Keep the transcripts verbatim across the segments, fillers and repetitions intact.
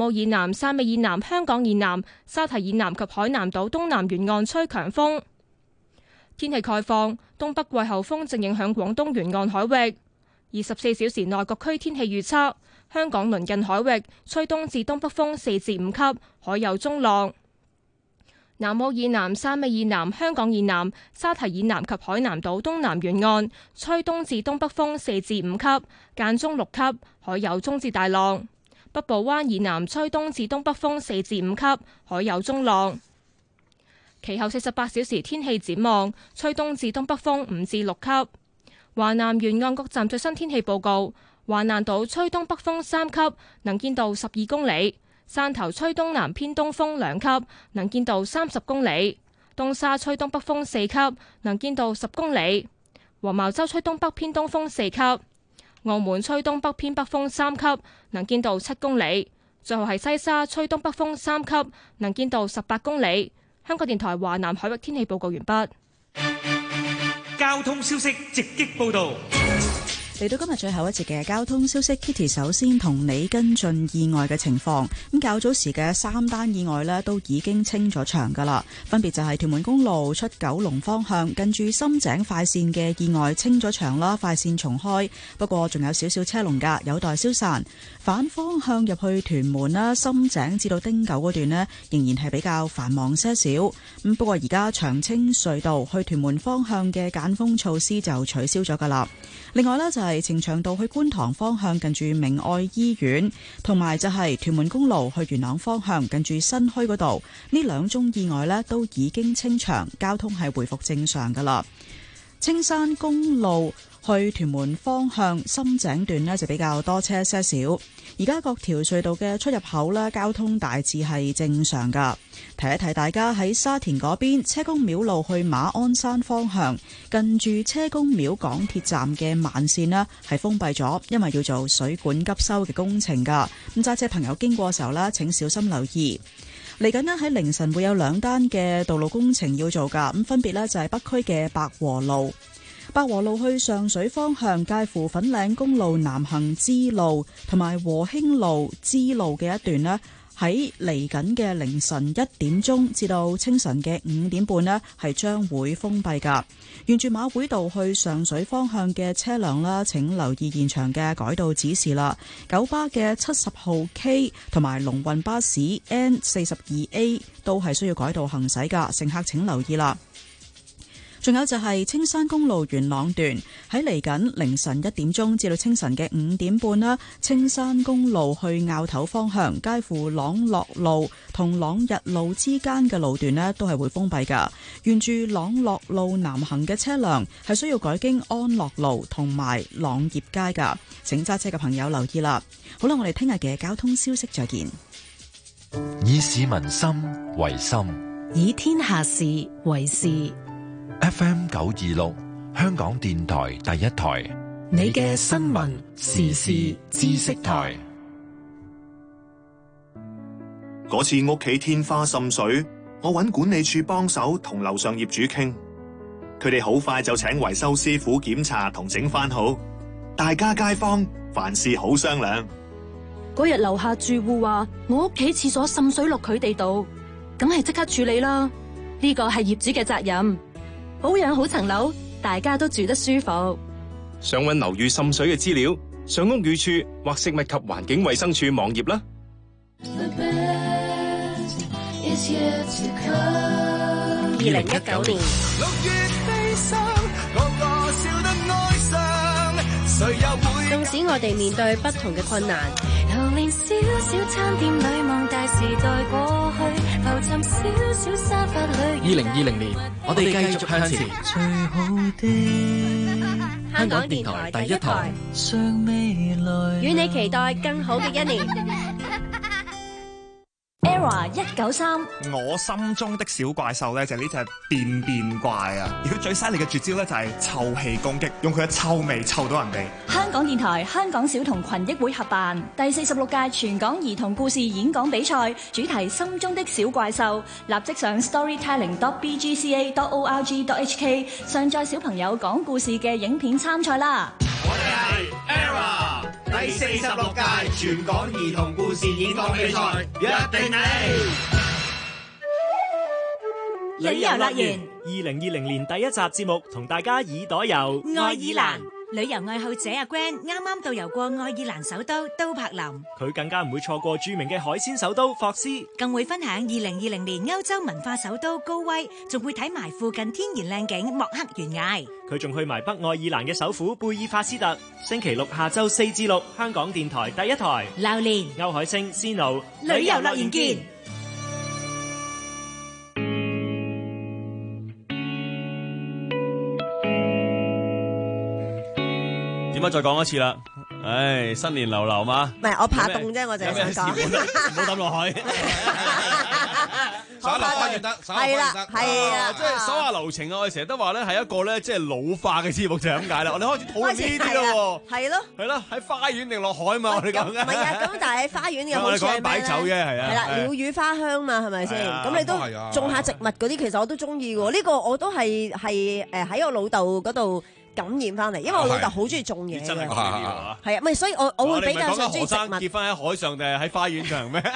澳以南、汕尾以南、香港以南、沙堤以南及海南島東南沿岸吹強風。天氣概況，東北季候風正影響廣東沿岸海域。二十四小時內各區天氣預測：香港鄰近海域吹東至東北風四至五級，海有中浪。南澳以南、汕尾以南、香港以南、沙堤以南及海南島東南沿岸吹東至東北風四至五級，間中六級，海有中至大浪。北部灣以南吹東至東北風四至五級，海有中浪。其後四十八小時天氣展望，吹東至東北風五至六級。華南沿岸各站最新天氣報告：華南島吹東北風三級，能見度十二公里；汕頭吹東南偏東風兩級，能見度三十公里；東沙吹東北風四級，能見度十公里；黃茅洲吹東北偏東風四級；澳門吹東北偏北風三級，能見度七公里；最後係西沙吹東北風三級，能見度十八公里。香港電台華南海域天氣報告完畢。 交通消息直擊報道。 嚟到今日最後一節嘅交通消息 ，Kitty 首先同你跟進意外嘅情況。咁較早時嘅三單意外呢，都已經清咗場噶啦，分別就係屯門公路出九龍方向近住深井快線嘅意外清咗場啦，快線重開，不過仲有少少車龍噶，有待消散。反方向入去屯門啦，深井至到汀九嗰段呢，仍然係比較繁忙些少。咁不過而家長青隧道去屯門方向嘅間封措施就取消咗噶啦。另外呢，就係呈祥道去觀塘方向近住明愛醫院，同埋就係屯門公路去元朗方向近住新墟嗰度，呢兩宗意外呢都已經清場，交通係回復正常噶啦。青山公路去屯門方向深井段呢就比較多車些少，而家各條隧道嘅出入口呢，交通大致係正常噶。提一提大家喺沙田嗰邊車公廟路去馬鞍山方向近住車公廟港鐵站嘅慢線呢係封閉咗，因為要做水管急修嘅工程噶。咁揸車朋友經過嘅時候呢，請小心留意。嚟緊呢喺凌晨會有兩單嘅道路工程要做噶，咁分別呢就係北區嘅百和路。百和路去上水方向介乎粉嶺公路南行支路同埋和興路支路嘅一段呢，喺嚟緊嘅凌晨一點鐘至到清晨嘅五點半呢，係將會封閉噶。沿住馬會道去上水方向嘅車輛啦，請留意現場嘅改道指示啦。九巴嘅七十號 K 同埋龍運巴士 N 四十二 A 都係需要改道行駛噶，乘客請留意啦。仲有就係青山公路元朗段喺嚟緊凌晨一點鐘至到清晨嘅五點半啦，青山公路去坳頭方向介乎朗樂路同朗日路之間嘅路段呢都係會封閉噶。沿住朗樂路南行嘅車輛係需要改經安樂路同埋朗業街噶，請揸車嘅朋友留意啦。好啦，我哋聽日嘅交通消息再見。 以市民心為心， 以天下事為事。 F M 九二六，香港電台第一台， 你嘅新聞時事知識台。 嗰次屋企天花滲水，我揾管理處幫手同樓上業主傾，佢哋好快就請維修師傅檢查同整翻好。大家街坊凡事好商量。 嗰日樓下住戶話我屋企廁所滲水落佢哋度，梗係即刻處理啦。呢個係業主嘅責任。保養好層樓，大家都住得舒服。 想揾樓宇滲水嘅資料，上屋宇署或食物及環境衛生署網頁啦。 二零一九年，縱使我哋面對不同嘅困難， 二零二零年，我哋繼續向前。 香港電台第一台，與你期待更好嘅一年。 Era 一九三， 我心中的小怪獸咧就係呢隻便便怪啊！而佢最犀利嘅絕招咧就係臭氣攻擊，用佢嘅臭味臭到人哋。 香港電台香港小童群益會合辦第四十六屆全港兒童故事演講比賽，主題心中的小怪獸，立即上 storytelling dot b g c a dot org dot h k 上載小朋友講故事嘅影片參賽啦！ 我哋係 Era。 第四十六屆全港兒童故事演講比賽，一定你！ 旅遊樂園二零二零年第一集節目同大家耳朵遊愛爾蘭。旅遊愛好者阿 Gwen 啱啱導遊過愛爾蘭首都都柏林， 佢更加唔會錯過著名嘅海鮮首都霍斯， 更會分享二零二零年歐洲文化首都高威，仲會睇埋附近天然靚景莫克懸崖。 佢仲去埋北愛爾蘭嘅首府貝爾法斯特。星期六下晝四至六，香港電台第一台。 榴蓮、 歐海星、思奴， 旅遊樂園見。 點解再講一次啦？唉，新年流流嘛。 唔係，我怕凍啫，我就係想講。 唔好抌落海。 手下留花園得，係啦，係啊， 即係手下留情啊！我哋成日都話咧，係一個咧，即係老化嘅節目就係咁解啦。我哋開始討論呢啲咯， 係咯， 係咯，喺花園定落海嘛？我哋講緊。 唔係啊，咁但係喺花園嘅好處係咩咧？ 我哋講緊擺酒啫，係啊。 係啦，鳥語花香嘛，係咪先？咁你都種下植物嗰啲，其實我都中意喎。呢個我都係係誒喺我老豆嗰度感染翻嚟，因為我老豆好中意種嘢嘅。真係講呢啲啊？係啊，唔係，所以我我會比較上中意植物。 結婚喺海上定係喺花園上咩？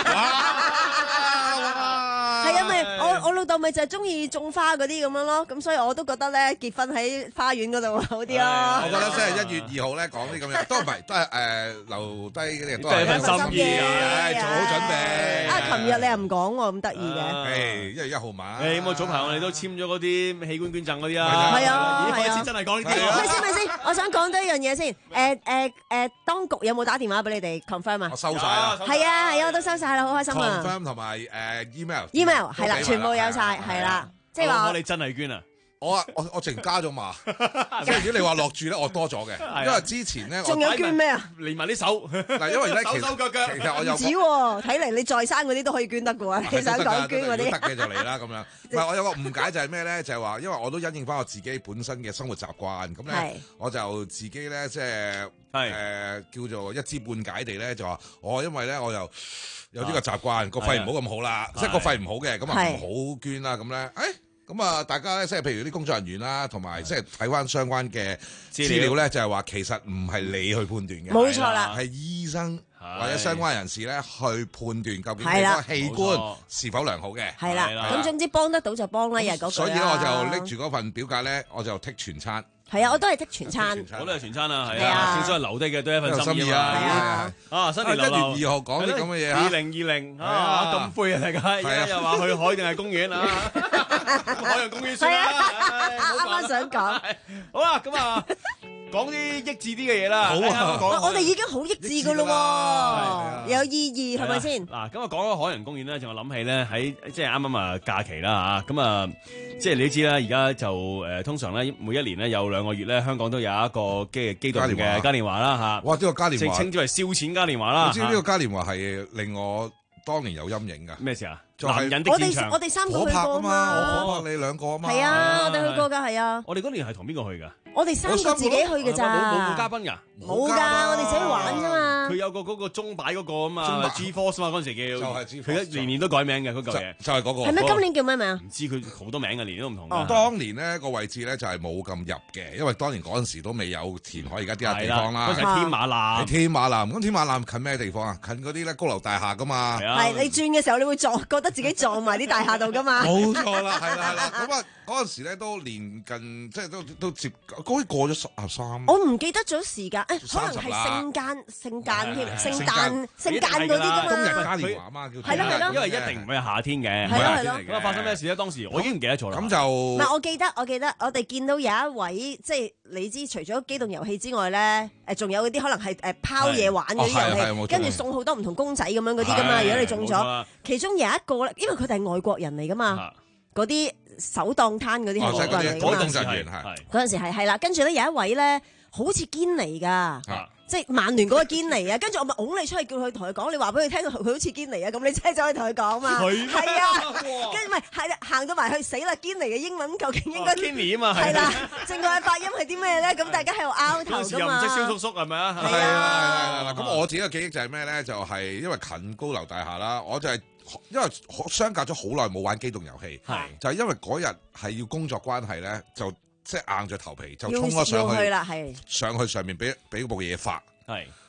係啊，咪我我老豆咪就係中意種花嗰啲咁樣咯，咁所以我都覺得咧結婚喺花園嗰度好啲咯。 我覺得即係一月二號咧講啲咁嘢，都唔係都係誒留低嗰啲都係一份心意啊，做好準備。 啊，琴日你又唔講喎，咁得意嘅。 誒，一月一號嘛。 誒，咁我早排我哋都簽咗嗰啲器官捐贈嗰啲啊。 係啊， 開始真係講呢啲。 咪先咪先，我想講多一樣嘢先。誒誒誒，當局有冇打電話俾你哋 confirm 啊？ 我收曬啦。 係啊係啊，我都收曬啦，好開心啊。 confirm 同埋誒 email。 email 係啦，全部有晒，係啦，即係話我哋真係捐啊！ 我我我淨加咗碼，即係如果你話落注咧，我多咗嘅，因為之前咧仲有捐咩啊？ 連埋啲手嗱，因為咧其手腳腳， 其實我有唔止喎，睇嚟你在生嗰啲都可以捐得嘅喎，你想講捐嗰啲得嘅就嚟啦咁樣。唔係我有個誤解就係咩咧？就係話因為我都因應翻我自己本身嘅生活習慣，咁咧我就自己咧即係誒叫做一知半解地咧就話我因為咧我又有呢個習慣，個肺唔好咁好啦，即係個肺唔好嘅，咁啊唔好捐啦咁咧，誒。咁啊，大家咧即係譬如啲工作人員啦，同埋即係睇翻相關嘅資料咧，就係話其實唔係你去判斷嘅， 冇錯啦， 係醫生或者相關人士咧去判斷究竟你個器官是否良好嘅。 係啦，咁總之幫得到就幫啦，又係嗰句啦。 所以咧，我就拎住嗰份表格咧，我就剔全餐。 係啊，我都係剔全餐， 我都係全餐啊，係啊，正所謂留低嘅都係一份心意啊， 係啊， 啊，新年流流一月二號講啲咁嘅嘢二零二零啊，咁灰啊大家，而家又話去海定係公園啊，海洋公園算啦， 啱啱想講， 好啦，咁啊。講啲益智啲嘅嘢啦，好啊！ 我哋已經好益智噶咯，有意義係咪先？ 嗱，咁啊講咗海洋公園咧，就我諗起咧喺即係啱啱啊假期啦嚇，咁啊即係你都知啦，而家就誒通常咧每一年咧有兩個月咧，香港都有一個機機動嘅嘉年華啦嚇。 哇！呢個嘉年華， 即係稱之為燒錢嘉年華啦。 你知呢個嘉年華係令我當年有陰影㗎。 咩事啊？ 男人的戰場，我哋我哋三個去過嘛， 我拍你兩個啊嘛。 係啊，我哋去過㗎，係啊。 我哋嗰年係同邊個去㗎？ 我哋三個自己去嘅咋， 冇冇嘉賓㗎？ 冇㗎，我哋自己玩啫嘛。 佢有個嗰個鐘擺嗰個啊嘛 ，G Force 嘛嗰陣時叫， 就係 G Force， 佢一年年都改名嘅嗰嚿嘢， 就係嗰個。 係咩？今年叫咩名啊？ 唔知佢好多名嘅，年年都唔同。 哦，當年呢個位置咧就係冇咁入嘅，因為當年嗰陣時都未有填海而家啲地方啦。 嗰陣係天馬南， 係天馬南。咁天馬南近咩地方啊？近嗰啲咧高樓大廈㗎嘛。 係你轉嘅時候，你會撞，覺得自己撞埋啲大廈度㗎嘛？ 冇錯啦，係啦係啦。咁啊嗰陣時咧都年近，即係都都接嗰啲過咗十啊三。 我唔記得咗時間，誒可能係聖誕聖誕添，聖誕聖誕嗰啲㗎嘛。 冬日嘉年華嘛叫。 係咯係咯， 因為一定唔係夏天嘅。 係咯係咯。 咁啊發生咩事咧？當時我已經唔記得咗啦。 咁就唔係我記得，我記得我哋見到有一位，即係你知，除咗機動遊戲之外咧，誒仲有嗰啲可能係誒拋嘢玩嗰啲遊戲，跟住送好多唔同公仔咁樣嗰啲㗎嘛。如果你中咗，其中有一個咧，因為佢哋係外國人嚟㗎嘛，嗰啲手檔攤嗰啲係外國人嚟㗎嘛。 嗰陣係嗰陣時係係啦，跟住咧有一位咧，好似堅尼㗎。即係曼聯嗰個堅尼啊，跟住我咪拱你出去叫佢同佢講，你話俾佢聽佢好似堅尼啊，咁你真係走去同佢講嘛？係啊，跟住咪係行到埋去死啦！堅尼嘅英文究竟應該堅尼啊嘛， 係啦，正確嘅發音係啲咩咧？咁大家喺度拗頭㗎嘛？ 又唔識蕭叔叔係咪啊？ 係啊，嗱咁我自己嘅記憶就係咩咧？就係因為近高樓大廈啦，我就係因為相隔咗好耐冇玩機動遊戲，就係因為嗰日係要工作關係咧就。即係硬着頭皮就衝咗上去， 去啦，係上去上面俾俾部嘢發， 係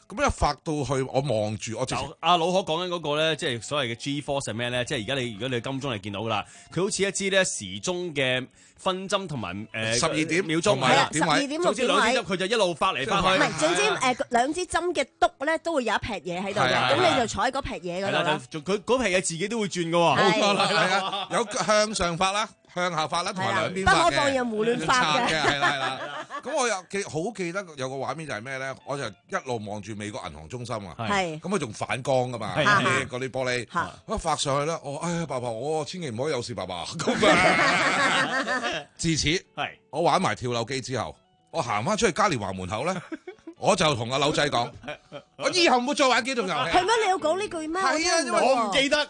咁一發到去，我望住我直情阿老可講緊嗰個咧，即係所謂嘅 G force 係咩咧？即係而家你如果你金鐘你見到噶啦，佢好似一支咧時鐘嘅分針同埋誒十二點秒鐘係啦，十二點六總之兩支針佢就一路發嚟發去。 唔係，總之誒兩支針嘅篤咧都會有一撇嘢喺度嘅，咁你就坐喺嗰撇嘢嗰度啦。 佢嗰撇嘢自己都會轉嘅喎， 冇錯啦，係啊，有向上發啦。向下發啦，同埋兩邊發嘅， 不可放任胡亂發嘅， 係啦係啦。咁我又記好記得有個畫面就係咩咧？我就一路望住美國銀行中心啊，咁佢仲反光噶嘛，嗰啲玻璃，一發上去咧，我哎呀爸爸，我千祈唔可以有事，爸爸咁啊！自此，我玩埋跳樓機之後，我行翻出去嘉年華門口咧，我就同阿柳仔講，我以後唔會再玩機動遊戲。 係咩？你有講呢句咩？ 係啊，因為我唔記得。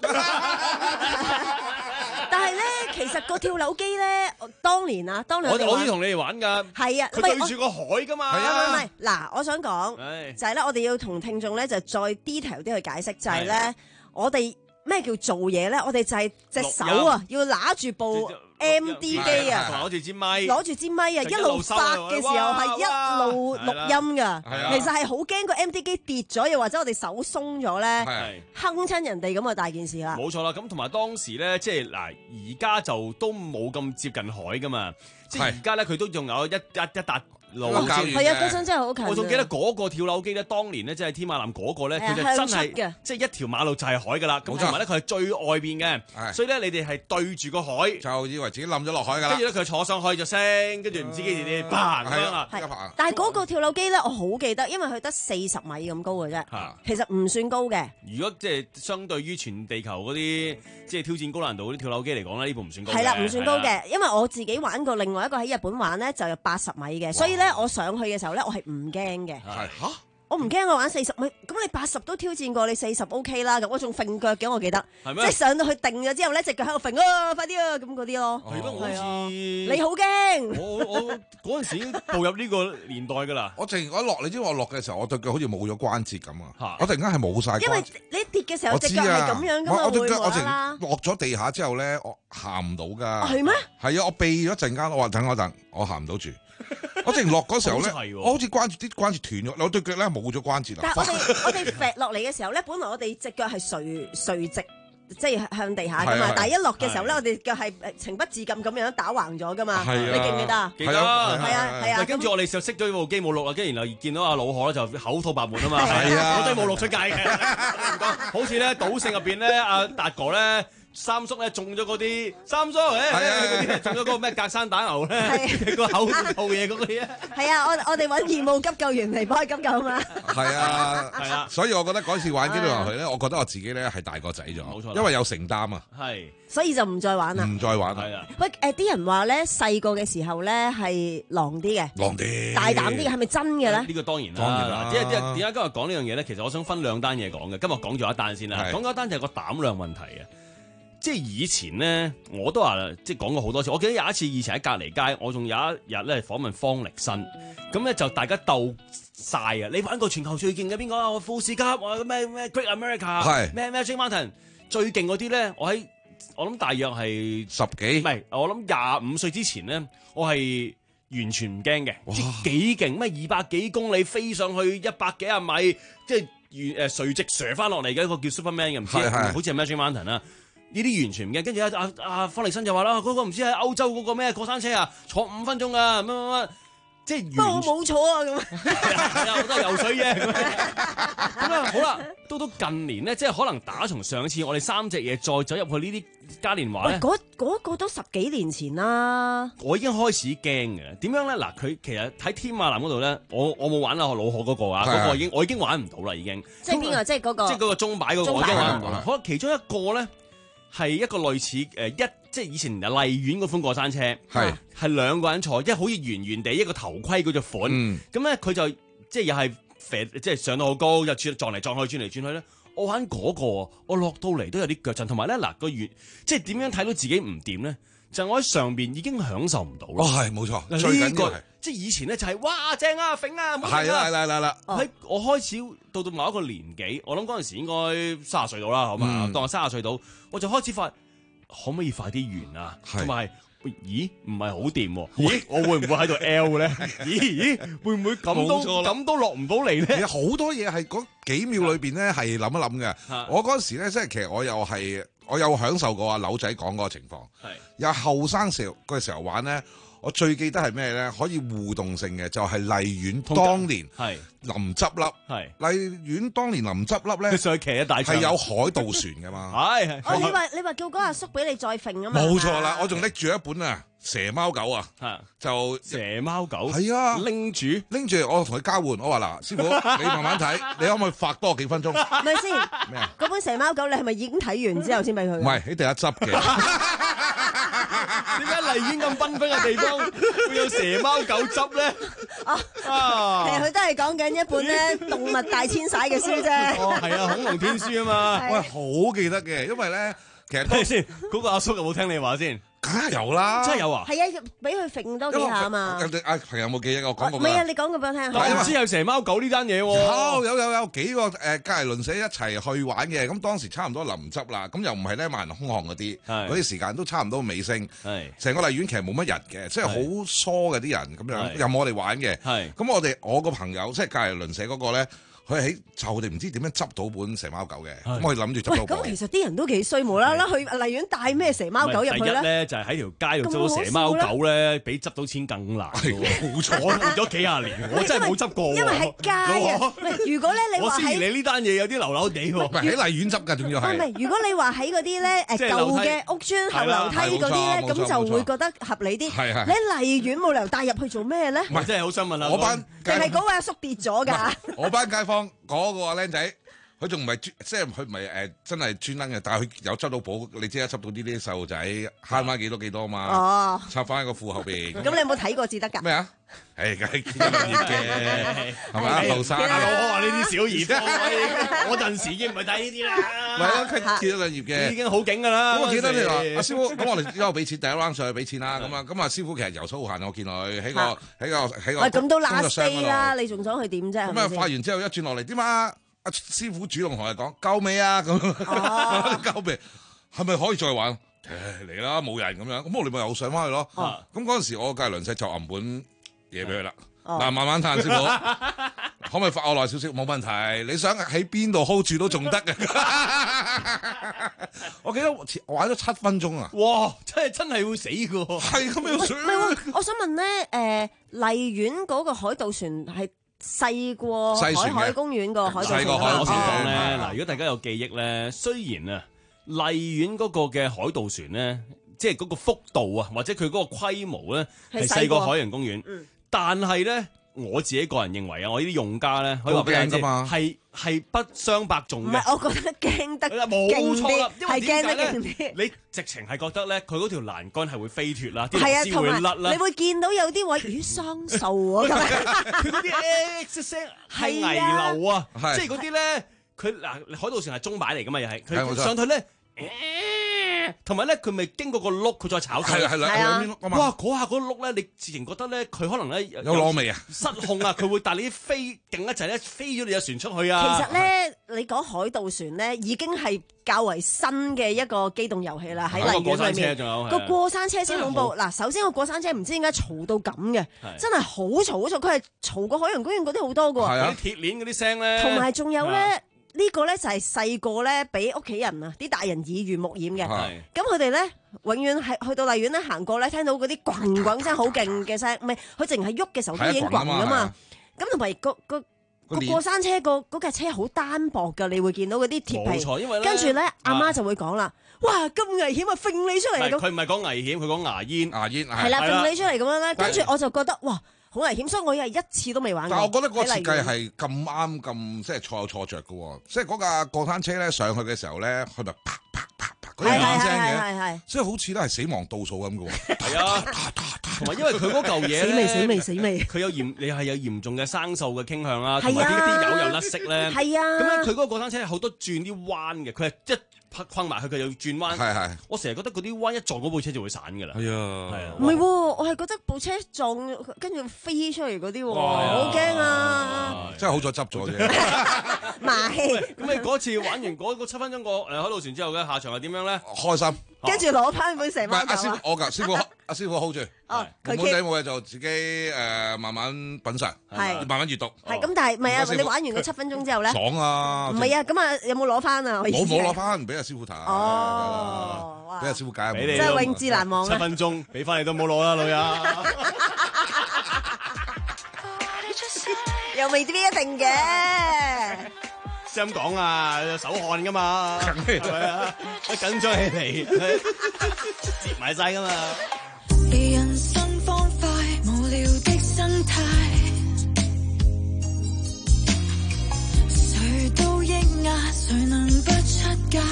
但係咧，其實個跳樓機咧，當年啊，當年我我可以同你哋玩㗎。 係啊， 佢對住個海㗎嘛。 係啊，唔係嗱，我想講就係咧，我哋要同聽眾咧就再 detail 啲去解釋，就係咧，我哋咩叫做嘢咧？我哋就係隻手啊，要拿住部 M D 機啊， 攞住支咪， 攞住支咪啊，一路發嘅時候係一路錄音㗎。其實係好驚個 M D 機跌咗，又或者我哋手鬆咗咧，哼親人哋咁啊大件事啦。 冇錯啦，咁同埋當時咧，即係嗱，而家就都冇咁接近海㗎嘛，即係而家咧佢都仲有一一一笪路線。 係啊，嗰陣真係好近。 我仲記得嗰個跳樓機咧，當年咧即係天馬南嗰個咧，佢就真係即係一條馬路就係海㗎啦。咁同埋咧，佢係最外邊嘅，所以咧你哋係對住個海， 就以為自己冧咗落海㗎啦。 跟住咧佢坐上去就升，跟住唔知幾時啲嘭咁樣啊。 但係嗰個跳樓機咧，我好記得，因為佢得四十米咁高嘅啫，其實唔算高嘅。 如果即係相對於全地球嗰啲即係挑戰高難度嗰啲跳樓機嚟講咧，呢部唔算高嘅。 係啦，唔算高嘅，因為我自己玩過另外一個喺日本玩咧，就有八十米嘅，所以咧我上去嘅時候咧，我係唔驚嘅。 係嚇。 我唔驚，我玩四十米，咁你八十都挑戰過，你四十 O K 啦。咁我仲揈腳嘅，我記得，即係上到去定咗之後咧，隻腳喺度揈啊，快啲啊，咁嗰啲咯。 係咩？好似你好驚。 我我嗰陣時已經步入呢個年代㗎啦。 我突然我落，你知我落嘅時候，我對腳好似冇咗關節咁啊！我突然間係冇晒關節。因為你跌嘅時候隻腳係咁樣㗎嘛， 我對腳我成落咗地下之後咧，我行唔到㗎。 係咩？ 係啊，我避咗陣間，我話等我等，我行唔到住。我之前落嗰時候咧，我好似關節啲關節斷咗，我對腳咧冇咗關節啦。 但係我哋我哋揈落嚟嘅時候咧，本來我哋隻腳係垂垂直，即係向地下噶嘛。但係一落嘅時候咧，我哋腳係情不自禁咁樣打橫咗噶嘛。你記唔記得啊？ 記得， 係啊係啊。 跟住我哋就熄咗部機冇錄啦，跟住然後見到阿老何咧就口吐白沫啊嘛。 係啊， 我都冇錄出街嘅。好似咧賭聖入邊咧，阿達哥咧。三叔咧中咗嗰啲，三叔誒嗰啲中咗嗰個咩隔山打牛咧，個口吐嘢嗰個嘢。 係啊，我我哋揾義務急救員嚟幫佢急救啊嘛。 係啊，係啊，所以我覺得嗰次玩機動遊戲咧，我覺得我自己咧係大個仔咗，冇錯，因為有承擔啊。 係， 所以就唔再玩啦。 唔再玩啦。 係啊。 喂誒，啲人話咧細個嘅時候咧係狼啲嘅， 狼啲， 大膽啲嘅，係咪真嘅咧？ 呢個當然啦。即係點解今日講呢樣嘢咧？其實我想分兩單嘢講嘅。今日講咗一單先啦，講咗一單就係個膽量問題嘅。即係以前咧，我都話即係講過好多次。我記得有一次以前喺隔離街，我仲有一日咧訪問方力申，咁咧就大家鬥晒啊！你玩過全球最勁嘅邊個啊？我富士急，我咩咩 Great America，咩咩 Magic Mountain 最勁嗰啲咧？我喺我諗大約係十幾， 唔係我諗廿五歲之前咧，我係完全唔驚嘅，即係幾勁咩二百幾公里飛上去一百幾廿米，即係誒垂直射翻落嚟嘅一個叫 Superman 嘅，唔知好似係 Magic Mountain 啦。呢啲完全唔驚，跟住阿阿阿方力申就話啦，嗰、那個唔知喺歐洲嗰個咩過山車啊，坐五分鐘啊，乜乜乜，即係不過我冇坐啊咁。 係啊，我都係游水嘅。咁啊，好啦，到到近年咧，即係可能打從上次我哋三隻嘢再走入去呢啲嘉年華咧， 嗰嗰、那個都十幾年前啦。 我已經開始驚嘅，點樣咧？嗱，佢其實喺天馬南嗰度咧，我我冇玩啊，我老何嗰個啊，嗰個已經我已經玩唔到啦，已經。 即係邊個？即係嗰個？ 即係嗰個鐘擺嗰個，我已經玩唔到啦。好啦，其中一個咧。係一個類似誒、呃、一即係以前荔園嗰款過山車，係係兩個人坐，即係好似圓圓地一個頭盔嗰隻款，咁咧佢就即係又係即係上到好高，又撞嚟撞去，轉嚟轉去咧。我玩嗰、嗰個，我落到嚟都有啲腳震，同埋咧嗱個圓，即係點樣睇到自己唔掂咧？就係、我喺上邊已經享受唔到咯。 哦，係冇錯， 呢、 最緊要係即係以前咧就係、係、哇正啊，揈啊， 係啦係啦係啦。 喺我開始到到某一個年紀，我諗嗰陣時應該卅歲到啦，好嘛？嗯、當我卅歲到，我就開始發可唔可以快啲完啊？同埋咦，唔係好掂喎？咦，我會唔會喺度 L 咧？咦咦，會唔會咁都咁都落唔到嚟咧？ 好多嘢係嗰幾秒裏邊咧係諗一諗嘅。我嗰時咧，即係其實我又係我有享受過阿柳仔講嗰個情況。係有後生時嗰時候玩咧。我最記得係咩咧？可以互動性嘅就係荔園當年係臨執笠，係荔園當年臨執笠咧， 佢上去騎一大係有海盜船㗎嘛。係係。 哦，你話你話叫嗰阿叔俾你再揈啊嘛？ 冇錯啦，我仲拎住一本啊蛇貓狗啊，就蛇貓狗係啊， 拎住拎住，我同佢交換，我話嗱，師傅你慢慢睇，你可唔可以發多幾分鐘？ 係咪先？ 咩啊？ 嗰本蛇貓狗你係咪已經睇完之後先俾佢？ 唔係喺第一執嘅。 點解荔園咁繽紛嘅地方會有蛇貓狗執咧？ 啊，其實佢都係講緊一本咧動物大遷徙嘅書啫。 哦，係啊，恐龍天書啊嘛。 我係好記得嘅，因為咧，其實睇先，嗰個阿叔有冇聽你話先？ 梗係有啦， 真係有啊！ 係啊，俾佢揈多幾下啊嘛。 阿朋友有冇記憶？我講過。 唔係啊，你講過俾我聽。 我唔知有蛇貓狗呢單嘢喎。 有有有有幾個誒隔離鄰舍一齊去玩嘅，咁當時差唔多臨執啦，咁又唔係咧萬人空巷嗰啲，嗰啲時間都差唔多尾聲。係成個荔園其實冇乜人嘅，即係好疏嘅啲人咁樣，任我哋玩嘅。係咁我哋我個朋友即係隔離鄰舍嗰個咧。佢喺就我哋唔知點樣執到本蛇貓狗嘅，咁我哋諗住執到。 咁其實啲人都幾衰，無啦啦去荔園帶咩蛇貓狗入去咧？ 第一咧就係喺條街度捉到蛇貓狗咧，比執到錢更難。係冇錯，我活咗幾廿年，我真係冇執過。 因為喺街啊，如果咧你話喺你呢單嘢有啲流流地喎， 唔係喺荔園執㗎，仲要係。 唔係，如果你話喺嗰啲咧誒舊嘅屋邨後樓梯嗰啲咧，咁就會覺得合理啲。係係。你喺荔園冇理由帶入去做咩咧？ 唔係，真係好想問下我班定係嗰位阿叔跌咗㗎？ 我班街坊。嗰個僆仔，佢仲唔係即係佢唔係誒真係專登嘅，但係佢有執到寶，你知啦，執到呢啲細路仔慳翻幾多幾多嘛？哦，插翻喺個褲後邊。咁你有冇睇過至得㗎？ 咩啊？誒，梗係見得兩頁嘅，係咪後生啊？ 我話呢啲小兒科，我陣時已經唔係睇呢啲啦。 唔係啊，佢見得兩頁嘅， 已經好勁㗎啦。 咁我記得你話阿師傅，咁我哋之後俾錢第一 round 上去俾錢啦。咁啊，咁啊師傅其實游手好閒，我見佢喺個喺個喺個。 喂，咁都 last day 啦，你仲想去點啫？ 咁啊，發完之後一轉落嚟點啊？阿師傅主動同我講夠未啊？咁夠未？係咪可以再玩？誒嚟啦，冇人咁樣，咁我哋咪又上翻去咯。咁嗰陣時我隔離鄰舍就揞本嘢俾佢啦。嗱，慢慢嘆，師傅，可唔可以發我耐少少？冇問題。你想喺邊度 hold 住都仲得嘅。我記得我玩咗七分鐘啊！ 哇，真係真係會死㗎。 係咁樣上。 唔係喎，我想問咧，誒荔園嗰個海盜船係細過海海公園個海盜船。 細過海盜船咧，嗱，如果大家有記憶咧，雖然啊，荔園嗰個嘅海盜船咧，即係嗰個幅度啊，或者佢嗰個規模咧，係細過海洋公園。但係咧，我自己個人認為啊，我呢啲用家咧，可以話俾你知，係係不相伯仲嘅。 唔係，我覺得驚得冇錯啦，因為係驚得點解勁啲？ 你直情係覺得咧，佢嗰條欄杆係會飛脱啦，啲係啊， 螺絲會甩啦。 你會見到有啲位咦生鏽啊， 佢嗰啲 X 聲係危樓啊，即係嗰啲咧，佢嗱海盜船係鐘擺嚟噶嘛，又係佢上去咧。同埋咧，佢咪經過個碌，佢再炒上。 係係兩邊碌啊嘛。 哇！嗰下嗰碌咧，你自然覺得咧，佢可能咧有攞味啊， 失控啊，佢會帶你啲飛勁一陣咧，飛咗你隻船出去啊。 其實咧，你講海盜船咧，已經係較為新嘅一個機動遊戲啦。喺荔園裏面，個過山車先恐怖。嗱，首先個過山車唔知點解嘈到咁嘅，真係好嘈好嘈，佢係嘈過海洋公園嗰啲好多㗎。 係啊，鐵鏈嗰啲聲咧。 同埋仲有咧。呢個咧就係細個咧，俾屋企人啊啲大人耳濡目染嘅。咁佢哋咧永遠係去到荔園咧行過咧，聽到嗰啲滾滾聲好勁嘅聲，唔係佢淨係喐嘅時候都已經滾噶嘛。咁同埋個個個過山車個嗰架車好單薄㗎，你會見到嗰啲鐵皮。冇錯，因為咧跟住咧阿媽就會講啦：哇，咁危險啊！揈你出嚟咁。 佢唔係講危險，佢講牙煙。牙煙係啦，揈你出嚟咁樣咧，跟住我就覺得哇！好危險，所以我係一次都未玩過。 但係我覺得嗰個設計係咁啱咁，即係錯有錯着嘅喎。即係嗰架過山車咧上去嘅時候咧，佢咪啪啪啪啪嗰啲聲嘅，即係好似都係死亡倒數咁嘅喎。係啊， 同埋因為佢嗰嚿嘢死未死未死未， 佢有嚴你係有嚴重嘅生鏽嘅傾向啦，同埋啲啲油又甩色咧。 係啊， 咁咧佢嗰個過山車係好多轉啲彎嘅，佢係一困埋去佢又要轉彎。係係，我成日覺得嗰啲彎一撞嗰部車就會散㗎啦。係啊，係啊， 唔係喎，我係覺得部車撞跟住飛出嚟嗰啲喎，好驚啊！ 真係好在執咗啫。 買。 咁你嗰次玩完嗰個七分鐘個誒海盜船之後嘅下場係點樣咧？ 開心。 跟住攞翻本成晚酒。 阿師傅，我㗎師傅，阿師傅 hold 住。 哦，佢冇仔冇嘢就自己誒慢慢品嚐， 係慢慢閲讀。 係咁，但係唔係啊？你玩完個七分鐘之後咧？ 爽啊！ 唔係啊，咁啊有冇攞翻啊？ 冇冇攞翻，唔俾阿師傅睇。 哦， 俾阿師傅解。 俾你真係永誌難忘啊！ 七分鐘俾翻你都冇攞啦，女啊！ 又未必一定嘅。 先咁講啊，手汗噶嘛，係咪啊？一緊張起嚟，接埋晒噶嘛。 人生方塊無聊的生態，誰都抑壓，誰能不出界？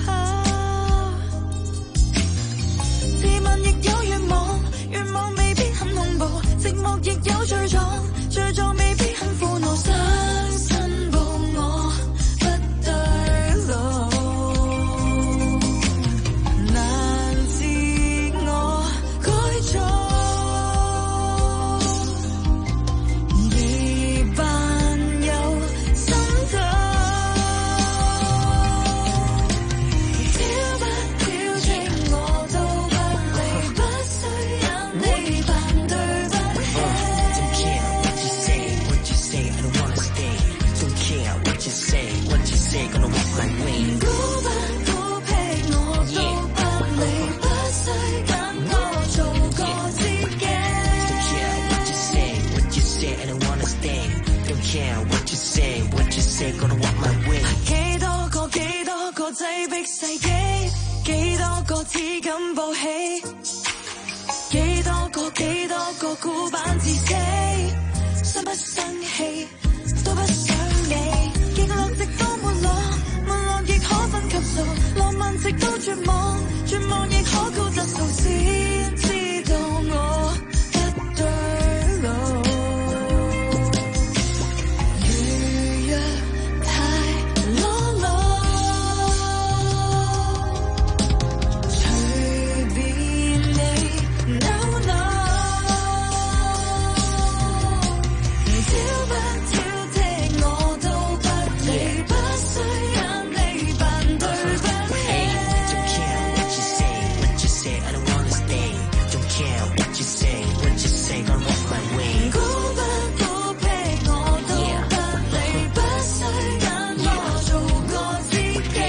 自問亦有願望，願望未必很恐怖，寂寞亦有罪狀，罪狀未必很苦惱。想申報我不對路，難自我改造，而扮有心痛。挑不挑剔我都不理，不需忍你扮對不起。估不估僻我都不理，不需感覺做個自己。幾多個幾多個擠迫世紀，幾多個只敢報喜，幾多個幾多個孤板自死，生不生氣都不想理，極樂直到沒落，沒落亦可分級數，浪漫直到絕望，絕望亦可高質素，先知道我不對路。如若太裸露，隨便你 no no。挑不挑剔我都不理，不需忍你扮對不起。估不估僻我都不理，不需忍我做個自己。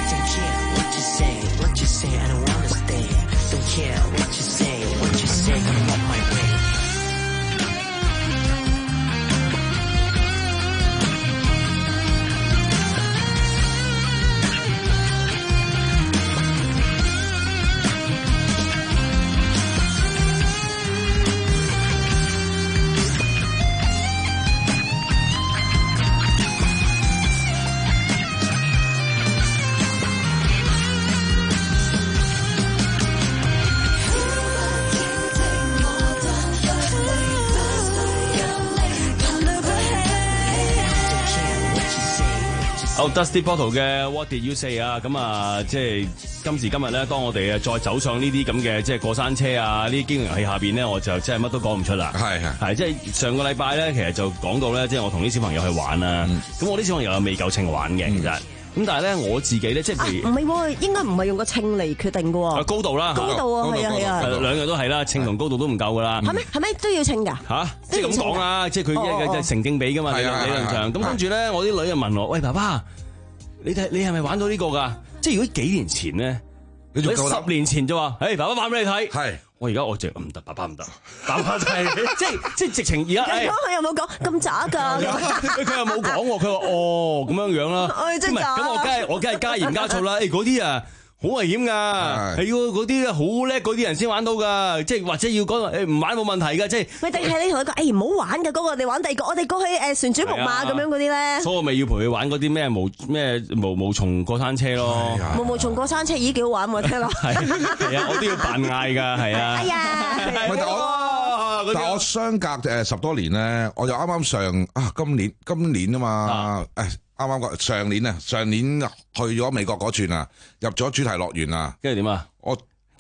好 Dusty Bottle 嘅 What Did You Say 啊，咁啊，即係今時今日咧，當我哋啊再走上呢啲咁嘅即係過山車啊，呢啲經營遊戲下邊咧，我就真係乜都講唔出啦。係係係，即係上個禮拜咧，其實就講到咧，即係我同啲小朋友去玩啦。咁、嗯、我啲小朋友又未夠稱玩嘅，其實。咁但係咧，我自己咧，即係譬如唔係喎，應該唔係用個稱嚟決定嘅喎。 高度啦， 高度啊，係啊係啊， 兩樣都係啦，稱同高度都唔夠噶啦。 係咩？係咩都要稱㗎？ 嚇，即係咁講啦，即係佢一係成正比㗎嘛，理論上。咁跟住咧，我啲女就問我：喂，爸爸，你睇你係咪玩到呢個㗎？即係如果幾年前咧，你十年前就話：誒，爸爸玩俾你睇。係。我而家我直唔得，爸爸唔得，爸爸就係即係即係直情而家。 佢又冇講咁渣㗎， 佢又冇講喎，佢話哦咁樣樣啦。 哎，真係咁我梗係我梗係加鹽加醋啦。誒嗰啲啊好危險㗎，係要嗰啲好叻嗰啲人先玩到㗎，即係或者要講誒唔玩冇問題㗎，即係。咪定係你同佢講誒唔好玩㗎，嗰個我哋玩第二個，我哋過去誒旋轉木馬咁樣嗰啲咧。 所以我咪要陪佢玩嗰啲咩無咩毛毛蟲過山車咯。 毛毛蟲過山車咦幾好玩喎，聽落。 係係啊，我都要扮嗌㗎，係啊。 哎呀！ 但我但我相隔誒十多年咧，我就啱啱上啊今年今年啊嘛誒。啱啱講上年啊，上年去咗美國嗰轉啊，入咗主題樂園啊， 跟住點啊？ 我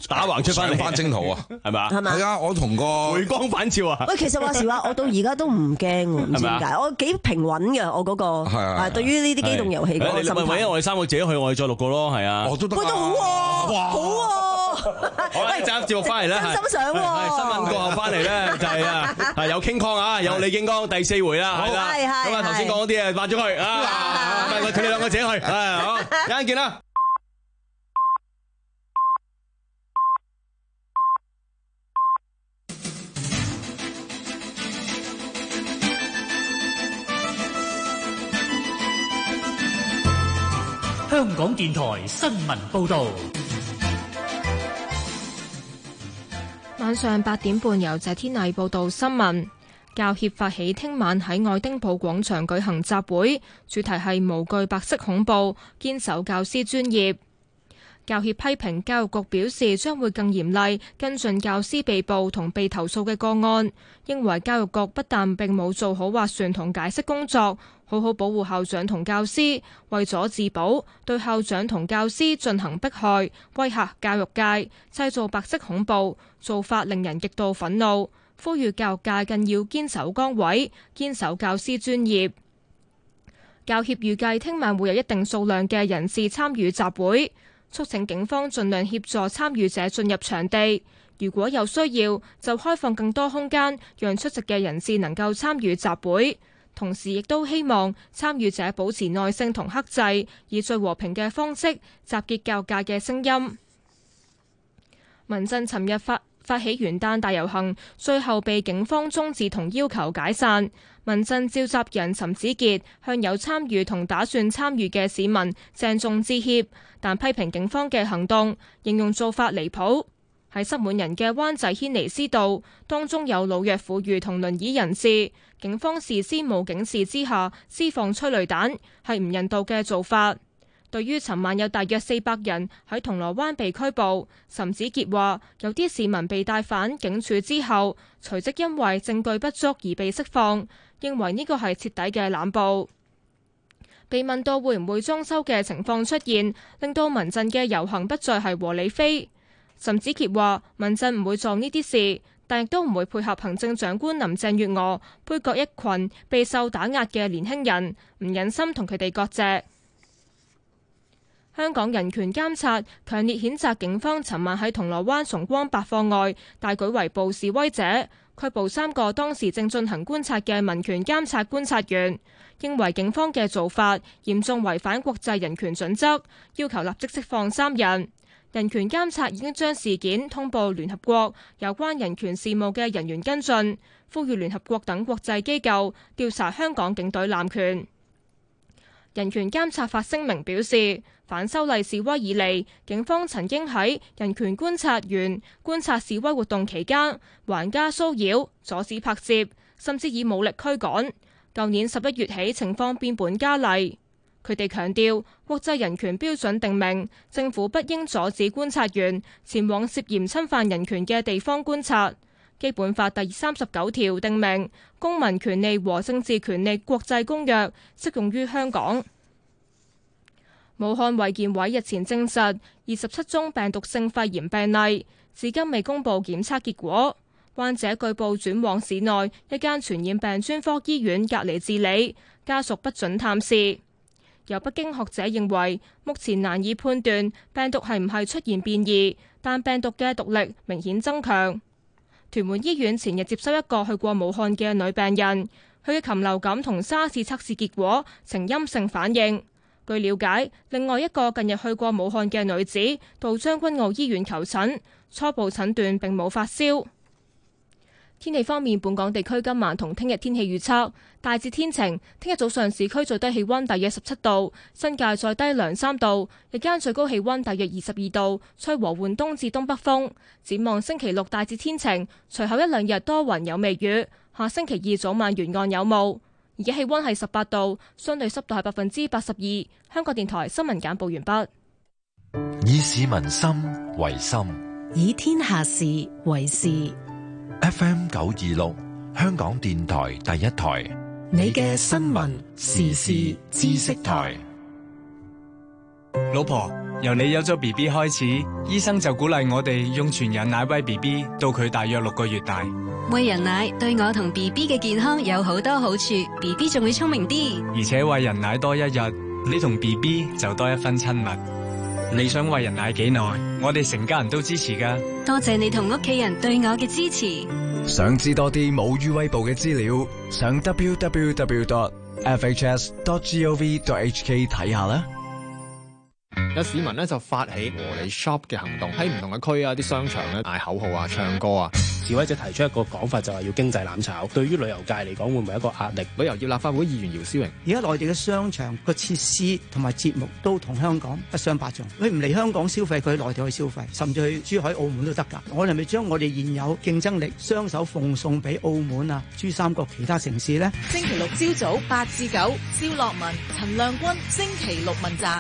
打橫出翻嚟翻征途啊， 係咪？ 係嘛？ 係啊，我同個回光返照啊！ 喂，其實話時話，我到而家都唔驚喎，唔知點解，我幾平穩嘅，我嗰個係對於呢啲機動遊戲嗰個心態。 為咗我哋三個自己去，我哋再錄個咯，係啊。 我都得。 喂，都好喎，好喎。 好啦，一集節目翻嚟咧， 真心想喎。 新聞過後翻嚟咧，就係啊，係有傾抗啊，有李景剛第四回啦，係啦。咁啊，頭先講嗰啲啊，抹咗佢啊，佢哋兩個自己去，係好，一陣見啦。 香港電台新聞報導。 晚上八點半由謝天麗報道新聞。教協發起聽晚喺愛丁堡廣場舉行集會，主題係無懼白色恐怖，堅守教師專業。教協批評教育局表示將會更嚴厲跟進教師被捕同被投訴嘅個案，認為教育局不但並冇做好斡旋同解釋工作，好好保護校長同教師，為咗自保，對校長同教師進行迫害、威嚇教育界，製造白色恐怖，做法令人極度憤怒。呼籲教育界更要堅守崗位，堅守教師專業。教協預計聽晚會有一定數量嘅人士參與集會，促請警方盡量協助參與者進入場地。如果有需要，就開放更多空間，讓出席嘅人士能夠參與集會。同時亦都希望參與者保持耐性同克制，以最和平嘅方式集結教育界嘅聲音。民陣尋日發發起元旦大遊行，最後被警方終止同要求解散。民陣召集人岑子傑向有參與同打算參與嘅市民鄭重致歉，但批評警方嘅行動，形容做法離譜。喺塞滿人嘅灣仔軒尼詩道，當中有老弱婦孺同輪椅人士，警方事先冇警示之下施放催淚彈，係唔人道嘅做法。對於尋晚有大約四百人喺銅鑼灣被拘捕，岑子傑話有啲市民被帶返警署之後，隨即因為證據不足而被釋放，認為呢個係徹底嘅濫捕。被問到會唔會裝修嘅情況出現，令到民陣嘅遊行不再係和理非，岑子傑話民陣唔會做呢啲事，但亦都唔會配合行政長官林鄭月娥杯葛一群備受打壓嘅年輕人，唔忍心同佢哋割席。香港人權監察強烈譴責警方尋晚喺銅鑼灣崇光百貨外大舉圍捕示威者，拘捕三個當時正進行觀察嘅民權監察觀察員，認為警方嘅做法嚴重違反國際人權準則，要求立即釋放三人。人權監察已經將事件通報聯合國有關人權事務嘅人員跟進，呼籲聯合國等國際機構調查香港警隊濫權。人權監察發聲明表示，反修例示威以嚟，警方曾經喺人權觀察員觀察示威活動期間橫加騷擾、阻止拍攝，甚至以武力驅趕。舊年十一月起，情況變本加厲。佢哋強調，國際人權標準定明，政府不應阻止觀察員前往涉嫌侵犯人權嘅地方觀察。基本法第三十九條定明，公民權利和政治權利國際公約適用於香港。武漢衛健委日前證實二十七宗病毒性肺炎病例，至今未公布檢測結果。患者據報轉往市內一間傳染病專科醫院隔離治理，家屬不准探視。有北京學者認為，目前難以判斷病毒係唔係出現變異，但病毒嘅毒力明顯增強。屯門醫院前日接收一個去過武漢嘅女病人，佢嘅禽流感同沙士測試結果呈陰性反應。據了解，另外一個近日去過武漢嘅女子到將軍澳醫院求診，初步診斷並冇發燒。天氣方面，本港地區今晚同聽日天氣預測大致天晴，聽日早上市區最低氣溫大約十七度，新界再低兩三度，日間最高氣溫大約二十二度，吹和緩東至東北風。展望星期六大致天晴，隨後一兩日多雲有微雨，下星期二早晚沿岸有霧。而家氣溫係十八度，相對濕度係百分之八十二。香港電台新聞簡報完畢。 以市民心為心， 以天下事為事。 F M 九二六，香港電台第一台， 你嘅新聞時事知識台。 老婆， 由你有咗 B B 開始，醫生就鼓勵我哋用全人奶餵 B B 到佢大約六個月大。 餵人奶對我同 B B 嘅健康有好多好處 ，B B 仲會聰明啲。 而且餵人奶多一日，你同 B B 就多一分親密。你想餵人奶幾耐？我哋成家人都支持㗎。 多謝你同屋企人對我嘅支持。 想知多啲母乳餵哺嘅資料，上 w w w dot f h s dot gov dot h k 睇下啦。 有市民咧就發起和你 shop 嘅行動，喺唔同嘅區啊、啲商場咧嗌口號啊、唱歌啊。 示威者提出一個講法，就係要經濟攬炒。對於旅遊界嚟講，會唔會一個壓力？ 旅遊業立法會議員姚思榮， 而家內地嘅商場個設施同埋節目都同香港不相伯仲。佢唔嚟香港消費，佢去內地去消費，甚至去珠海、澳門都得㗎。我哋係咪將我哋現有競爭力雙手奉送俾澳門啊、珠三角其他城市呢？ 星期六朝早八至九，蕭樂文、陳亮君，星期六問責。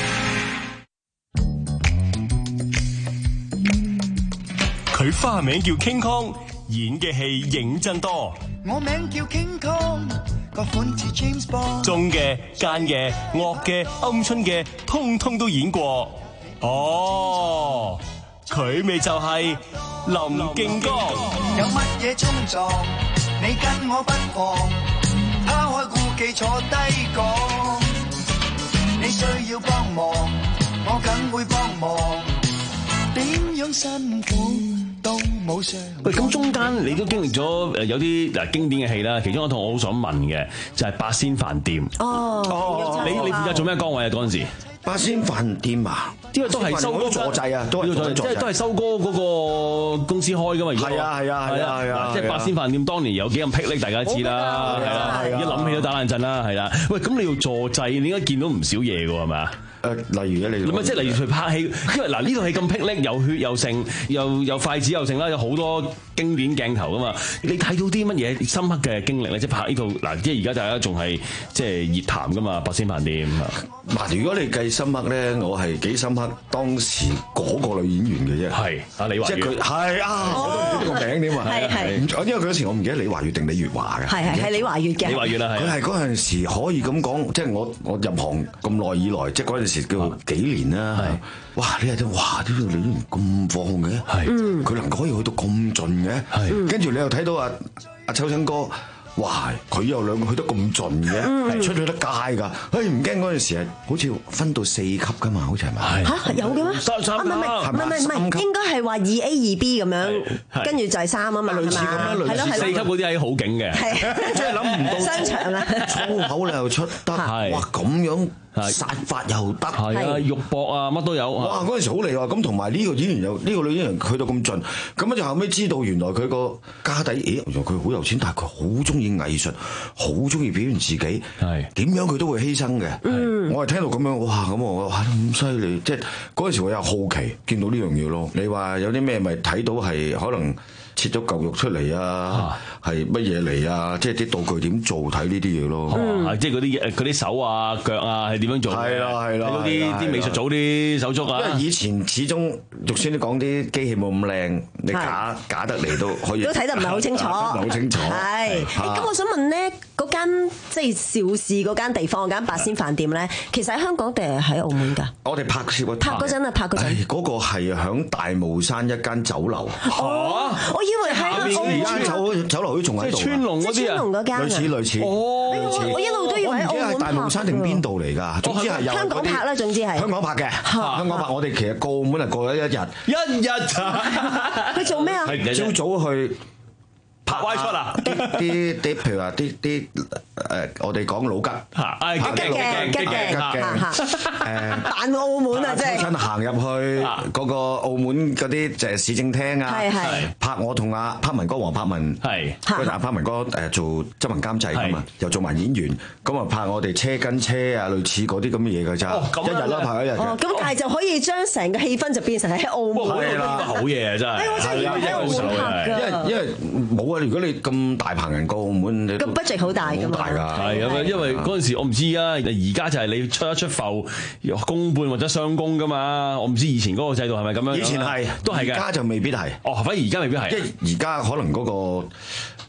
佢花名叫 King Kong， 演嘅戲認真多。 我名叫 King Kong， 個款似 James Bond。 忠嘅、奸嘅、惡嘅、鵪鶉嘅，通通都演過。哦，佢咪就係林敬剛。 有乜嘢衝撞，你跟我不妨，拋開顧忌坐低講。你需要幫忙，我梗會幫忙。點樣辛苦都冇常。 喂，咁中間你都經歷咗誒有啲嗱經典嘅戲啦，其中一套我好想問嘅就係八仙飯店。 哦， 哦你你負責做咩崗位啊？嗰陣時八仙飯店啊， 因為都係收哥助祭啊，都係助祭， 即係都係收哥嗰個公司開噶嘛。 係啊係啊係啊係啊！ 即係八仙飯店當年有幾咁霹靂，大家知啦，係啦，一諗起都打冷震啦，係啦。喂，咁你要助祭，你應該見到唔少嘢㗎係咪啊？ 誒，例如咧，你唔係即係例如佢拍戲，因為嗱呢套戲咁霹靂，有血有剩，又有筷子又剩啦，有好多經典鏡頭噶嘛。你睇到啲乜嘢深刻嘅經歷咧？即係拍呢套嗱，即係而家大家仲係即係熱談噶嘛，八仙飯店。 嗱，如果你計深刻咧，我係幾深刻當時嗰個女演員嘅啫。 係啊，李華月。 即係佢係啊，我都唔記得個名點啊。 係係。 因為嗰時我唔記得李華月定李月華嘅。 係係係李華月嘅。 李華月啦，係。 佢係嗰陣時可以咁講，即係我我入行咁耐以來，即係嗰陣時叫幾年啦。係。哇！你係睇哇，呢個女演員咁放嘅，係。佢能夠可以去到咁盡嘅，係。跟住你又睇到阿阿秋生哥。哇！佢有兩個去得咁盡嘅，嗯、出咗得街㗎。誒唔驚嗰陣時係好似分到四級㗎嘛，好似係咪？ 嚇有嘅咩？ 三三級， 唔係唔係唔係，應該係話二 A 二 B 咁樣，跟住就係三啊嘛， 類似咁樣，類似四級嗰啲係好勁嘅， 即係諗唔到商場啊， 粗口你又出得，哇咁樣。殺法又得， 係啊，肉搏啊，乜都有。 哇！嗰陣時好厲害，咁同埋呢個演員又呢、呢個女演員去到咁盡，咁就後尾知道原來佢個家底，咦？原來佢好有錢，但係佢好中意藝術，好中意表現自己，係點樣佢都會犧牲嘅。嗯，我係聽到咁樣，哇！咁我哇咁犀利，即係嗰陣時我又好奇見到呢樣嘢咯。你話有啲咩咪睇到係可能？切咗嚿肉出嚟啊，係乜嘢嚟啊？即係啲道具點做睇呢啲嘢咯， 嗯、即係嗰啲嗰啲手啊腳啊係點樣做？ 係啦係啦， 睇啲啲美術組啲手足啊。 因為以前始終肉酸啲講啲機器冇咁靚，你假假得嚟都可以。 都睇得唔係好清楚， 唔係好清楚。 係。咁我想問咧，嗰間即係邵氏嗰間地方嗰間八仙飯店咧，其實喺香港定係喺澳門㗎？ 我哋拍攝拍嗰陣啊，拍嗰陣。 嗰個係響大霧山一間酒樓。 哦，我以為係而家酒酒樓都仲喺度， 川龍嗰啲川龍嗰間類似類似。 哦，我一路都以為喺澳門拍。 大霧山定邊度嚟㗎？總之係香港拍啦，總之係香港拍嘅。香港拍，我哋其實過澳門係過咗一日， 一日咋？ 佢做咩啊？ 朝早去。 拍歪出啦！ 啲啲啲，譬如話啲啲誒，我哋講老吉嚇，係吉嘅吉嘅吉嘅誒， 扮澳門啊！即係親行入去嗰個澳門嗰啲就係市政廳啊，拍我同阿柏文哥黃柏文係嗰陣阿柏文哥誒做執行監製㗎嘛，又做埋演員，咁啊拍我哋車跟車啊，類似嗰啲咁嘅嘢㗎咋，一日啦拍一日。 哦，咁但係就可以將成個氣氛就變成喺澳門。 係啦， 好嘢啊真係。 誒，我真係以為喺澳門拍㗎。 因為因為冇啊，如果你咁大棚人過澳門，你個 budget 好大㗎嘛。 好大㗎， 係咁啊，因為嗰陣時我唔知啊，而家就係你出一出埠公半或者雙公㗎嘛，我唔知以前嗰個制度係咪咁樣。 以前係， 都係嘅。 而家就未必係。 哦，反而而家未必係。 即係而家可能嗰個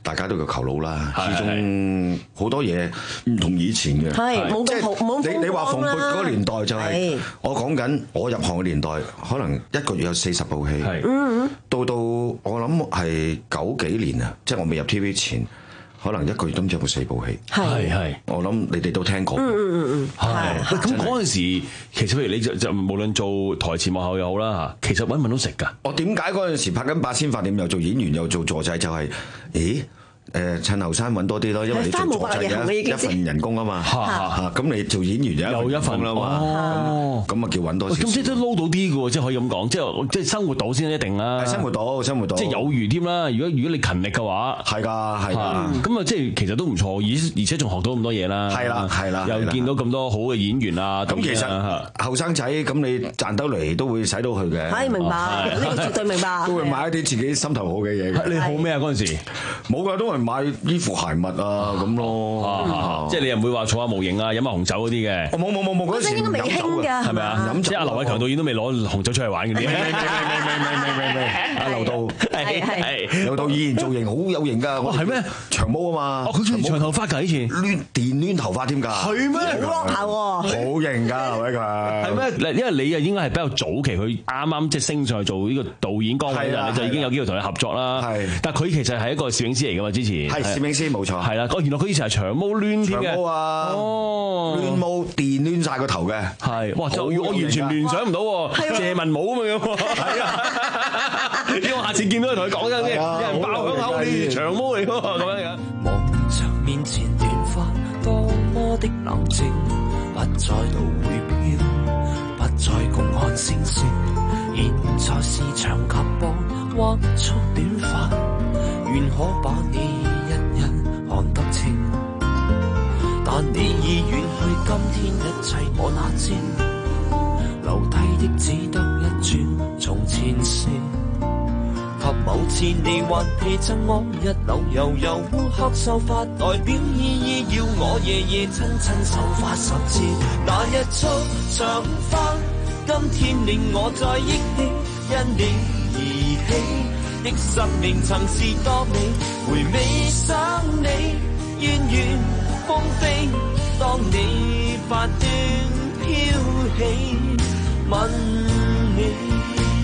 大家都叫求老啦，始終好多嘢唔同以前嘅， 係冇咁好冇你你話蓬勃嗰個年代就係、 係我講緊我入行嘅年代，可能一個月有四十部戲， 嗯到到我諗係九幾年啊，即係我未入 T V 前。可能一個月都唔知有冇四部戲， 係係，我諗你哋都聽過， 嗯嗯嗯嗯， 係。 咁嗰陣時，其實譬如你就就無論做台前幕後又好啦嚇，其實揾唔揾到食㗎？ 我點解嗰陣時拍緊八仙飯店又做演員又做助仔就係、是，咦？誒趁後生揾多啲咯，因為你做助仔嘅一份人工啊嘛，咁你做演員又一份啦嘛，咁咁啊叫揾多少？ 咁即係都撈到啲嘅喎，即係可以咁講，即係即係生活到先一定啦。 生活到，生活到， 即係有餘添啦。如果如果你勤力嘅話， 係㗎，係㗎。 咁啊，即係其實都唔錯，而而且仲學到咁多嘢啦。 係啦，係啦， 又見到咁多好嘅演員啊。 咁其實後生仔咁你賺得嚟都會使到佢嘅。 係明白，呢個絕對明白。 都會買一啲自己心頭好嘅嘢。 你好咩啊？嗰陣時冇㗎，都係買衣服鞋襪啊咁咯。 即係你又唔會話坐下模型啊、飲下紅酒嗰啲嘅。 冇冇冇冇嗰陣時應該未興㗎， 係咪啊？即係阿劉偉強導演都未攞紅酒出嚟玩嘅啲。 阿劉導係係劉導以前造型好有型㗎。 哇係咩？ 長毛啊嘛。 哦，佢中意長頭髮㗎以前。 攣電攣頭髮添㗎。 係咩？ 好 rock 下喎。 好型㗎，劉偉強。 係咩？因為你啊應該係比較早期，佢啱啱即係升上去做呢個導演崗位嗰陣，你就已經有機會同佢合作啦。係。但係佢其實係一個攝影師嚟㗎嘛，之前。 係攝影師冇錯。係啦，哦原來佢以前係長毛攣添嘅。 長毛啊。哦。攣毛電攣曬個頭嘅。係。哇！就我完全聯想唔到喎。謝文武咁樣喎。係啊。因為我下次見到佢同佢講真啲，有人爆響口，你長毛嚟㗎喎咁樣樣。 望着面前短髮，多麼的冷靜，不再度會飄，不再共看星星。現在是長及膊，或束短髮，願可把你一一看得清。但你已遠去，今天一切我哪知？留低的只得一轉從前事。及某次你還記憎我一縷悠悠黑秀髮，代表意義要我夜夜親親手花十次。那日束長髮，今天令我再憶起，因你而起的生命曾是多美。回味想你，遠遠風飛，當你髮端飄起，問你。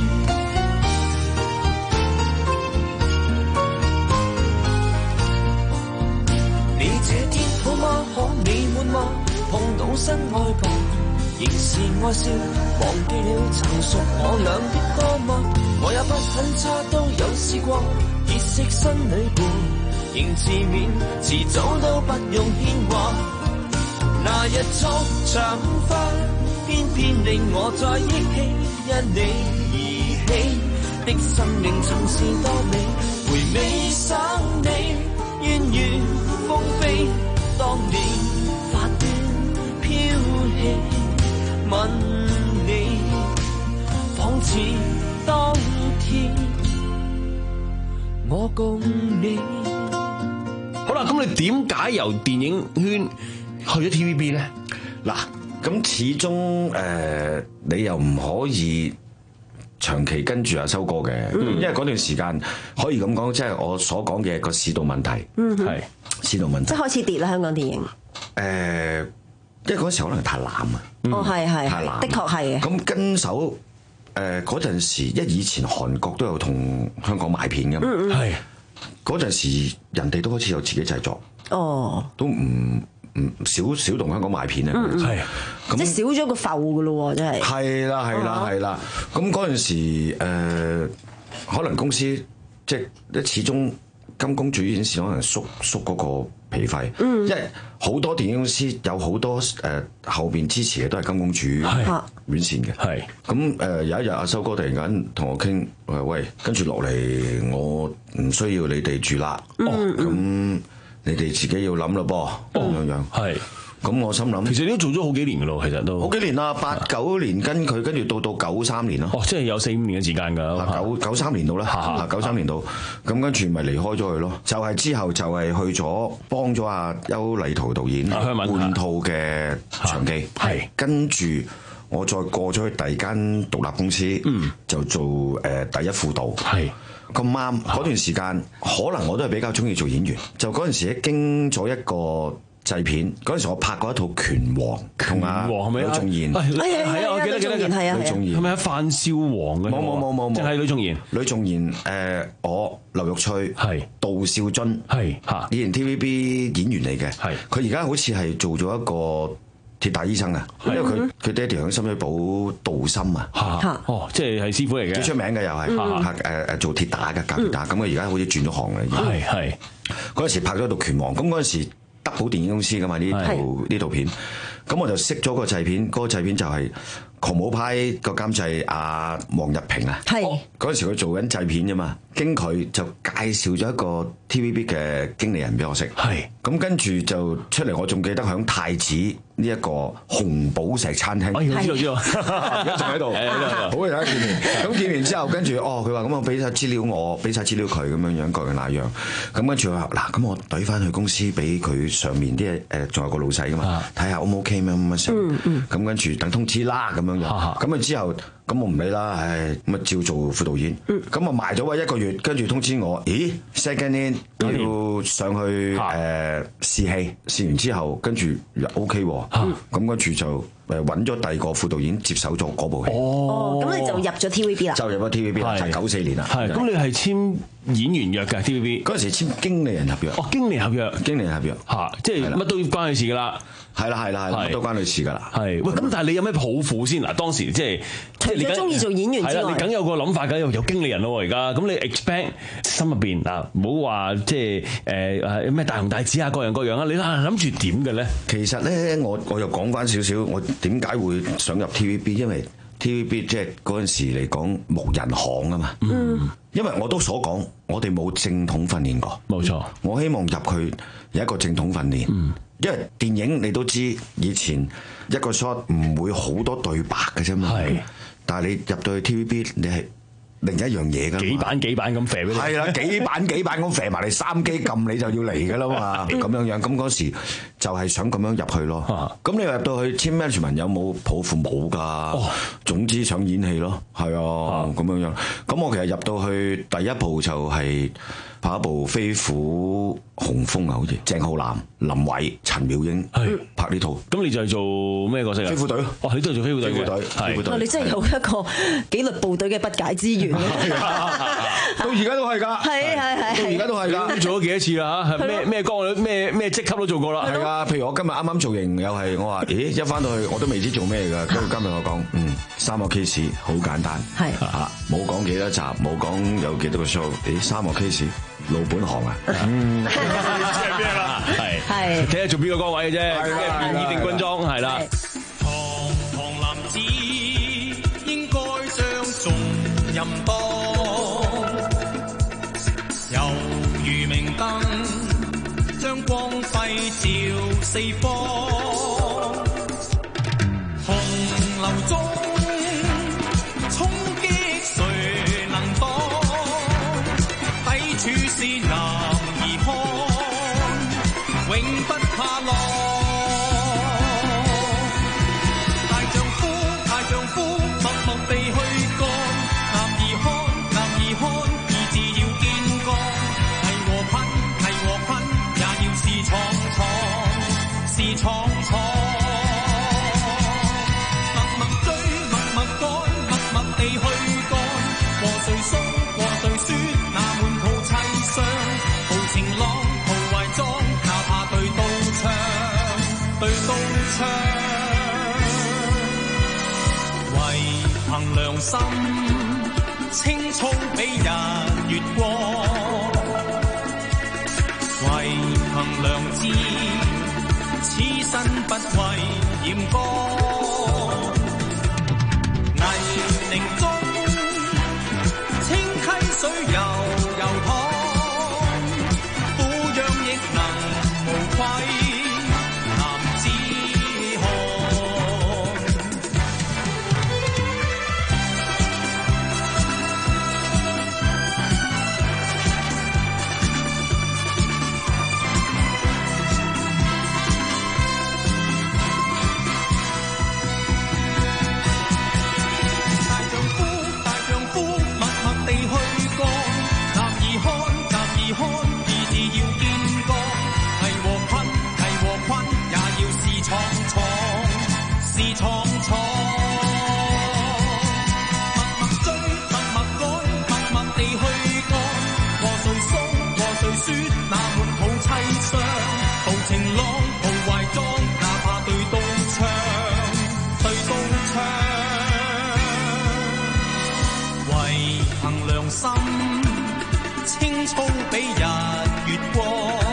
這天好嗎？可美滿嗎？碰到新愛吧，仍是愛笑，忘記了曾屬我倆的歌嗎？我也不很差，都有試過結識新女伴，仍自勉，遲早都不用牽掛。那日束長髮，偏偏令我再憶起，因你而起的生命曾是多美。回味想你，遠遠風飛，當你髮端飄起，問你，仿似當天我共你。 好啦，咁你點解由電影圈去咗 T V B 咧？ 嗱，咁始終誒、呃，你又唔可以長期跟住阿修哥嘅，嗯、因為嗰段時間可以咁講，即係我所講嘅個市道問題，係、嗯、市道問題， 即係開始跌啦香港電影。誒、 呃，因為嗰時可能太濫啊， 哦係係， 太濫， 的確係嘅。 咁跟手誒嗰陣時，因為以前韓國都有同香港買片㗎嘛，係嗰陣時人哋都開始有自己製作，哦，都唔。唔少少同香港買片啊，係、嗯， 即係少咗個浮嘅咯喎，真係。係啦，係啦，係啦。咁嗰陣時、呃，可能公司即係始終金公主演時可能縮縮嗰個皮費，嗯、因為好多電影公司有好多誒、呃、後邊支持嘅都係金公主院線嘅，係。咁誒、呃、有一日阿修哥突然間同我傾，誒喂，跟住落嚟我唔需要你哋住啦，嗯、哦咁。你哋自己要諗咯噃，咁樣樣係。咁我心諗， 其實你都做咗好幾年噶咯，其實都好幾年啦，八九年跟佢，跟住到到九三年咯。 哦，即係有四五年嘅時間㗎。 九九三年到啦，九三年到，咁跟住咪離開咗佢咯。就係之後就係去咗幫咗阿邱禮濤導演半套嘅場記，係跟住我再過咗去第二間獨立公司，嗯，就做誒第一副導，係。 咁啱嗰段時間，可能我都係比較中意做演員。就嗰陣時咧，經咗一個製片，嗰陣時我拍過一套《拳王》，同阿呂頌賢。 係啊，我記得記得。 係啊， 呂頌賢係咪啊？范少皇嘅？ 冇冇冇冇冇， 淨係呂頌賢。 呂頌賢誒，我劉玉翠係杜少津係嚇， 以前 T V B 演員嚟嘅。係佢而家好似係做咗一個鐵打醫生啊，因為佢佢爹哋響深水埗杜心啊， 哦，即係係師傅嚟嘅， 最出名嘅又係拍誒誒做鐵打嘅，夾鐵打，咁佢而家好似轉咗行啦，已經係係嗰陣時拍咗套拳王，咁嗰陣時德寶電影公司噶嘛呢套呢套片，咁我就識咗個製片，嗰個製片就係狂舞派個監製阿黃日平啊，係嗰陣時佢做緊製片啫嘛，經佢就介紹咗一個 T V B 嘅經理人俾我識，係咁跟住就出嚟，我仲記得響太子呢一個紅寶石餐廳， 我知道知道， 而家仲喺度，好嘅大家見面，咁見完之後跟住哦，佢話咁我俾晒資料我，俾晒資料佢咁樣樣各樣那樣，咁跟住話嗱，咁我懟翻去公司俾佢上面啲誒，誒仲有個老細噶嘛，睇下 O 唔 OK 咩咁樣，咁跟住等通知啦咁樣樣，咁啊之後。咁我唔理啦，唉，咁啊照做副導演。咁啊埋咗位一個月，跟住通知我，咦 second in 要上去誒試戲，試完之後跟住又 OK 喎，咁跟住就誒揾咗第二個副導演接手咗嗰部戲。 哦，咁你就入咗 T V B 啦？ 就入咗 T V B 啦，係九四年啦。 係，咁你係簽演員約㗎 T V B 嗰陣時簽經理人合約。 哦，經理合約， 經理人合約嚇，即係乜都關佢事㗎啦。 係啦係啦係啦，乜都關佢事㗎啦。 係，喂，咁但係你有咩抱負先嗱？當時即係除咗中意做演員之外， 你梗有個諗法，梗有有經理人咯而家。咁你 expect 心入邊嗱，唔好話即係誒誒咩大紅大紫啊，各樣各樣啊，你諗住點嘅咧？ 其實咧，我我又講翻少少，我點解會想入 T V B？ 因為 T V B 即係嗰陣時嚟講無人行啊嘛。嗯。因為我都所講，我哋冇正統訓練過。 冇錯。我希望入去有一個正統訓練。嗯。因為電影你都知，以前一個 shot 唔會好多對白嘅啫嘛。係。但係你入到去 T V B， 你係另一樣嘢㗎。 幾版幾版咁肥俾你。 係啦，幾版幾版咁肥埋你，三機撳你就要嚟㗎啦嘛。咁樣樣，咁嗰時就係想咁樣入去咯。咁你入到去簽 management 有冇抱負？冇㗎。哦。總之想演戲咯，係啊，咁樣樣。咁我其實入到去第一部就係拍一部《飛虎雄風》啊，好似鄭浩南、林偉、陳妙英拍呢套。 咁你就係做咩角色啊？ 飛虎隊咯。 哦，你都係做飛虎隊嘅。 飛虎隊，飛虎隊。 你真係有一個紀律部隊嘅不解之緣。 到而家都係㗎。 係係係。 到而家都係㗎。 做咗幾多次啦？嚇，咩咩崗咩咩職級都做過啦。 係啊，譬如我今日啱啱做型，又係我話，咦，一翻到去我都未知做咩㗎。跟住今日我講，嗯，三個 case 好簡單。係。嚇，冇講幾多集，冇講有幾多個 show。誒，三個 case。老本行啊，嗯，即係咩啦？ 係係睇下做邊個崗位嘅啫，便衣定軍裝係啦。 堂堂男子應該將重任當，猶如明燈將光輝照四方。洪流中衝擊誰能擋？處事難而看，永不怕浪。大丈夫，大丈夫，默默地去幹。男兒漢，男兒漢，意志要堅剛。係和噴，係和噴，也要是闖闖，是闖闖。默默追，默默趕，默默地去幹。和誰訴，和誰説？豪情浪，豪懷裝，哪怕對刀槍，對刀槍。為憑良心，青蔥比日月光。為憑良知，此身不畏嚴光。泥濘中，清溪水悠悠淌。 憑良心，青蔥比日月光，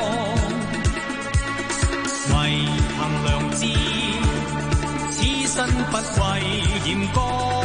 唯憑良知，此身不畏嚴光。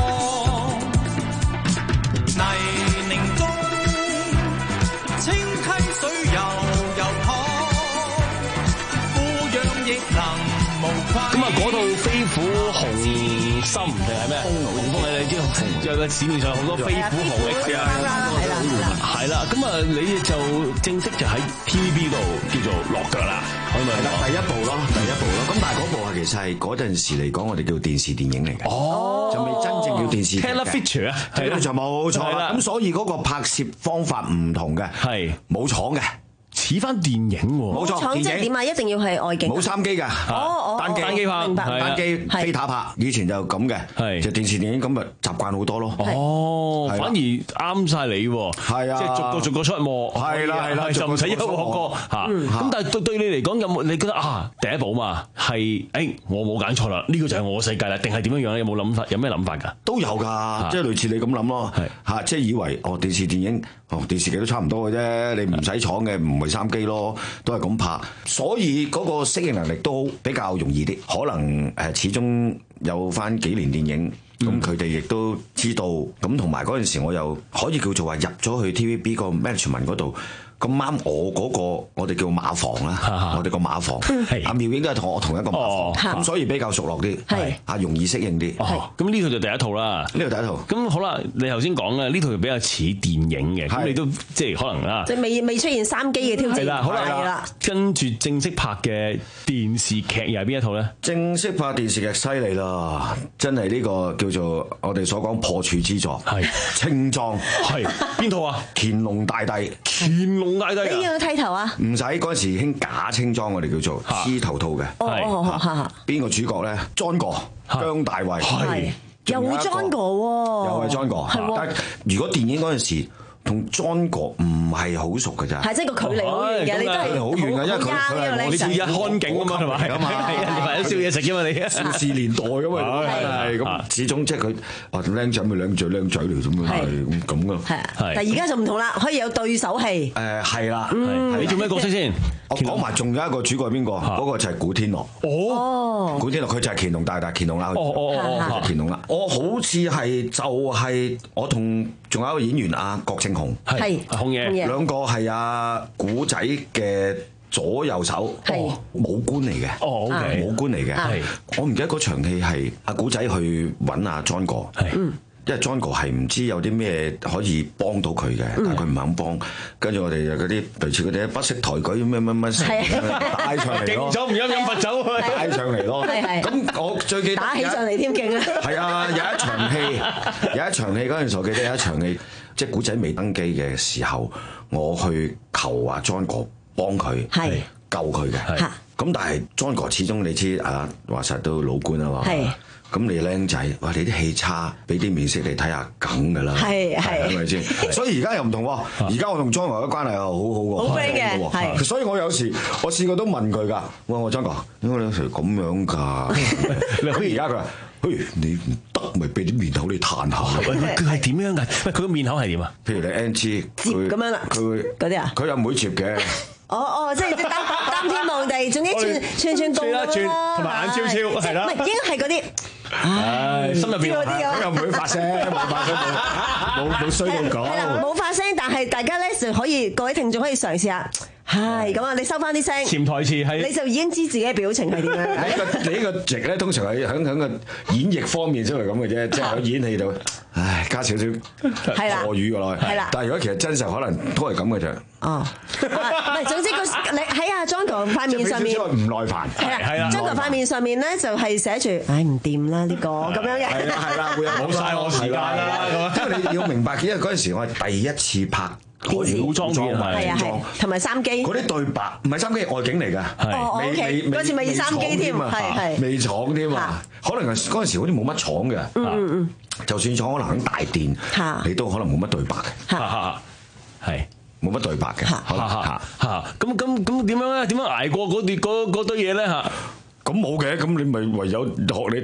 泥濘中，清溪水悠悠淌，富養亦能無愧。 咁啊，嗰套飛虎雄心定係咩？雄風你知有個市面上好多飛虎雄力啊， 係啦， 係啦。咁啊，你就正式就喺 T V B 度叫做落腳啦，可唔可以？ 係啦，第一部咯，第一部咯。咁但係嗰部係其實係嗰陣時嚟講，我哋叫電視電影嚟嘅。哦，就未真正叫電視劇嘅。 Feature 啊， 係啦，就冇錯啦。咁所以嗰個拍攝方法唔同嘅， 係冇廠嘅。 似翻電影喎， 冇錯， 廠即係點啊？一定要係外景， 冇三機㗎， 哦哦， 單機單機拍， 單機飛塔拍，以前就咁嘅，就電視電影咁咪習慣好多咯。 哦，反而啱晒你喎， 係啊， 即係逐個逐個出幕， 係啦係啦， 就唔使一個個嚇。咁但係對對你嚟講有冇？你覺得啊，第一部嘛係誒，我冇揀錯啦，呢個就係我世界啦，定係點樣樣咧？有冇諗法？有咩諗法㗎？ 都有㗎，即係類似你咁諗咯，嚇，即係以為哦電視電影。哦，電視劇都差唔多嘅啫，你唔使廠嘅，唔係三機咯，都係咁拍，所以嗰個適應能力都比較容易啲。可能誒，始終有翻幾年電影，咁佢哋亦都知道，咁同埋嗰陣時我又可以叫做話入咗去 T V B 個 management 嗰度。咁啱我嗰個我哋叫馬房啦，我哋個馬房，阿妙英都係同我同一個馬房，咁所以比較熟絡啲，啊容易適應啲。 咁呢套就第一套啦， 呢套第一套。 咁好啦，你頭先講咧，呢套就比較似電影嘅，咁你都即係可能啦， 即係未未出現三機嘅挑戰。係啦， 好啦， 跟住正式拍嘅電視劇又係邊一套咧？ 正式拍電視劇犀利啦，真係呢個叫做我哋所講破處之作，係青裝， 係邊套啊？ 乾隆大帝， 乾隆。 你要剃頭啊？ 唔使，嗰陣時興假青裝，我哋叫做黐頭套嘅。 哦， 邊個主角咧？John 哥，姜大衛， 係又 John 哥喎， 又係 John 哥。但係如果電影嗰陣時同 John 哥唔係好熟嘅咋， 係即係個距離好遠嘅，你都係好遠嘅，因為佢佢係你似一看景啊嘛，係咪？係啊，為咗燒嘢食啫嘛，你邵氏年代咁嘛，係咁，始終即係佢話僆仔咪僆仔僆仔嚟，咁樣係咁噶。 係啊，但係而家就唔同啦，可以有對手戲。 誒係啦， 你做咩角色先？ 我講埋仲有一個主角係邊個？嗰個就係古天樂。 哦， 古天樂佢就係乾隆大帝，乾隆啦。 哦哦哦， 乾隆啦。我好似係就係我同仲有一個演員阿郭正雄， 係紅爺， 兩個係阿古仔嘅左右手，武官嚟嘅。 哦，OK， 武官嚟嘅。係我唔記得嗰場戲係阿古仔去揾阿 John 哥。係。因為 John 哥係唔知有啲咩可以幫到佢嘅，但係佢唔肯幫，跟住我哋就嗰啲類似嗰啲不識抬舉咩乜乜帶上嚟咯， 勁咗唔飲飲罰酒， 帶上嚟咯。咁我最記得打起上嚟添勁啊！ 係啊，有一場戲，有一場戲嗰陣時我記得有一場戲，即係古仔未登基嘅時候，我去求阿 John 哥幫佢救佢嘅。咁但係 John 哥始終你知啊，話實都老官啊嘛。咁你僆仔，哇！你啲戲差，俾啲面色你睇下，梗㗎啦， 係係， 係咪先？所以而家又唔同喎，而家我同莊哥嘅關係又好好喎， 好 friend 嘅，係。 所以我有時我試過都問佢㗎，喂，我莊哥，點解你有時咁樣㗎？你好似而家佢話，嘿，你唔得咪俾啲面口你嘆下。 佢係點樣㗎？喂，佢個面口係點啊？ 譬如你 N G 接咁樣啦， 佢會嗰啲啊？ 佢又唔會接嘅。 哦哦，即係擔擔天望地，總之串串串動咁咯， 同埋眼超超，係啦， 唔係應該係嗰啲。 唉，心入邊佢又唔會發聲，冇發聲，冇冇衰到講。 係啦，冇發聲，但係大家咧就可以，各位聽眾可以嘗試下。係咁啊！你收翻啲聲， 潛台詞係你就已經知自己嘅表情係點樣。 你個你呢個值咧，通常係喺喺個演繹方面先係咁嘅啫，即係喺演戲度，唉，加少少國語㗎咯。係啦，但係如果其實真實可能都係咁嘅啫。 哦，唔係，總之個你喺阿 John 哥塊面上面唔耐煩。 係啦，係啦，John 哥塊面上面咧就係寫住，唉唔掂啦呢個咁樣嘅。 係啦係啦，會有冇曬我時間啦。因為你要明白，因為嗰陣時我係第一次拍。 古裝片係啊係，同埋三機嗰啲對白唔係三機，外景嚟㗎， 哦 OK，嗰次咪要三機添，係係未廠添啊，可能係嗰陣時好似冇乜廠嘅，嗯嗯嗯，就算廠可能喺大殿，你都可能冇乜對白嘅，係冇乜對白嘅，嚇嚇嚇，咁咁咁點樣咧？點樣捱過嗰段嗰嗰堆嘢咧嚇？ 咁冇嘅，咁你咪唯有學你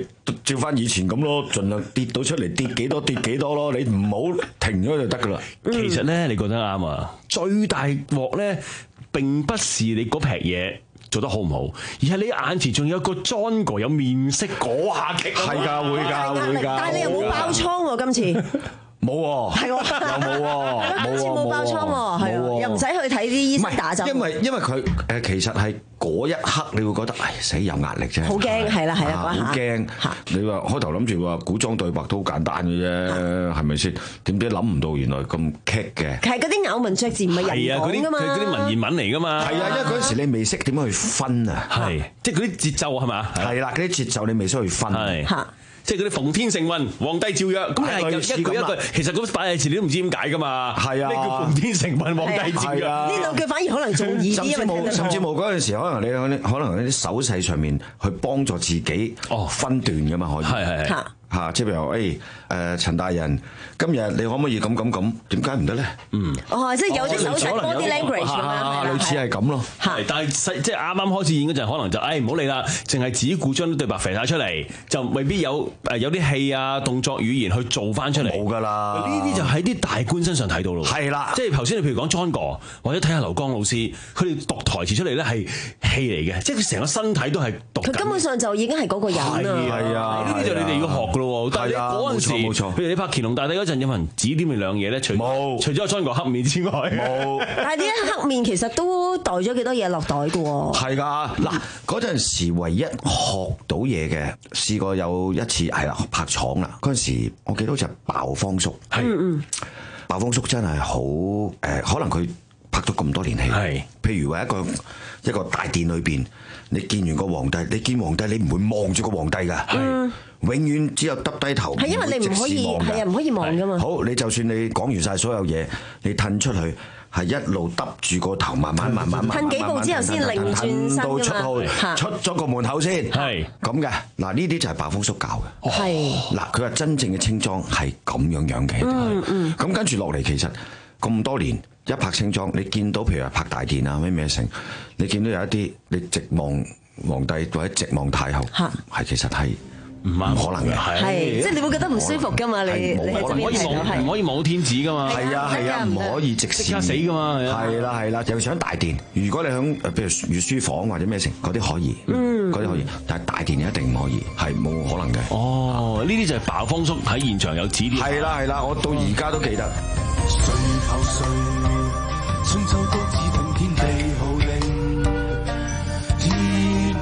照翻以前咁咯，盡量跌到出嚟跌幾多跌幾多咯，你唔好停咗就得噶啦。 其實咧，你覺得啱啊？最大鑊咧並不是你嗰撇嘢做得好唔好，而係你眼前仲有個 John 哥有面色嗰下劇。 係㗎，會㗎，會㗎。 但係你又冇爆倉喎，今次。 冇喎， 係喎， 又冇喎， 今次冇爆倉喎，係喎，又唔使去睇啲醫生打針。 因為因為佢誒其實係嗰一刻，你會覺得唉死有壓力啫。 好驚，係啦係啦， 好驚。你話開頭諗住話古裝對白都好簡單嘅啫，係咪先？點知諗唔到原來咁棘嘅。 係嗰啲咬文嚼字唔係人講㗎嘛。 係啊，嗰啲佢嗰啲文言文嚟㗎嘛。 係啊，因為嗰陣時你未識點樣去分啊。 係，即係嗰啲節奏係嘛？ 係啦，嗰啲節奏你未識去分。 係。即係嗰啲奉天承運，皇帝詔曰，咁係一句一句，其實嗰擺喺前你都唔知點解㗎嘛。係啊，咩叫奉天承運，皇帝詔曰？ 呢兩句反而可能仲易啲， 甚至冇，甚至冇嗰陣時，可能你可能喺啲手勢上面去幫助自己分段㗎嘛，可以。係係係。嚇！即係譬如誒誒陳大人，今日你可唔可以咁咁咁？點解唔得咧？嗯。 哦，即係有啲手勢 body language 咁樣， 類似係咁咯。 係，但係細即係啱啱開始演嗰陣，可能就誒唔好理啦，淨係自己故將啲對白肥晒出嚟，就未必有誒有啲戲啊動作語言去做翻出嚟。 冇㗎啦。 呢啲就喺啲大官身上睇到咯。 係啦。 即係頭先你譬如講 John 哥，或者睇下劉江老師，佢哋讀台詞出嚟咧係戲嚟嘅，即係佢成個身體都係讀。 佢根本上就已經係嗰個人啦。 係啊。 呢啲就你哋要學㗎咯。但係嗰陣時，冇錯，譬如你拍《乾隆大帝》嗰陣，有冇人指點你兩嘢咧？除冇，除咗阿 John 哥黑面之外，冇。 但係啲黑面其實都袋咗幾多嘢落袋㗎喎。 係㗎，嗱嗰陣時唯一學到嘢嘅，試過有一次係啦拍廠啦，嗰陣時我記得好似係爆方叔，係嗯爆方叔真係好誒，可能佢拍咗咁多年戲，係譬如話一個一個大殿裏邊，你見完個皇帝，你見皇帝你唔會望住個皇帝㗎。係。永遠只有耷低頭， 係因為你唔可以係啊，唔可以望噶嘛。 好，你就算你講完晒所有嘢，你褪出去係一路耷住個頭，慢慢慢慢慢慢褪幾步之後先擰轉身到出去，出咗個門口先係咁嘅。嗱呢啲就係爆風叔教嘅。係嗱，佢話真正嘅清裝係咁樣樣嘅。嗯嗯。咁跟住落嚟，其實咁多年一拍清裝，你見到譬如話拍大殿啊咩咩成，你見到有一啲你直望皇帝或者直望太后，係其實係。唔可能嘅， 係即係你會覺得唔舒服噶嘛？你你喺側邊睇到係唔可以望到天子噶嘛？ 係啊係啊，唔可以直視， 即刻死噶嘛？ 係啦係啦，又想大殿。如果你響譬如御書房或者咩成嗰啲可以，嗯，嗰啲可以，但係大殿一定唔可以，係冇可能嘅。 哦，呢啲就係爆方叔喺現場有指點。 係啦係啦，我到而家都記得。誰後誰？春秋都只聽天地號令，天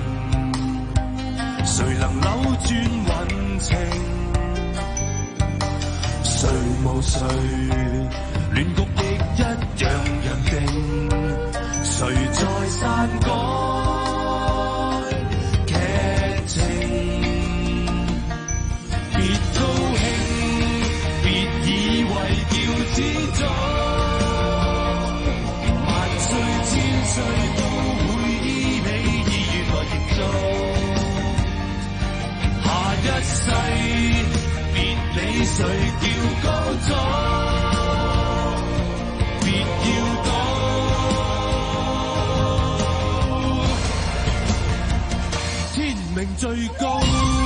命，誰能扭轉運程？誰無誰？亂局亦一樣人定，誰在篡改劇情？別高興，別以為叫始終，萬歲千歲都會依你意願來營造。下一世別理誰叫高祖，別要躲，天命最高。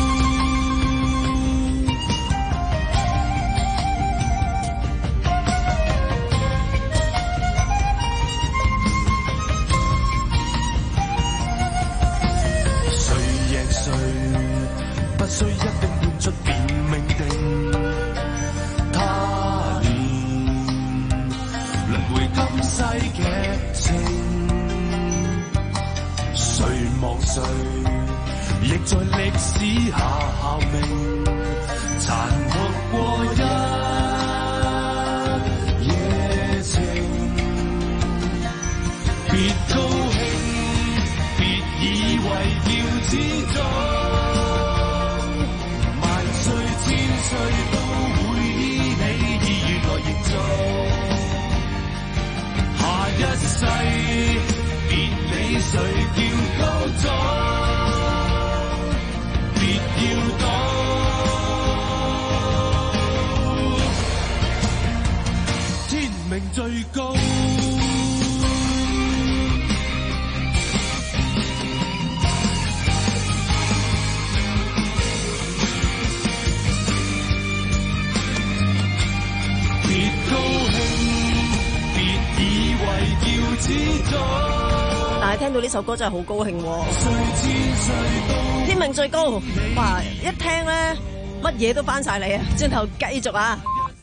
不需一定判出便命定，他年輪迴今世劇情，誰忘誰，亦在歷史下效命，殘酷過一夜情，別高興，別以為要知足。誰都會依你意願來營造，下一世別理誰叫高祖，別要躲。 但係聽到呢首歌真係好高興喎！天命最高，哇！一聽咧，乜嘢都翻晒嚟啊！轉頭繼續啊！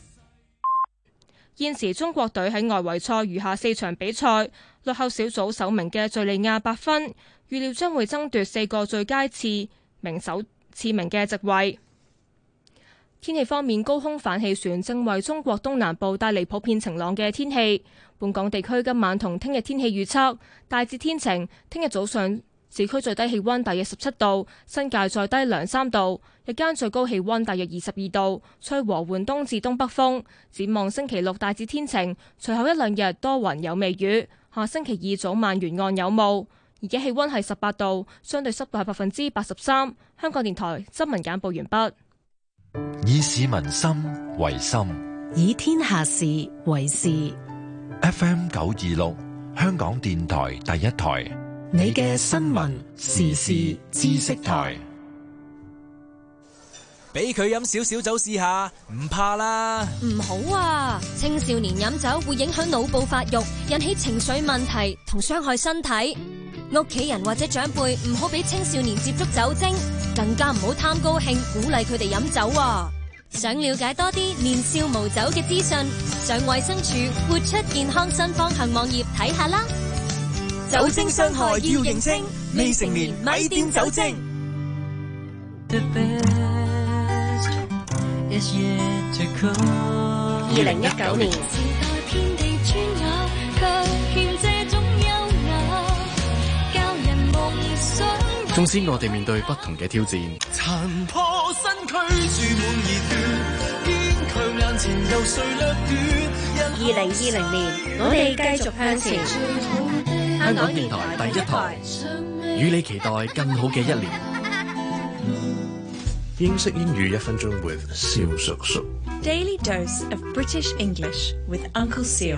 現時中國隊喺外圍賽餘下四場比賽，落後小組首名嘅敘利亞八分，預料將會爭奪四個最佳次名首次名嘅席位。天氣方面，高空反氣旋正為中國東南部帶嚟普遍晴朗嘅天氣。本港地區今晚同聽日天氣預測大致天晴，聽日早上市區最低氣溫大約十七度，新界再低兩三度，日間最高氣溫大約二十二度，吹和緩東至東北風。展望星期六大致天晴，隨後一兩日多雲有微雨，下星期二早晚沿岸有霧。而家氣溫係十八度，相對濕度係百分之八十三。香港電台新聞簡報完畢。 以市民心為心， 以天下事為事。 F M 九二六，香港電台第一台， 你嘅新聞時事知識台。 俾佢飲少少酒試下，唔怕啦。 唔好啊！青少年飲酒會影響腦部發育，引起情緒問題同傷害身體。屋企人或者長輩唔好俾青少年接觸酒精，更加唔好貪高興鼓勵佢哋飲酒啊！想了解多啲年少無酒嘅資訊，上衛生署活出健康新方向網頁睇下啦。 酒精傷害要認清，未成年咪掂酒精。 二零一九年。 縱使我哋面對不同嘅挑戰， 殘破身軀注滿熱血，堅強眼前有誰掠奪。 二零二零年，我哋繼續向前。 香港電台第一台，與你期待更好嘅一年。 英式英語一分鐘 with 蕭叔叔。 Daily dose of British English with Uncle Seal。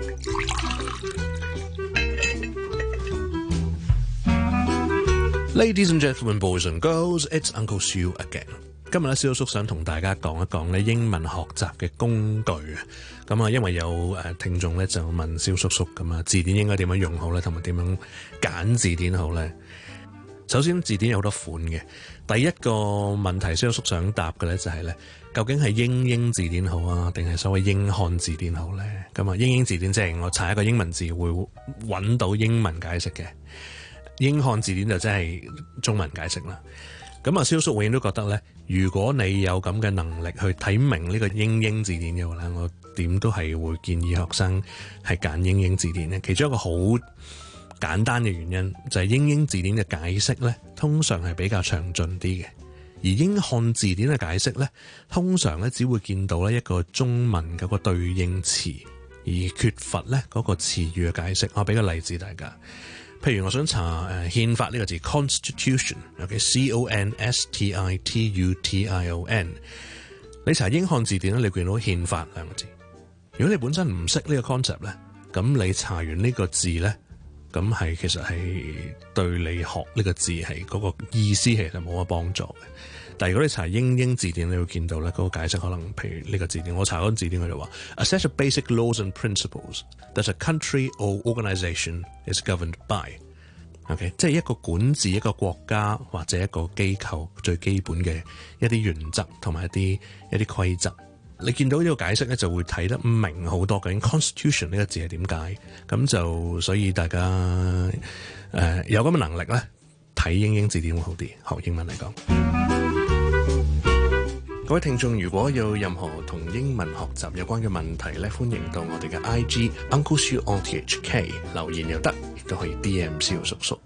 Ladies and gentlemen, boys and girls, it's Uncle Sue again. 今日咧，蕭叔想同大家講一講咧英文學習嘅工具啊。咁啊，因為有誒聽眾咧就問蕭叔叔咁啊，字典應該點樣用好咧，同埋點樣揀字典好咧？首先，字典有好多款嘅。第一個問題，蕭叔想答嘅咧就係咧，究竟係英英字典好啊，定係所謂英漢字典好咧？咁啊，英英字典即係我查一個英文字會揾到英文解釋嘅。英漢字典就真係中文解釋啦。咁啊，蕭叔永遠都覺得咧，如果你有咁嘅能力去睇明呢個英英字典嘅話咧，我點都係會建議學生係揀英英字典咧。其中一個好簡單嘅原因就係英英字典嘅解釋咧，通常係比較詳盡啲嘅，而英漢字典嘅解釋咧，通常咧只會見到咧一個中文嗰個對應詞，而缺乏咧嗰個詞語嘅解釋。我俾個例子大家。譬如我想查誒憲法呢個字 Constitution，OK，C O N S T I T U T I O N， 你查英漢字典咧，你見到憲法兩個字。如果你本身唔識呢個 concept 咧，咁你查完呢個字咧，咁係其實係對你學呢個字係嗰個意思其實冇乜幫助嘅。但係如果你查英英字典，你會見到咧嗰個解釋可能，譬如呢個字典，我查嗰個字典佢就話 A set of basic laws and principles that a country or organisation is governed by。OK， 即係一個管治一個國家或者一個機構最基本嘅一啲原則同埋一啲一啲規則。你見到呢個解釋咧，就會睇得明好多究竟 Constitution 呢個字係點解。咁就所以大家誒、呃、有咁嘅能力咧，睇英英字典會好啲，學英文嚟講。各位聽眾，如果有任何同英文學習有關嘅問題咧，歡迎到我哋嘅 I G Uncle Sue R T H K 留言又得，亦都可以 D M 蕭叔叔。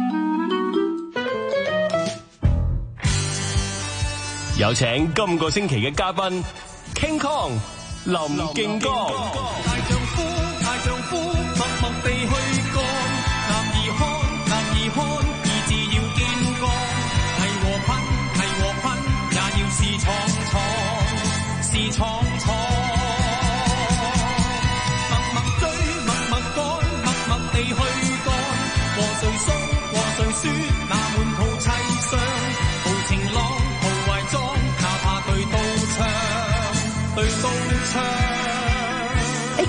有請今個星期嘅嘉賓 King Kong 林敬剛。 大丈夫，大丈夫，默默地去幹，男兒漢，男兒漢，意志要堅剛，係和噴，係和噴，也要是闖闖，是闖闖。默默追，默默趕，默默地去幹，和誰訴，和誰說，那滿肚凄傷，豪情浪，豪懷裝，哪怕對刀槍，對刀槍。 誒咁樣咧，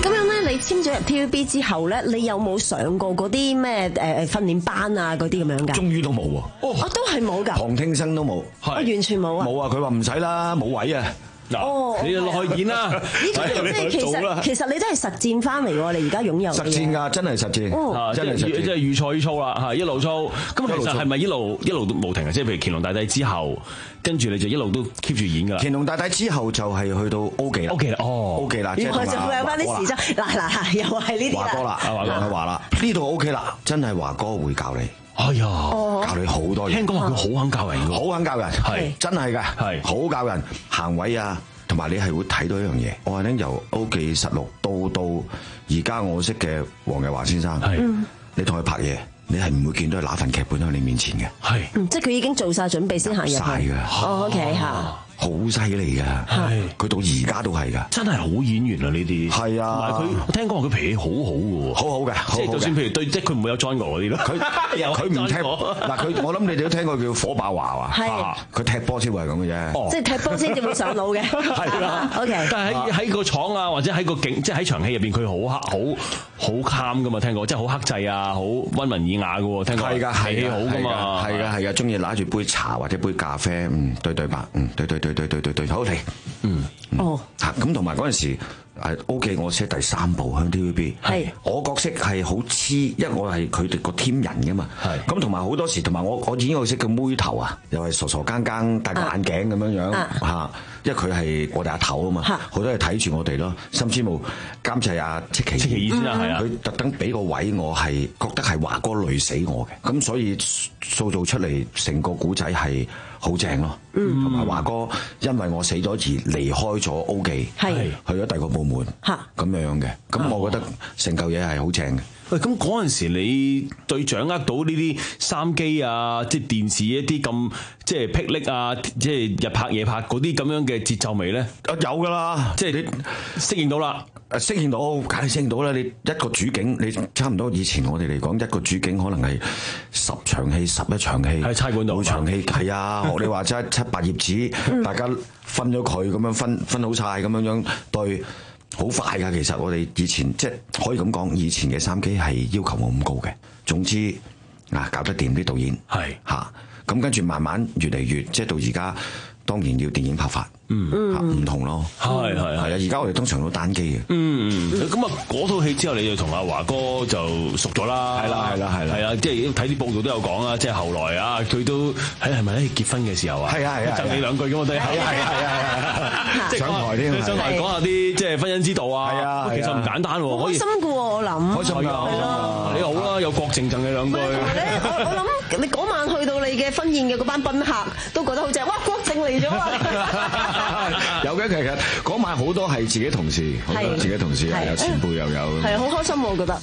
你簽咗入 T V B 之後咧，你有冇上過嗰啲咩誒訓練班啊嗰啲咁樣㗎？ 終於都冇喎。 哦，都係冇㗎。 旁聽生都冇， 我完全冇啊。 冇啊！佢話唔使啦，冇位啊。 嗱，你就落去演啦。 呢啲即係其實其實你都係實戰翻嚟喎，你而家擁有嘅嘢。 實戰㗎，真係實戰，真係實戰， 即係預賽預操啦，係一路操。咁其實係咪一路一路都冇停啊？即係譬如乾隆大帝之後，跟住你就一路都 keep 住演㗎啦。 乾隆大帝之後就係去到 O 記啦 ，O 記啦，哦 ，O 記啦，即係就會有翻啲時裝。嗱嗱嗱，又係呢啲華哥啦，華哥係華啦，呢度 O K 啦，真係華哥會教你。 哎呀， 教你好多嘢。 聽講話佢好肯教人㗎， 好肯教人， 係真係㗎，係好教人行位啊。同埋你係會睇到一樣嘢，我話咧由 O 記實錄到到而家我識嘅黃日華先生，你同佢拍嘢，你係唔會見到佢拿份劇本喺你面前嘅， 係， 即係佢已經做晒準備先行入去， 晒㗎， 哦 OK 嚇。 好犀利㗎，佢到而家都係㗎， 真係好演員啊！呢啲係啊， 同埋佢，我聽講話佢脾氣好好嘅喎， 好好嘅， 即係就算譬如對，即係佢唔會有 join 我嗰啲咯。 佢佢唔踢嗱，佢我諗你哋都聽過叫火爆華啊，係佢踢波先會係咁嘅啫， 即係踢波先至會上腦嘅， 係啦。 OK， 但係喺喺個廠啊，或者喺個景，即係喺場戲入邊，佢好黑好好 calm 㗎嘛。聽過即係好克制啊，好溫文爾雅嘅喎。聽過係㗎，脾氣好㗎嘛， 係㗎係㗎，中意拿住杯茶或者杯咖啡，嗯對對白，嗯對對對對對對對好。嗯， 哦， 嚇咁同埋嗰陣時誒 O 記我寫第三部喺 T V B，係我角色係好黐，因為我係佢哋個 team 人噶嘛，係咁同埋好多時同埋我我演個角色叫妹頭啊，又係傻傻更更戴個眼鏡咁樣樣嚇，因為佢係我哋阿頭啊嘛，好多嘢睇住我哋咯，甚至乎監製阿戚其戚其義先啊，係啊， 佢特登俾個位我係覺得係華哥累死我嘅，咁所以塑造出嚟成個古仔係好正咯，同埋華哥因為我死咗而離開咗 O 記，係去咗第二個部門，嚇咁樣嘅，咁我覺得成嚿嘢係好正嘅。 喂，咁嗰陣時你對掌握到呢啲三機啊，即係電視一啲咁即係霹靂啊，即係日拍夜拍嗰啲咁樣嘅節奏未咧？ 有㗎啦，即係你適應到啦。 誒適應到，梗係適應到啦！你一個主景，你差唔多以前我哋嚟講，一個主景可能係十場戲、十一場戲， 喺差館度， 每場戲係啊！學你話齋七八頁紙，大家分咗佢咁樣分分好晒咁樣樣對，好快㗎！其實我哋以前即係可以咁講，以前嘅三機係要求冇咁高嘅。總之啊，搞得掂啲導演係嚇，咁跟住慢慢越嚟越即係到而家。當然要電影拍法，嗯，唔同咯， 係係係啊！ 而家我哋通常都單機嘅， 嗯嗯，咁啊嗰套戲之後，你就同阿華哥就熟咗啦， 係啦係啦係啦， 係啊！即係睇啲報道都有講啦，即係後來啊，佢都喺係咪咧結婚嘅時候啊， 係啊係啊， 贈你兩句咁我哋，係啊係啊係啊，上台添，上台講下啲即係婚姻之道啊，係啊，其實唔簡單喎， 開心嘅喎我諗， 開心㗎， 你好啦，有郭靖贈你兩句， 我我諗你嗰晚去到你嘅婚宴嘅嗰班賓客都覺得好正，哇！郭靖嚟。 有嘅，其實嗰晚好多係自己同事，好多自己同事又有前輩又有， 係好開心我覺得。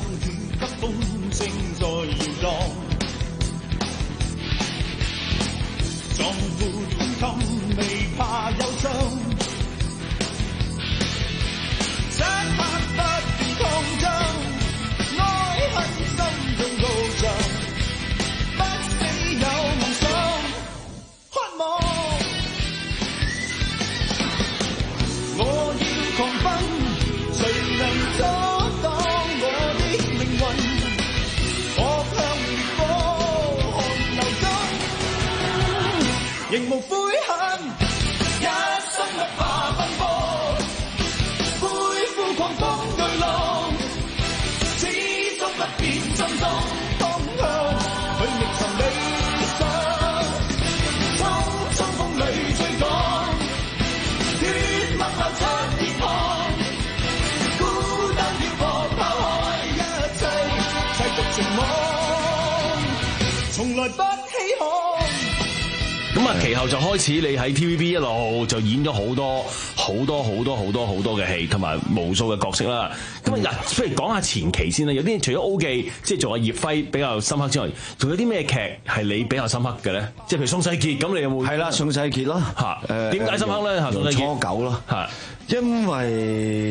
仍無悔恨，一生不怕奔波，背負狂風巨浪，始終不變心中方向，去覓尋理想，匆匆風裏追趕，血脈流出天堂，孤單漂泊拋開一切，齊獨情網，從來不稀罕。 咁啊，其後就開始你喺 T V B 一路就演咗好多好多好多好多好多嘅戲，同埋無數嘅角色啦。咁啊，嗱，不如講下前期先啦。有啲除咗 O 記，即係做阿葉輝比較深刻之外，仲有啲咩劇係你比較深刻嘅咧？即係譬如宋世傑，咁你有冇？ 係啦，宋世傑咯， 嚇，誒點解深刻咧？嚇，宋世傑初九咯，嚇。因為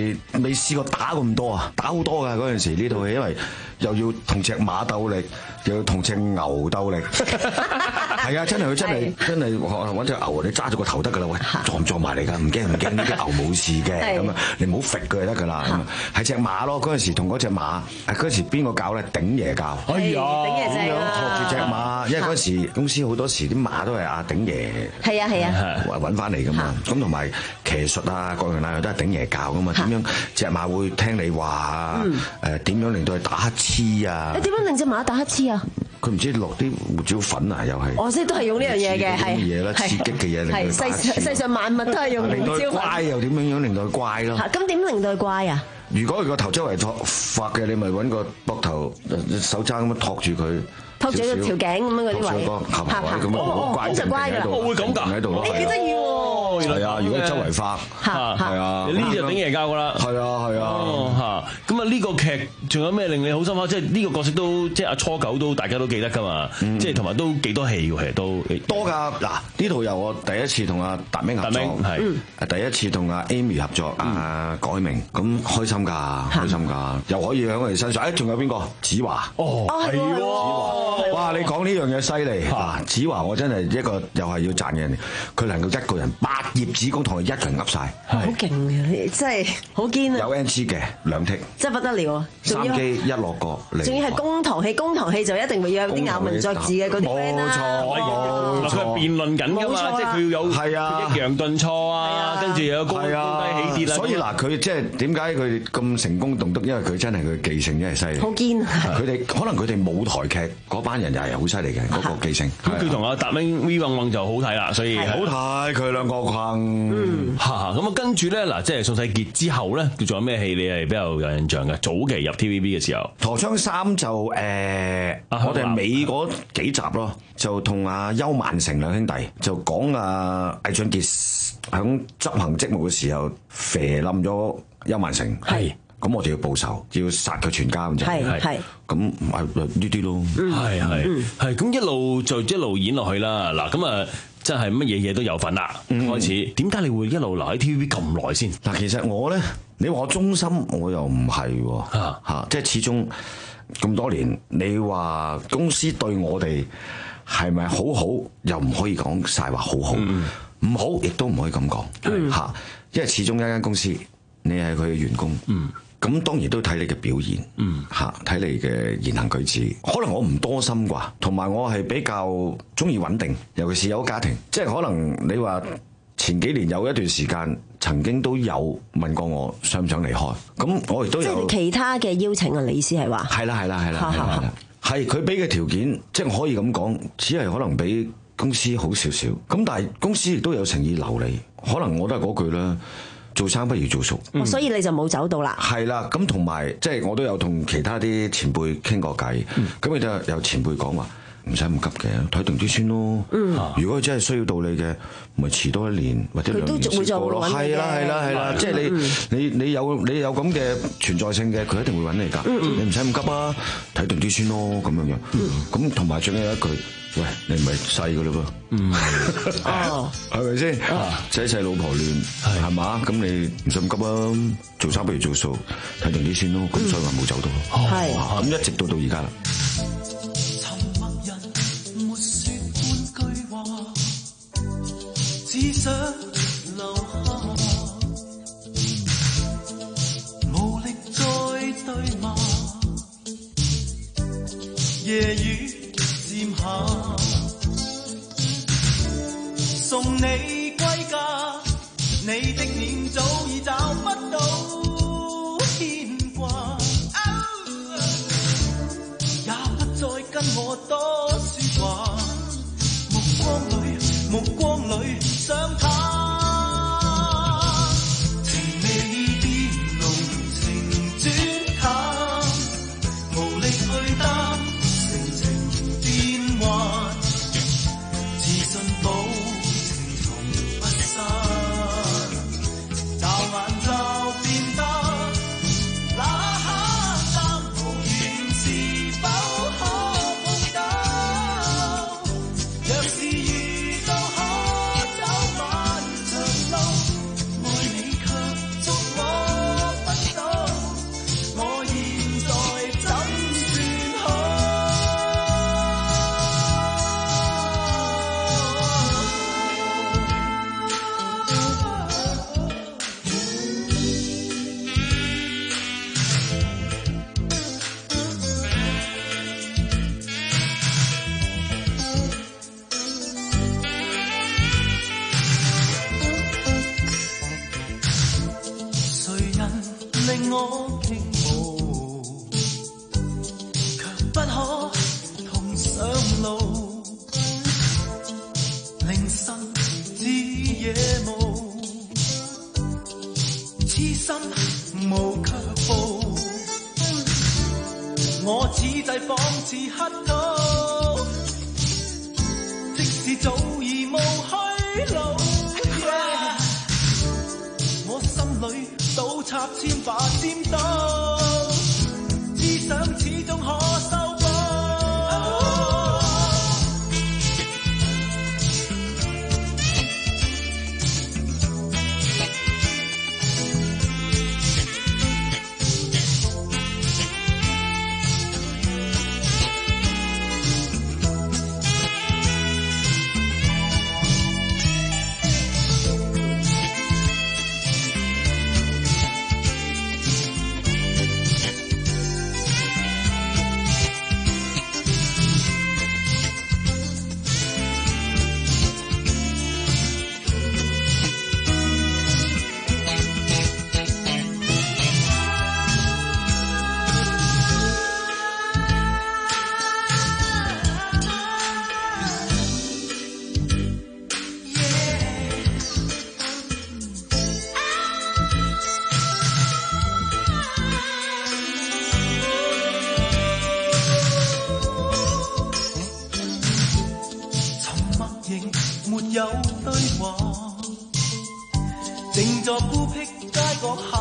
未試過打咁多啊，打好多㗎嗰陣時呢套戲，因為又要同隻馬鬥力，又要同隻牛鬥力，係啊，真係佢真係真係揾隻牛，你揸住個頭得㗎啦，喂，撞唔撞埋嚟㗎？唔驚唔驚，呢啲牛冇事嘅，咁啊，你唔好揈佢就得㗎啦，咁啊，係隻馬咯，嗰陣時同嗰隻馬，嗰陣時邊個教咧？鼎爺教， 哎呀，鼎爺正啊， 托住隻馬，因為嗰陣時公司好多時啲馬都係阿鼎爺， 係啊係啊， 揾翻嚟㗎嘛，咁同埋騎術啊各樣啊都係鼎爺教㗎嘛，點樣隻馬會聽你話啊？誒點樣令到佢打乞嗤啊？ 你點樣令隻馬打乞嗤啊？ 佢唔知落啲胡椒粉啊，又係。 我即係都係用呢樣嘢嘅，係嘢啦，刺激嘅嘢令佢打乞嗤。 世上萬物都係用胡椒粉。 乖又點樣樣令到佢乖咯？ 咁點令到佢乖啊？ 如果佢個頭周圍托發嘅，你咪揾個膊頭手踭咁樣托住佢。 托住條頸咁樣嗰啲位， 合合位咁樣好乖就乖㗎， 我會咁㗎喺度咯， 幾得意喎！ 係啊，如果周圍發，係啊， 呢隻鼎爺教㗎啦， 係啊係啊， 嚇咁啊！呢個劇仲有咩令你好深刻？即係呢個角色都即係阿初九都大家都記得㗎嘛，即係同埋都幾多戲喎，其實都多㗎。嗱，呢套由我第一次同阿達明合作，係第一次同阿 Amy 合作，阿改明咁開心㗎，開心㗎，又可以喺我哋身上。誒，仲有邊個？子華哦，係喎，子華。 哇！你講呢樣嘢犀利嗱，子華我真係一個又係要讚嘅人，佢能夠一個人八頁紙工同佢一個人噏晒， 好勁嘅，真係好堅啊！ 有 N G 嘅兩剔， 真係不得了啊！ 三機一落角， 仲要係公堂戲，公堂戲就一定會要有啲咬文嚼字嘅嗰啲 friend 啦。 冇錯， 佢係辯論緊㗎嘛，即係佢要有係啊抑揚頓挫啊，跟住又有高高低起跌啦。 所以嗱，佢即係點解佢咁成功棟篤？因為佢真係佢記性真係犀利， 好堅。 佢哋可能佢哋舞台劇嗰班人又係好犀利嘅嗰個記性。 咁佢同阿達明 V 運運就好睇啦，所以好睇佢兩個困。 嚇咁啊，跟住咧嗱，即係宋世傑之後咧，佢仲有咩戲你係比較有印象嘅？早期入 T V B 嘅時候， 《陀槍三》就誒，我哋尾嗰幾集咯，就同阿邱萬成兩兄弟就講阿魏俊傑響執行職務嘅時候，肥冧咗邱萬成。係。咁我就要報仇，要殺佢全家咁就係，係咁咪呢啲咯， 係係係咁一路就一路演落去啦。嗱咁啊，真係乜嘢嘢都有份啦。開始點解你會一路留喺 T V B 咁耐先？ 嗱，其實我咧，你話我忠心，我又唔係喎，嚇，即係始終咁多年，你話公司對我哋係咪好好，又唔可以講晒話好好，唔好亦都唔可以咁講嚇，因為始終一間公司，你係佢嘅員工。咁當然都睇你嘅表現，嚇睇、嗯、你嘅言行舉止。可能我唔多心啩，同埋我係比較中意穩定，尤其是有家庭。即係可能你話前幾年有一段時間曾經都有問過我想唔想離開，咁我亦都有即係其他嘅邀請啊！你意思係話？ 係啦係啦係啦係啦，係佢俾嘅條件，即係可以咁講，只係可能比公司好少少。咁但係公司亦都有誠意留你，可能我都係嗰句啦。做生不如做熟， 嗯、所以你就冇走到啦。 係啦，咁同埋即係我都有同其他啲前輩傾過偈，咁亦都有前輩講話唔使咁急嘅，睇定啲先咯。嗯、如果佢真係需要到你嘅，咪遲多一年或者兩年先過咯。係啦係啦係啦，即係你、嗯、你你有你有咁嘅存在性嘅，佢一定會揾你㗎。嗯、你唔使咁急啊，睇定啲先咯，咁樣樣。咁同埋仲有一句。喂，你唔係細噶嘞噃，嗯，哦，係咪先？仔細老婆亂，係嘛？咁你唔使咁急啊，做生不如做數，睇定啲先咯。咁所以話冇走到，係咁一直到到而家啦。沉默人沒說半句話，只想留下，無力再對罵，夜雨。送你歸家，你的臉早已找不到牽掛，也不再跟我多說話，目光裡目光裡想他，情未變濃情轉淡，無力去擔，成情我傾慕，卻不可同上路，凌晨至夜無，痴心無卻步，我此際仿似乞討，即使早已無去路。Yeah. 我心裏倒插千把尖刀，只想始終可修補。有對話，靜坐孤僻街角下，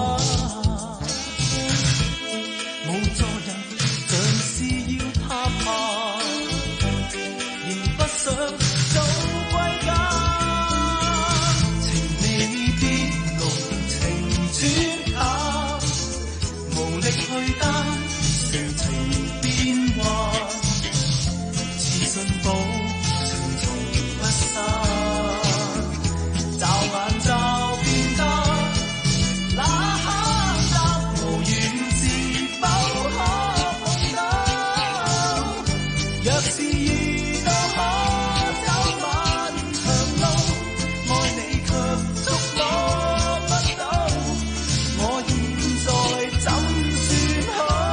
無助人嘗試要他怕，仍不想早歸家。情未變濃情轉淡，無力去擔成情變幻，自信保驟眼驟變得那刻責無緣是否可碰到？若是遇到可走漫長路，愛你卻觸摸不到，我現在怎算好？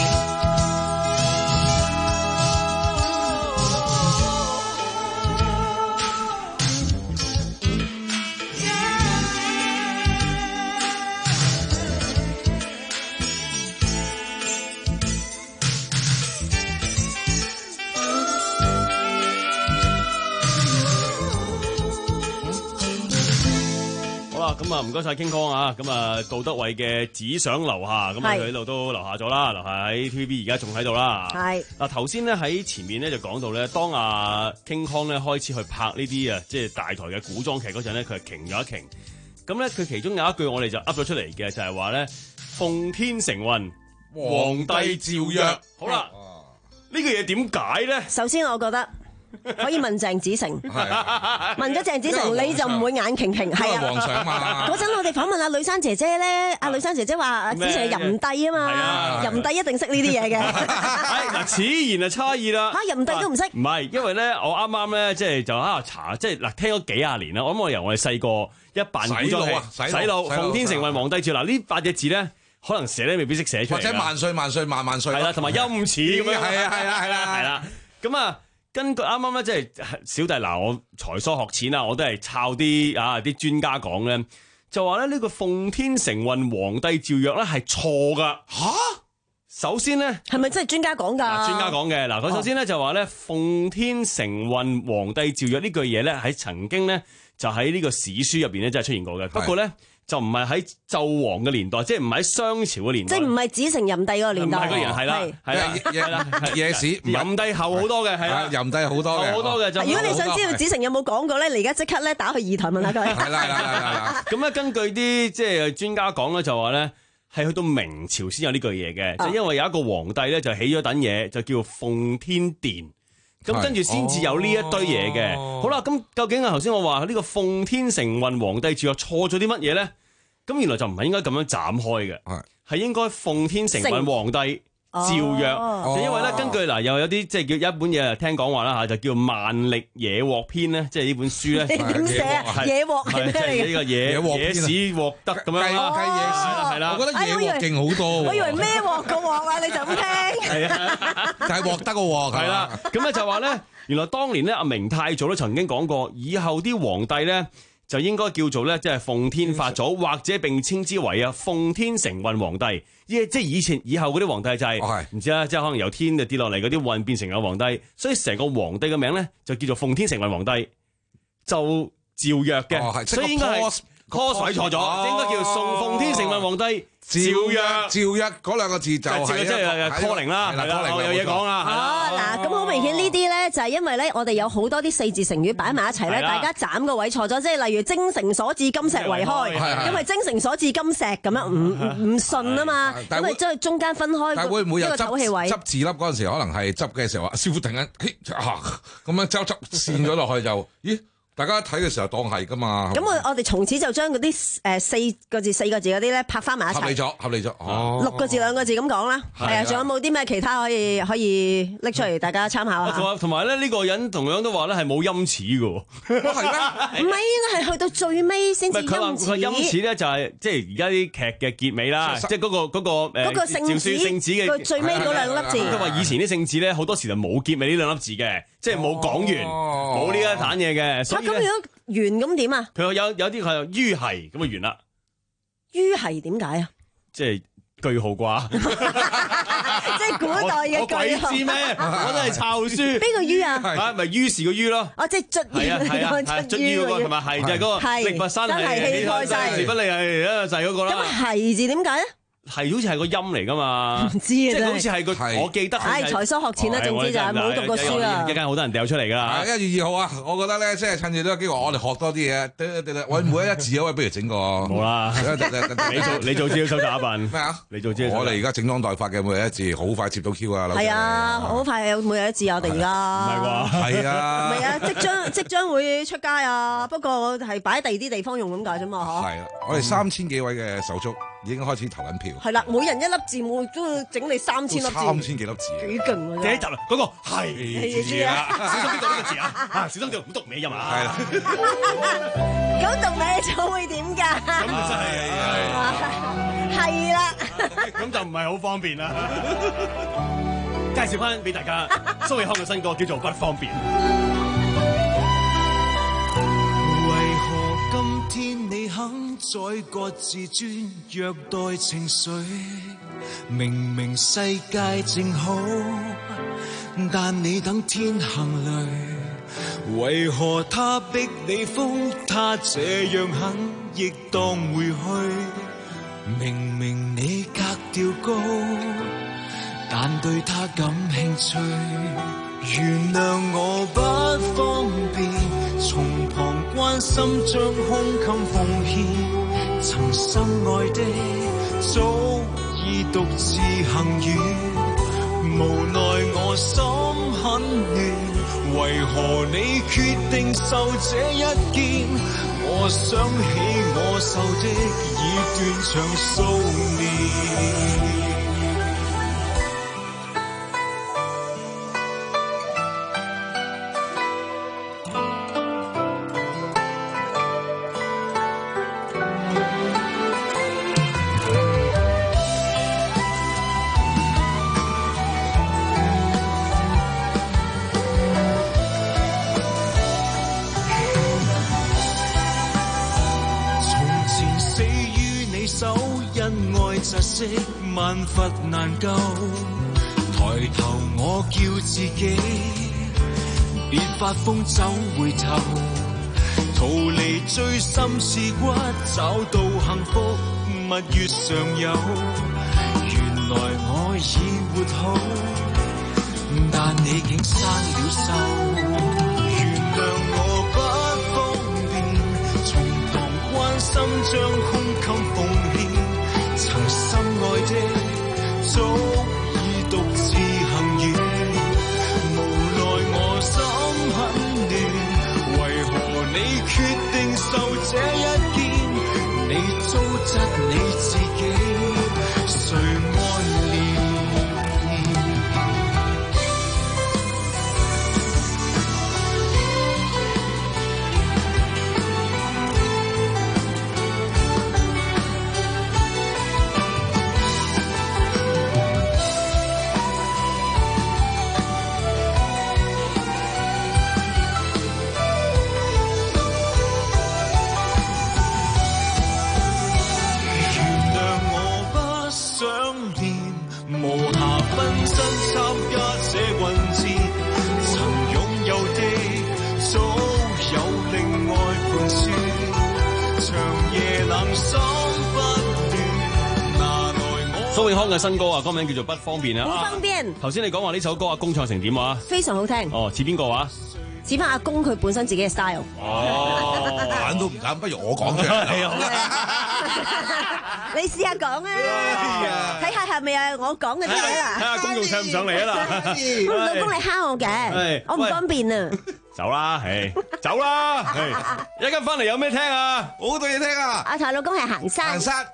咁啊，唔該晒King Kong啊！咁啊，杜德偉嘅只想留下，咁啊佢喺度都留下咗啦，留下喺 T V B 而家仲喺度啦。 係嗱，頭先咧喺前面咧就講到咧，當阿 King Kong 咧開始去拍呢啲啊，即係大台嘅古裝劇嗰陣咧，佢係擎咗一擎。咁咧佢其中有一句我哋就噏咗出嚟嘅，就係話咧奉天承運，皇帝詔曰。好啦，呢個嘢點解咧？ 首先我覺得。可以問鄭子誠，問咗鄭子誠你就唔會眼擎擎，係啊！ 皇上嘛， 嗰陣我哋訪問阿呂珊姐姐咧，阿呂珊姐姐話阿子誠係淫帝啊嘛，淫帝一定識呢啲嘢嘅。 嗱，此言就差異啦。 嚇，淫帝都唔識？ 唔係，因為咧我啱啱咧即係就喺度查，即係嗱聽咗幾廿年啦。我諗我由我哋細個一扮古裝劇，洗腦，奉天承運，皇帝詔。嗱呢八隻字咧，可能寫咧未必識寫出嚟， 或者萬歲萬歲萬萬歲。 係啦，同埋音似咁樣。 係啊係啦係啦係啦，咁啊。根據啱啱咧，即係小弟嗱，我才疏學淺啊，我都係抄啲啊啲專家講咧，就話咧呢個奉天承運皇帝詔曰咧係錯噶吓。首先咧， 係咪真係專家講㗎？ 專家講嘅嗱，佢首先咧就話咧奉天承運皇帝詔曰呢句嘢咧喺曾經咧就喺呢個史書入邊咧真係出現過嘅，不過咧。就唔係喺紂王嘅年代，即係唔係喺商朝嘅年代， 即係唔係子承淫帝嗰個年代。 唔係個人係啦，係啦，係啦，野史淫帝後好多嘅，係啦， 淫帝好多嘅， 好多嘅。 如果你想知道子承有冇講過咧，你而家即刻咧打去二台問下佢。 係啦，係啦，係啦。咁咧根據啲即係專家講咧，就話咧係去到明朝先有呢句嘢嘅，就因為有一個皇帝咧就起咗等嘢，就叫奉天殿。咁跟住先至有呢一堆嘢嘅。哦、好啦，咁究竟啊頭先我話呢個奉天承運皇帝詔曰錯咗啲乜嘢咧？咁原來就唔係應該咁樣斬開嘅，係係應該奉天承運皇帝趙約，就因為咧根據嗱又有啲即係叫一本嘢聽講話啦嚇，就叫《萬歷野獲篇》咧，即係呢本書咧。 點寫啊？野獲係咩嚟嘅？ 呢個野野史獲得咁樣啦。 雞野史係啦，我覺得野獲勁好多喎。 我以為咩獲個獲啊？你就咁聽。 係啊， 就係獲得個獲係啦。咁咧就話咧，原來當年咧阿明太祖都曾經講過，以後啲皇帝咧。就應該叫做咧，即係奉天法祖，或者並稱之為啊奉天承運皇帝。即係以前以後嗰啲皇帝就係、是、唔、哦、知啦，即係可能由天就跌落嚟嗰啲運變成個皇帝，所以成個皇帝嘅名咧就叫做奉天承運皇帝，就趙約嘅、哦，所以應該係 cos 錯咗，哦、應該叫送奉天承運皇帝。趙約趙約嗰兩個字就係即係 calling 啦，係啦，我有嘢講啦。 哦，嗱，咁好明顯呢啲咧就係因為咧，我哋有好多啲四字成語擺埋一齊咧，大家斬個位錯咗，即係例如精誠所至，金石為開，因為精誠所至，金石咁樣唔唔唔順啊嘛，咁咪將佢中間分開。 但會唔會有口氣位？ 執字粒嗰陣時，可能係執嘅時候話，師傅突然間咁樣執執線咗落去就，咦？大家睇嘅時候當係噶嘛？咁我我哋從此就將嗰啲誒四個字四個字嗰啲咧拍翻埋一齊。 合理咗，合理咗。哦， 六個字兩個字咁講啦。係啊，仲有冇啲咩其他可以可以拎出嚟大家參考下？ 同埋同埋咧，呢個人同樣都話咧係冇音齒嘅。 係咩？ 唔係，應該係去到最尾先至音齒。 佢話佢音齒咧就係即係而家啲劇嘅結尾啦，即係嗰個嗰個誒嗰個聖旨聖旨嘅最尾嗰兩粒字。 佢話以前啲聖旨咧好多時就冇結尾呢兩粒字嘅，即係冇講完，冇呢一攤嘢嘅。 咁如果完咁點啊？ 佢有有啲係於係咁啊完啦。 於係點解啊？ 即係句號啩？ 即係古代嘅句號。 我鬼知咩？我都係抄書。 邊個於啊？ 啊，咪於是個於咯。 哦，即係卒於係卒於嗰個係咪？係就係嗰個力拔山係氣開山，時不利係啊，就係嗰個啦。 咁係字點解咧？ 係好似係個音嚟噶嘛？ 唔知啊，即係好似係個，我記得係才疏學淺啦，總之就係冇讀過書啊！ 一間好多人掉出嚟噶啦。 一月二號啊，我覺得咧，即係趁住呢個機會，我哋學多啲嘢。我每一字啊，不如整個冇啦。你做你做資料搜集一份咩啊？ 你做資料， 我哋而家整裝待發嘅每日一字，好快接到 Q 啊！ 係啊，好快有每日一字我哋而家。 唔係啩？ 係啊。 唔係啊，即將即將會出街啊！不過係擺喺第二啲地方用咁解啫嘛，嗬。 係啊，我哋三千幾位嘅手足。已經開始投緊票。係啦，每人一粒字，我都整你三千粒字。 三千幾粒字， 幾勁啊！ 第一集啦，嗰個係字啊，小心啲讀呢個字啊，啊，小心啲唔讀歪音啊。係啦。 咁讀歪咗會點㗎？ 咁就係係啦。 咁就唔係好方便啦。介紹翻俾大家，蘇永康嘅新歌叫做《不方便》。 為何今天你肯再各自專虐待情緒？明明世界正好，但你等天行雷。為何他逼你瘋，他這樣狠亦當回去？明明你格調高，但對他感興趣。原諒我不方便，從旁關心將胸襟奉獻。曾深愛的早已獨自行遠，無奈我心很亂，為何你決定受這一劍？我想起我受的已斷腸數年。窒息萬佛難救，抬頭我叫自己，別發瘋走回頭，逃離最深刺骨，找到幸福蜜月常有。原來我已活好，但你竟生了銹。原諒我不方便，從旁關心將胸襟奉獻。曾深愛的早已獨自行遠，無奈我心很亂，為何你決定受這一劍？你糟質你自己，誰愛憐身參加這運字，曾擁有的早有另外盤算，長夜闌珊不亂，拿來我。 蘇永康嘅新歌啊，歌名叫做《不方便》啊。 好方便。 頭先你講話呢首歌阿公唱成點話？ 非常好聽。 哦，似邊個話？ 似翻阿公佢本身自己嘅 style。 哦，揀都唔揀，不如我講嘅。係啊， 你試下講啊，睇下係咪啊我講嘅啲嘢啦。 睇下公仲唱唔上嚟啊啦。 老公你蝦我嘅，我唔方便啊。 走啦，係走啦，係一陣翻嚟有咩聽啊？ 好多嘢聽啊！ 我同老公係行山。 行山。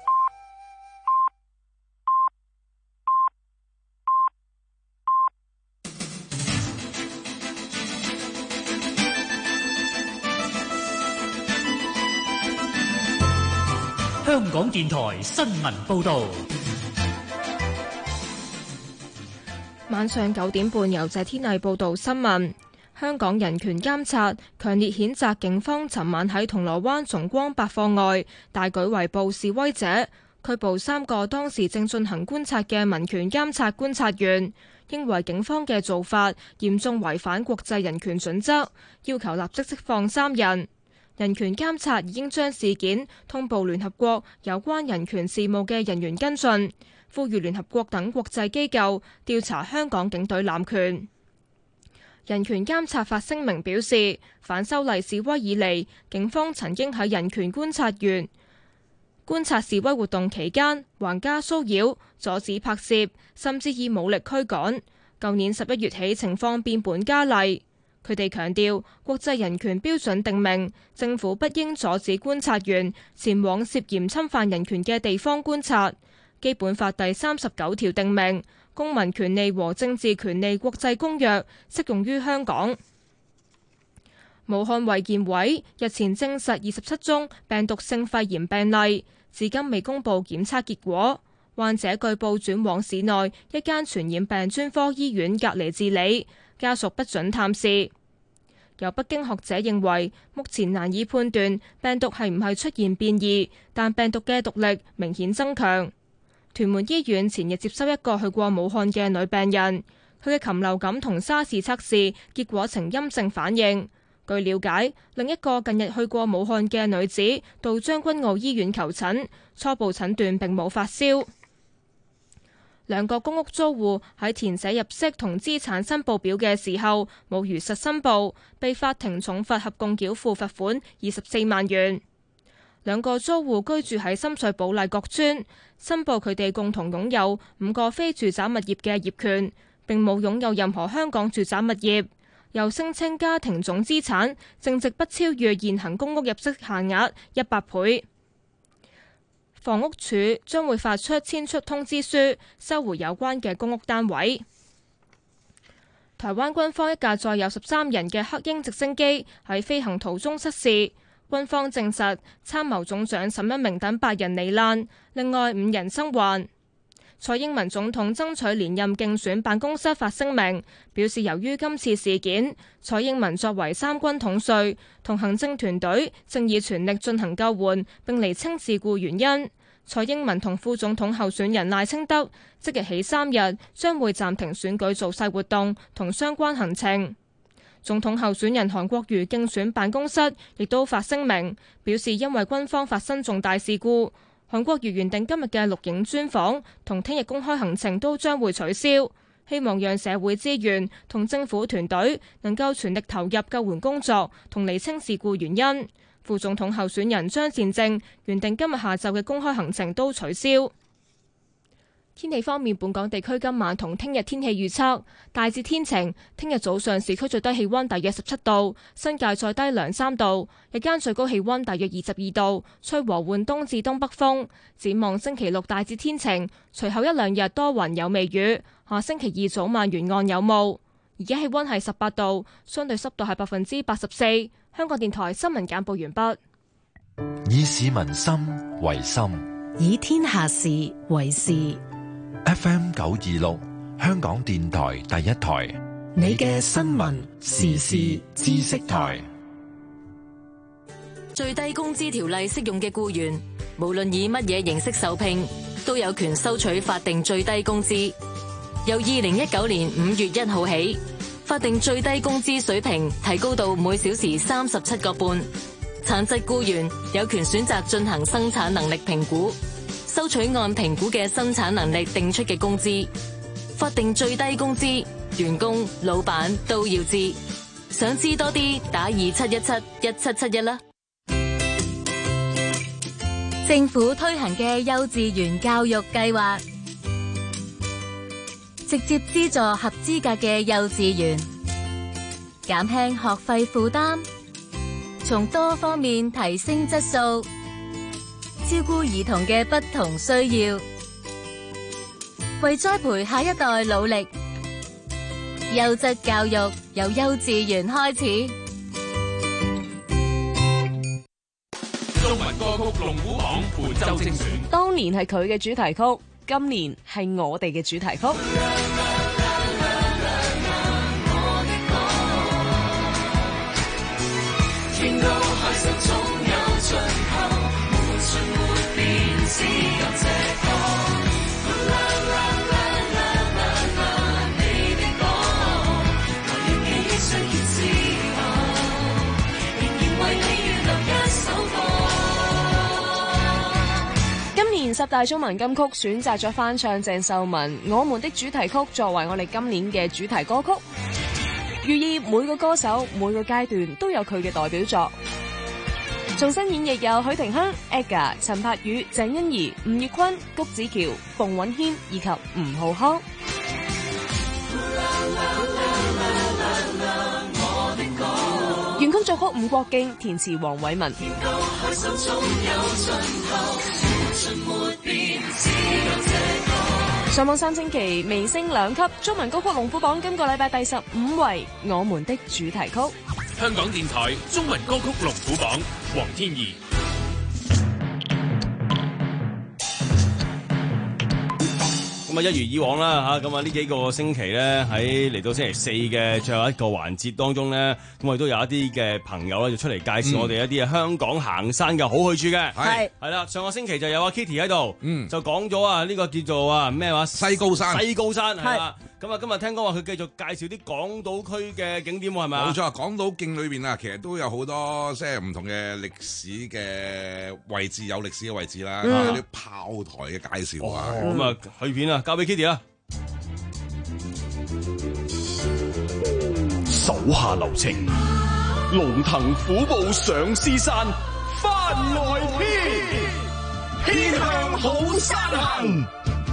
香港電台新聞報導， 晚上九點半由謝天麗報導新聞。香港人權監察強烈譴責警方尋晚喺銅鑼灣崇光百貨外大舉圍捕示威者，拘捕三個當時正進行觀察嘅民權監察觀察員，認為警方嘅做法嚴重違反國際人權準則，要求立即釋放三人。人權監察已經將事件通報聯合國有關人權事務嘅人員跟進，呼籲聯合國等國際機構調查香港警隊濫權。人權監察發聲明表示，反修例示威以嚟，警方曾經喺人權觀察員觀察示威活動期間橫加騷擾、阻止拍攝，甚至以武力驅趕。舊年十一月起，情況變本加厲。佢哋強調，國際人權標準定明，政府不應阻止觀察員前往涉嫌侵犯人權嘅地方觀察。基本法第三十九條定明，公民權利和政治權利國際公約適用於香港。武漢衛健委日前證實二十七宗病毒性肺炎病例，至今未公布檢測結果。患者據報轉往市內一間傳染病專科醫院隔離治理，家屬不准探視。有北京學者認為，目前難以判斷病毒係唔係出現變異，但病毒嘅毒力明顯增強。屯門醫院前日接收一個去過武漢嘅女病人，佢嘅禽流感同沙士測試結果呈陰性反應。據了解，另一個近日去過武漢嘅女子到將軍澳醫院求診，初步診斷並冇發燒。兩個公屋租戶喺填寫入息同資產申報表嘅時候冇如實申報，被法庭重罰，合共繳付罰款二十四萬元。兩個租戶居住喺深水埗麗閣村，申報佢哋共同擁有五個非住宅物業嘅業權，並冇擁有任何香港住宅物業。又聲稱家庭總資產淨值不超越現行公屋入息限額一百倍。房屋署將會發出遷出通知書，收回有關嘅公屋單位。台灣軍方一架載有十三人嘅黑鷹直升機喺飛行途中失事，軍方證實參謀總長沈一鳴等八人罹難，另外五人生還。蔡英文總統爭取連任競選辦公室發聲明，表示由於今次事件，蔡英文作為三軍統帥同行政團隊正以全力進行救援，並釐清事故原因。蔡英文同副總統候選人賴清德即日起三日將會暫停選舉造勢活動同相關行程。總統候選人韓國瑜競選辦公室亦都發聲明，表示因為軍方發生重大事故，韓國瑜原定今日嘅錄影專訪同聽日公開行程都將會取消，希望讓社會資源同政府團隊能夠全力投入救援工作同釐清事故原因。副總統候選人張善政原定今日下晝嘅公開行程都取消。天氣方面，本港地區今晚同聽日天氣預測大致天晴，聽日早上市區最低氣溫大約十七度，新界再低兩三度，日間最高氣溫大約二十二度，吹和緩東至東北風。展望星期六大致天晴，隨後一兩日多雲有微雨，下星期二早晚沿岸有霧。而家氣溫係十八度，相對濕度係百分之八十四。香港電台新聞簡報完畢。 以市民心為心， 以天下事為事。 F M 九二六，香港電台第一台， 你嘅新聞時事知識台。 最低工資條例適用嘅僱員，無論以乜嘢形式受聘，都有權收取法定最低工資。 由二零一九年五月一號起，法定最低工資水平提高到每小時三十七個半。殘疾僱員有權選擇進行生產能力評估，收取按評估嘅生產能力定出嘅工資。法定最低工資，員工、老闆都要知。想知多啲，打二七一七一七七一啦。 政府推行嘅幼稚園教育計劃，直接資助合資格嘅幼稚園，減輕學費負擔，從多方面提升質素，照顧兒童嘅不同需要，為栽培下一代努力。優質教育由幼稚園開始。 中文歌曲龍虎榜本周精選， 當年係佢嘅主題曲，今年係我哋嘅主題曲。 天高海深總有盡頭，沒盡沒變，只有這個。啦啦啦啦啦啦，你的歌，來讓記憶相見之後，仍然為你預留一首歌。 今年十大中文金曲選擇咗翻唱鄭秀文《我們的主題曲》作為我哋今年嘅主題歌曲。寓意每個歌手每個階段都有佢嘅代表作。重新演繹有許廷鏗、Aga、陳柏宇、鄭欣宜、吳業坤、谷子喬、馮允謙以及吳浩康。原曲作曲伍國敬，填詞黃偉文。上網三星期微升兩級，中文歌曲龍虎榜今個禮拜第十五位，我們的主題曲。 香港電台中文歌曲龍虎榜，黃天怡。 咁啊，一如以往啦嚇，咁啊呢幾個星期咧，喺嚟到星期四嘅最後一個環節當中咧，咁我哋都有一啲嘅朋友咧就出嚟介紹我哋一啲嘅香港行山嘅好去處嘅。係係啦，上個星期就有阿 Kitty 喺度，嗯，就講咗啊呢個叫做啊咩話西高山， 西高山係啦。咁啊，今日聽講話佢繼續介紹啲港島區嘅景點喎，係咪啊？ 冇錯，港島徑裏邊啊，其實都有好多即係唔同嘅歷史嘅位置，有歷史嘅位置啦，有啲炮台嘅介紹啊。 咁啊，去片啊，交俾 Kitty 啦。 手下留情，龍騰虎步上獅山，番外篇，偏向好山行。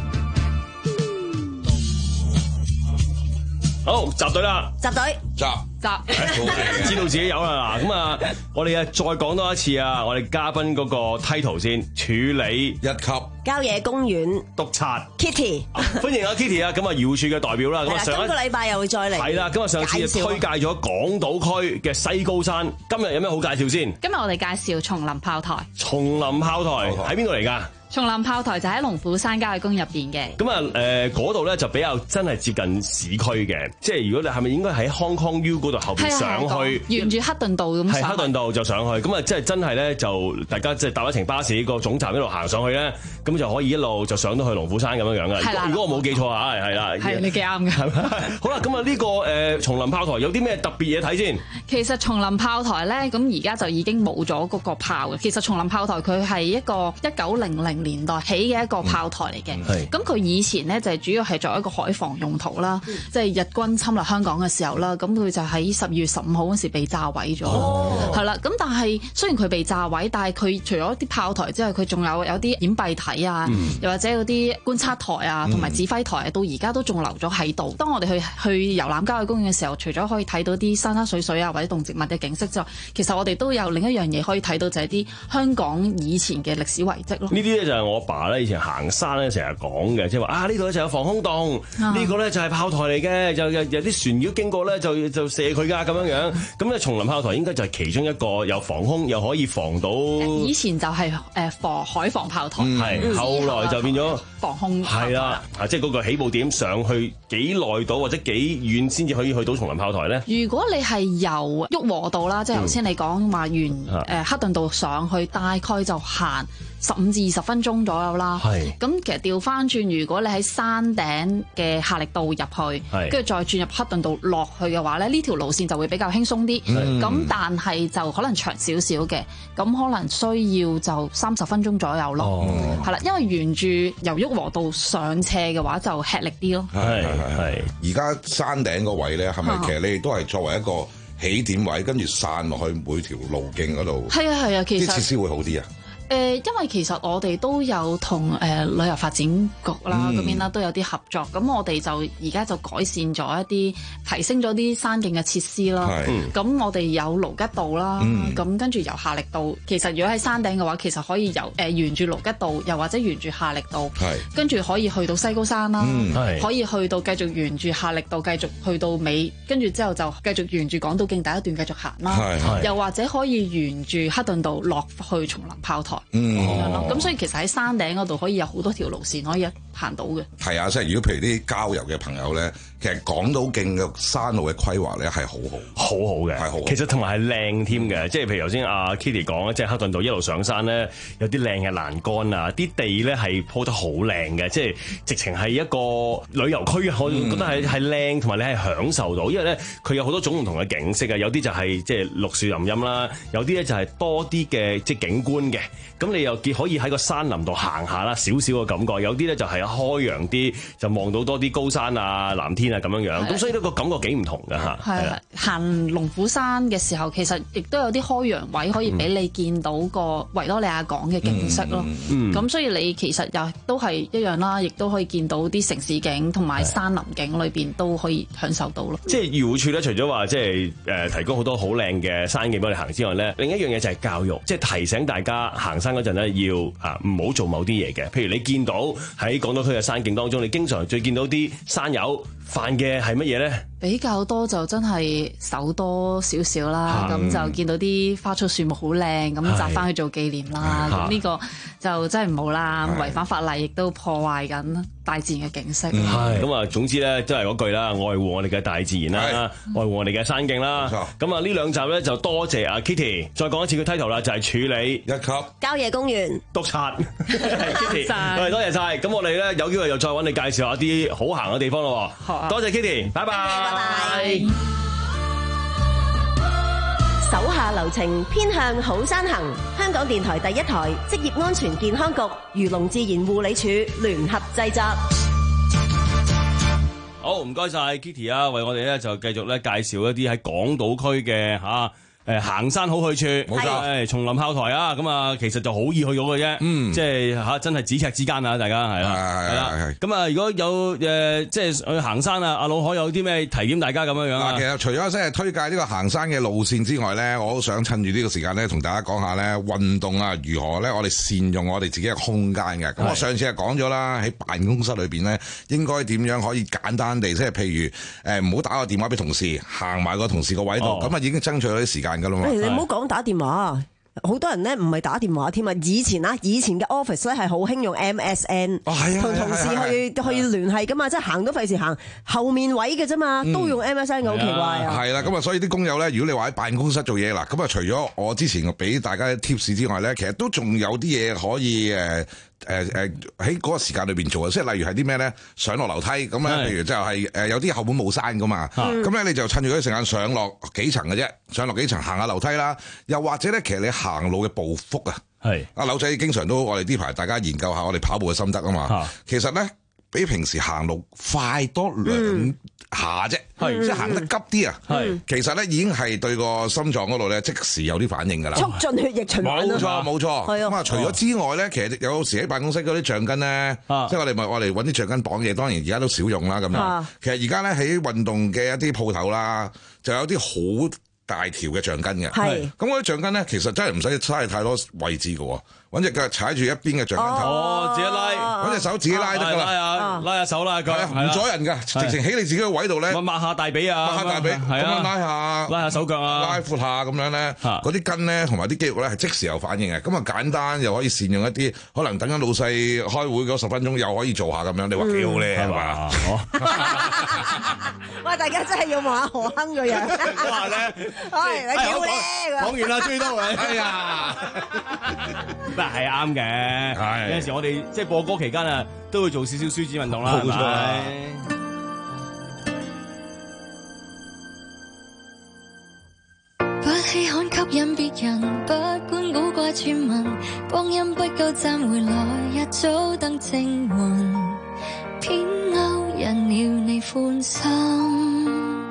好，集隊啦！ 集隊， 集集， 知道自己有啦。嗱，咁啊，我哋啊再講多一次啊，我哋嘉賓嗰個 title 先，處理一級郊野公園督察 Kitty， 歡迎阿 Kitty 啊！咁啊，遙處嘅代表啦。咁啊，上今個禮拜又會再嚟。 係啦，咁啊，上次推介咗港島區嘅西高山，今日有咩好介紹先？ 今日我哋介紹松林炮台。 松林炮台喺邊度嚟㗎？ 松林炮台就喺龍虎山郊野公園入邊嘅。 咁啊，誒嗰度咧就比較真係接近市區嘅，即係如果你係咪應該喺 Hong Kong U 嗰度後邊上去， 沿住克頓道咁上去。 係克頓道就上去，咁啊即係真係咧就大家即係搭一程巴士個總站一路行上去咧，咁就可以一路就上到去龍虎山咁樣樣嘅。係啦，如果我冇記錯啊，係啦。 係你幾啱嘅。 好啦，咁啊呢個誒松林炮台有啲咩特別嘢睇先？ 其實松林炮台咧，咁而家就已經冇咗嗰個炮嘅。其實松林炮台佢係一個一九零零年代起嘅一個炮台嚟嘅。咁佢、嗯、以前咧就係主要係作為一個海防用途啦，即係、嗯、日軍侵略香港嘅時候啦，咁佢就喺十二月十五號嗰時被炸毀咗。係啦、哦，咁但係雖然佢被炸毀，但係佢除咗啲炮台之外，佢仲有有啲掩蔽體啊，嗯、又或者嗰啲觀察台啊，同埋指揮台啊，到而家都仲留咗喺度。當我哋去去遊覽郊野公園嘅時候，除咗可以睇到啲山山水水啊，或者動植物嘅景色之外，其實我哋都有另一樣嘢可以睇到，就係啲香港以前嘅歷史遺跡咯。 呢啲咧就係我爸咧以前行山咧成日講嘅，即係話啊呢度咧就有防空洞，呢、啊、個咧就係炮台嚟嘅，就有有啲船要經過咧就就射佢噶咁樣樣。咁咧松林炮台應該就係其中一個有防空又可以防到。 以前就係誒防海防炮台， 係、嗯、後來就變咗防空。係啦， 啊即係嗰個起步點上去幾耐到或者幾遠先至可以去到松林炮台咧？ 如果你係由旭龢道啦，即係頭先你講話沿誒克頓道上去，大概就行十五至二十分分鐘左右啦。 係。 咁其實調翻轉，如果你喺山頂嘅夏力道入去，跟住再轉入克頓道落去嘅話咧，呢條路線就會比較輕鬆啲。咁、嗯、但係就可能長少少嘅，咁可能需要就三十分鐘左右咯。係啦、哦，因為沿住由旭龢道上斜嘅話就吃力啲咯。 係係係。而家山頂個位咧，係咪其實你哋都係作為一個起點位，跟住散落去每條路徑嗰度？ 係啊係啊，其實啲設施會好啲啊。 誒、呃，因為其實我哋都有同誒、呃、旅遊發展局啦嗰、嗯、邊啦都有啲合作，咁我哋就而家就改善咗一啲，提升咗啲山徑嘅設施啦。咁、嗯、我哋有盧吉道啦，咁、嗯、跟住由夏力道，其實如果喺山頂嘅話，其實可以由誒、呃、沿住盧吉道，又或者沿住夏力道，跟住可以去到西高山啦，嗯、可以去到繼續沿住夏力道繼續去到尾，跟住之後就繼續沿住港島徑第一段繼續行啦，又或者可以沿住克頓道落去松林炮台。嗯，咁、哦、所以其實喺山頂嗰度可以有好多條路線可以行到嘅。係啊，即係如果譬如啲郊遊嘅朋友咧，其實港島徑嘅山路嘅規劃咧係好好，好好嘅，係好。其實同埋係靚添嘅，即係譬如頭先阿 Kitty 講即係克頓道一路上山咧，有啲靚嘅欄杆啊，啲地咧係鋪得好靚嘅，即係直情係一個旅遊區啊！我覺得係係靚，同埋你係享受到，因為咧佢有好多種唔同嘅景色啊，有啲就係即係綠樹林蔭啦，有啲咧就係多啲嘅即係景觀嘅，咁你又可以喺個山林度行下啦，少少嘅感覺。有啲咧就係開揚啲，就望到多啲高山啊、藍天啊咁樣樣。咁所以呢個感覺幾唔同㗎嚇。係啦， 行龍虎山嘅時候，其實亦都有啲開揚位可以俾你見到個維多利亞港嘅景色咯。咁、嗯嗯、所以你其實又都係一樣啦，亦都可以見到啲城市景同埋山林景裏邊都可以享受到咯。即係漁護署咧，除咗話即係誒提供好多好靚嘅山景俾你行之外咧，另一樣嘢就係教育，即係提醒大家行山嗰陣咧要啊唔好做某啲嘢嘅。譬如你見到喺港島區嘅山徑當中，你經常最見到啲山友犯嘅係乜嘢咧？比較多就真係手多少少啦，咁、嗯、就見到啲花草樹木好靚，咁摘翻去做紀念啦。咁呢個就真係唔好啦，違反法例亦都破壞緊大自然嘅景色。係咁啊，總之咧，都係嗰句啦，愛護我哋嘅大自然啦，愛護我哋嘅山徑啦。咁啊，呢兩集咧就多謝阿 Kitty， 再講一次佢 title 啦，就係處理一級郊野公園督察。Kitty， 多謝晒。咁我哋咧有機會又再揾你介紹下啲好行嘅地方咯。啊、多謝 Kitty， 拜拜。拜拜。 手下留情，偏向好山行。香港電台第一台職業安全健康局、漁農自然護理署聯合製作。 好，唔該晒 Kitty 啊，為我哋咧就繼續咧介紹一啲喺港島區嘅吓。誒行山好去處，冇錯。誒松林炮台啊，咁啊其實就好易去到嘅啫，嗯，即係嚇真係咫尺之間啊，大家係啦，係啦，咁啊如果有誒即係去行山啊，阿老海有啲咩提點大家咁樣樣啊？ 其實除咗即係推介呢個行山嘅路線之外咧，我都想趁住呢個時間咧，同大家講下咧運動啊，如何咧我哋善用我哋自己嘅空間嘅。咁我上次係講咗啦，喺辦公室裏邊咧應該點樣可以簡單地，即係譬如誒唔好打個電話俾同事，行埋個同事個位度，咁啊已經爭取咗啲時間。你唔好講打電話，好多人咧唔係打電話添啊！以前啊，以前嘅 office 咧係好興用 M S N，同、哦、同事去去聯繫噶嘛，即係行都費事行後面位嘅啫嘛，都用 M S N 嘅，好、嗯、奇怪啊！係啦，咁啊，所以啲工友咧，如果你話喺辦公室做嘢啦，咁啊，除咗我之前俾大家 tips 之外咧，其實都仲有啲嘢可以誒。誒誒喺嗰個時間裏邊做嘅，即係例如係啲咩咧？上落樓梯咁咧，譬如就係誒有啲後門冇閂噶嘛，咁咧你就趁住嗰啲時間上落幾層嘅啫，上落幾層行下樓梯啦，又或者咧，其實你行路嘅步幅啊，係阿柳仔經常都我哋呢排大家研究下我哋跑步嘅心得啊嘛，其實咧比平時行路快多兩下啫，係即係行得急啲啊，係其實咧已經係對個心臟嗰度咧即時有啲反應㗎啦，促進血液循環。冇錯冇錯，咁啊除咗之外咧，其實有時喺辦公室嗰啲橡筋咧，即係我哋咪我哋揾啲橡筋綁嘢，當然而家都少用啦咁樣。其實而家咧喺運動嘅一啲鋪頭啦，就有啲好大條嘅橡筋嘅，係咁嗰啲橡筋咧，其實真係唔使嘥太多位置㗎喎。揾隻腳踩住一邊嘅橡筋頭，哦，自己拉，揾隻手自己拉得㗎啦，拉下拉下手拉下腳，唔阻人㗎，直情喺你自己個位度咧，抹下大髀啊，抹下大髀，咁樣拉下，拉下手腳啊，拉闊下咁樣咧，嗰啲筋咧同埋啲肌肉咧係即時有反應嘅，咁啊簡單又可以善用一啲，可能等緊老細開會嗰十分鐘又可以做下咁樣，你話幾好咧係嘛？哇！大家真係要望下何鏗個樣， 話咧唉，你幾好叻㗎！ 講完啦，終於到你。 哎呀， 唔係係啱嘅。有陣時我哋即係播歌期間啊，都會做少少舒展運動啦。 冇錯啊。 不稀罕吸引別人，不管古怪傳聞，光陰不夠暫回來，一早登正魂，偏勾引了你歡心。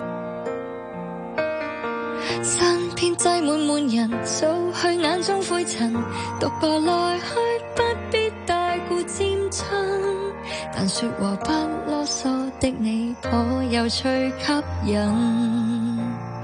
身邊擠滿滿人，掃去眼中灰塵，獨個來去不必大顧漸親，但說話不囉嗦的你頗有趣吸引。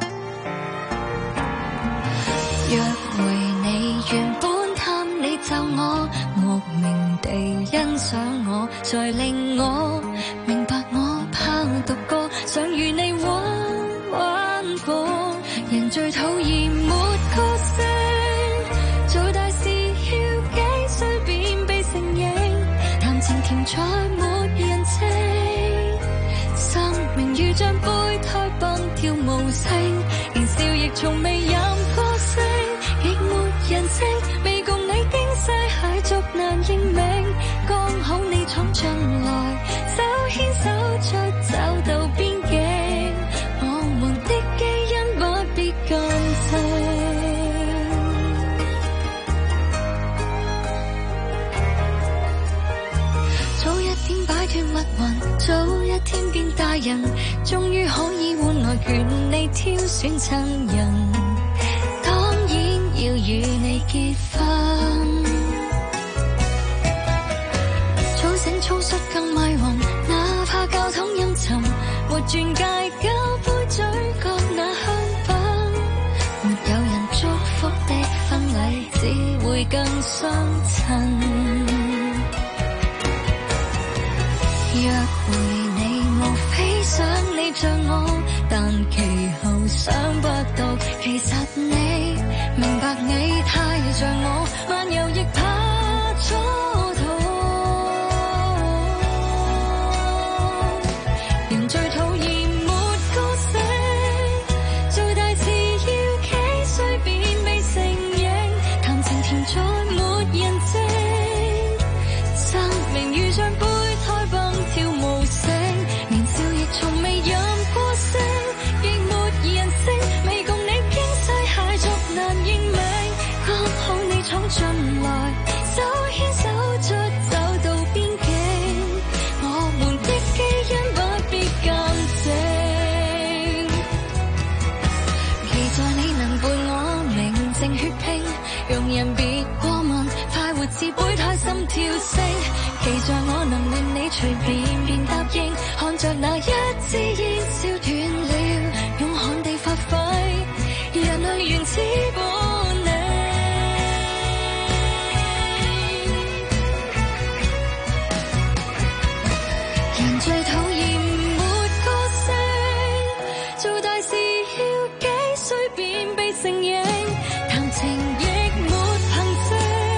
約回你原本貪你就我，莫名地欣賞我，再令我明白我怕獨個，想與你玩玩過。人最討厭沒個性，做大事要幾歲便被承認，談情甜菜沒人證，生命如像胚胎蹦跳無聲，年少亦從未飲過星，亦沒人證，未共你驚世駭俗難認命，剛好你闖進來，手牽手出走到邊境，我們的基因不必咁正。早一天擺脫密雲，早一天變大人，終於可以換來權利挑選親人，當然要與你結婚。早醒粗率更迷魂，哪怕教堂陰沉，沒鑽戒交杯嘴角那香檳，沒有人祝福的婚禮，只會更相襯。約回你，無非想你像我，但其後想不到，其實你明白你太像我，漫遊亦怕蹉跎。人最討厭沒個性，做大事要幾歲便被承認，談情甜菜沒人證，生命如像杯胎蹦跳無聲，年少亦從未飲過星，亦沒人證，未共你驚世駭俗難認命，剛好你闖進來，手牽手出走到邊境，我們的基因不必咁正，期待你能伴我明淨血拼，容人別過問，快活至杯胎心跳聲，期待我能令你隨便便答應，看着那一支煙燒斷了，勇悍地發揮人類原始本領。人最討厭沒個性，做大事要幾歲便被承認，談情亦沒憑證，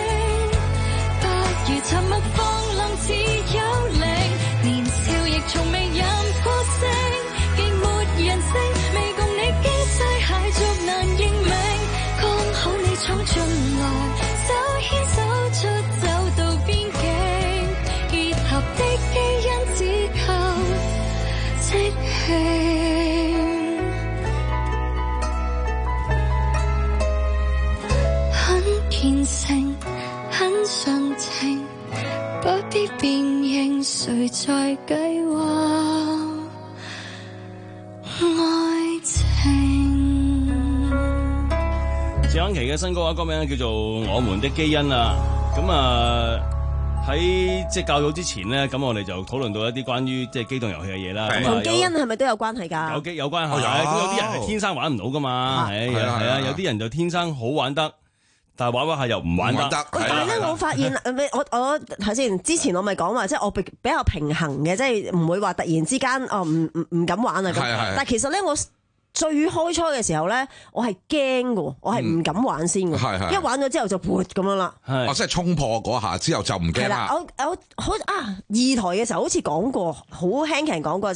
不如沉默放浪似有靈，年少亦從未飲過星，亦沒人證，未共你驚世駭俗難認命，剛好你闖進來，手牽手出走到邊境，結合的基因只靠即興，很虔誠，很純情，不必辨認誰在計劃愛情。 謝安琪嘅新歌啊，歌名叫做《我們的基因》啊。咁啊喺即係較早之前咧，咁我哋就討論到一啲關於即係機動遊戲嘅嘢啦。咁啊同基因係咪都有關係㗎？ 有機有關係。咁有啲人係天生玩唔到㗎嘛。係係啊，有啲人就天生好玩得。但係玩玩下又唔玩得， 但係咧我發現，我我睇先，之前我咪講話，即係我比比較平衡嘅，即係唔會話突然之間哦唔唔唔敢玩啊咁。但係其實咧，我最開初嘅時候咧，我係驚嘅，我係唔敢玩先嘅，一玩咗之後就潑咁樣啦。 哦，即係衝破嗰下之後就唔驚啦。 我我好啊，二台嘅時候好似講過，好輕輕講過就係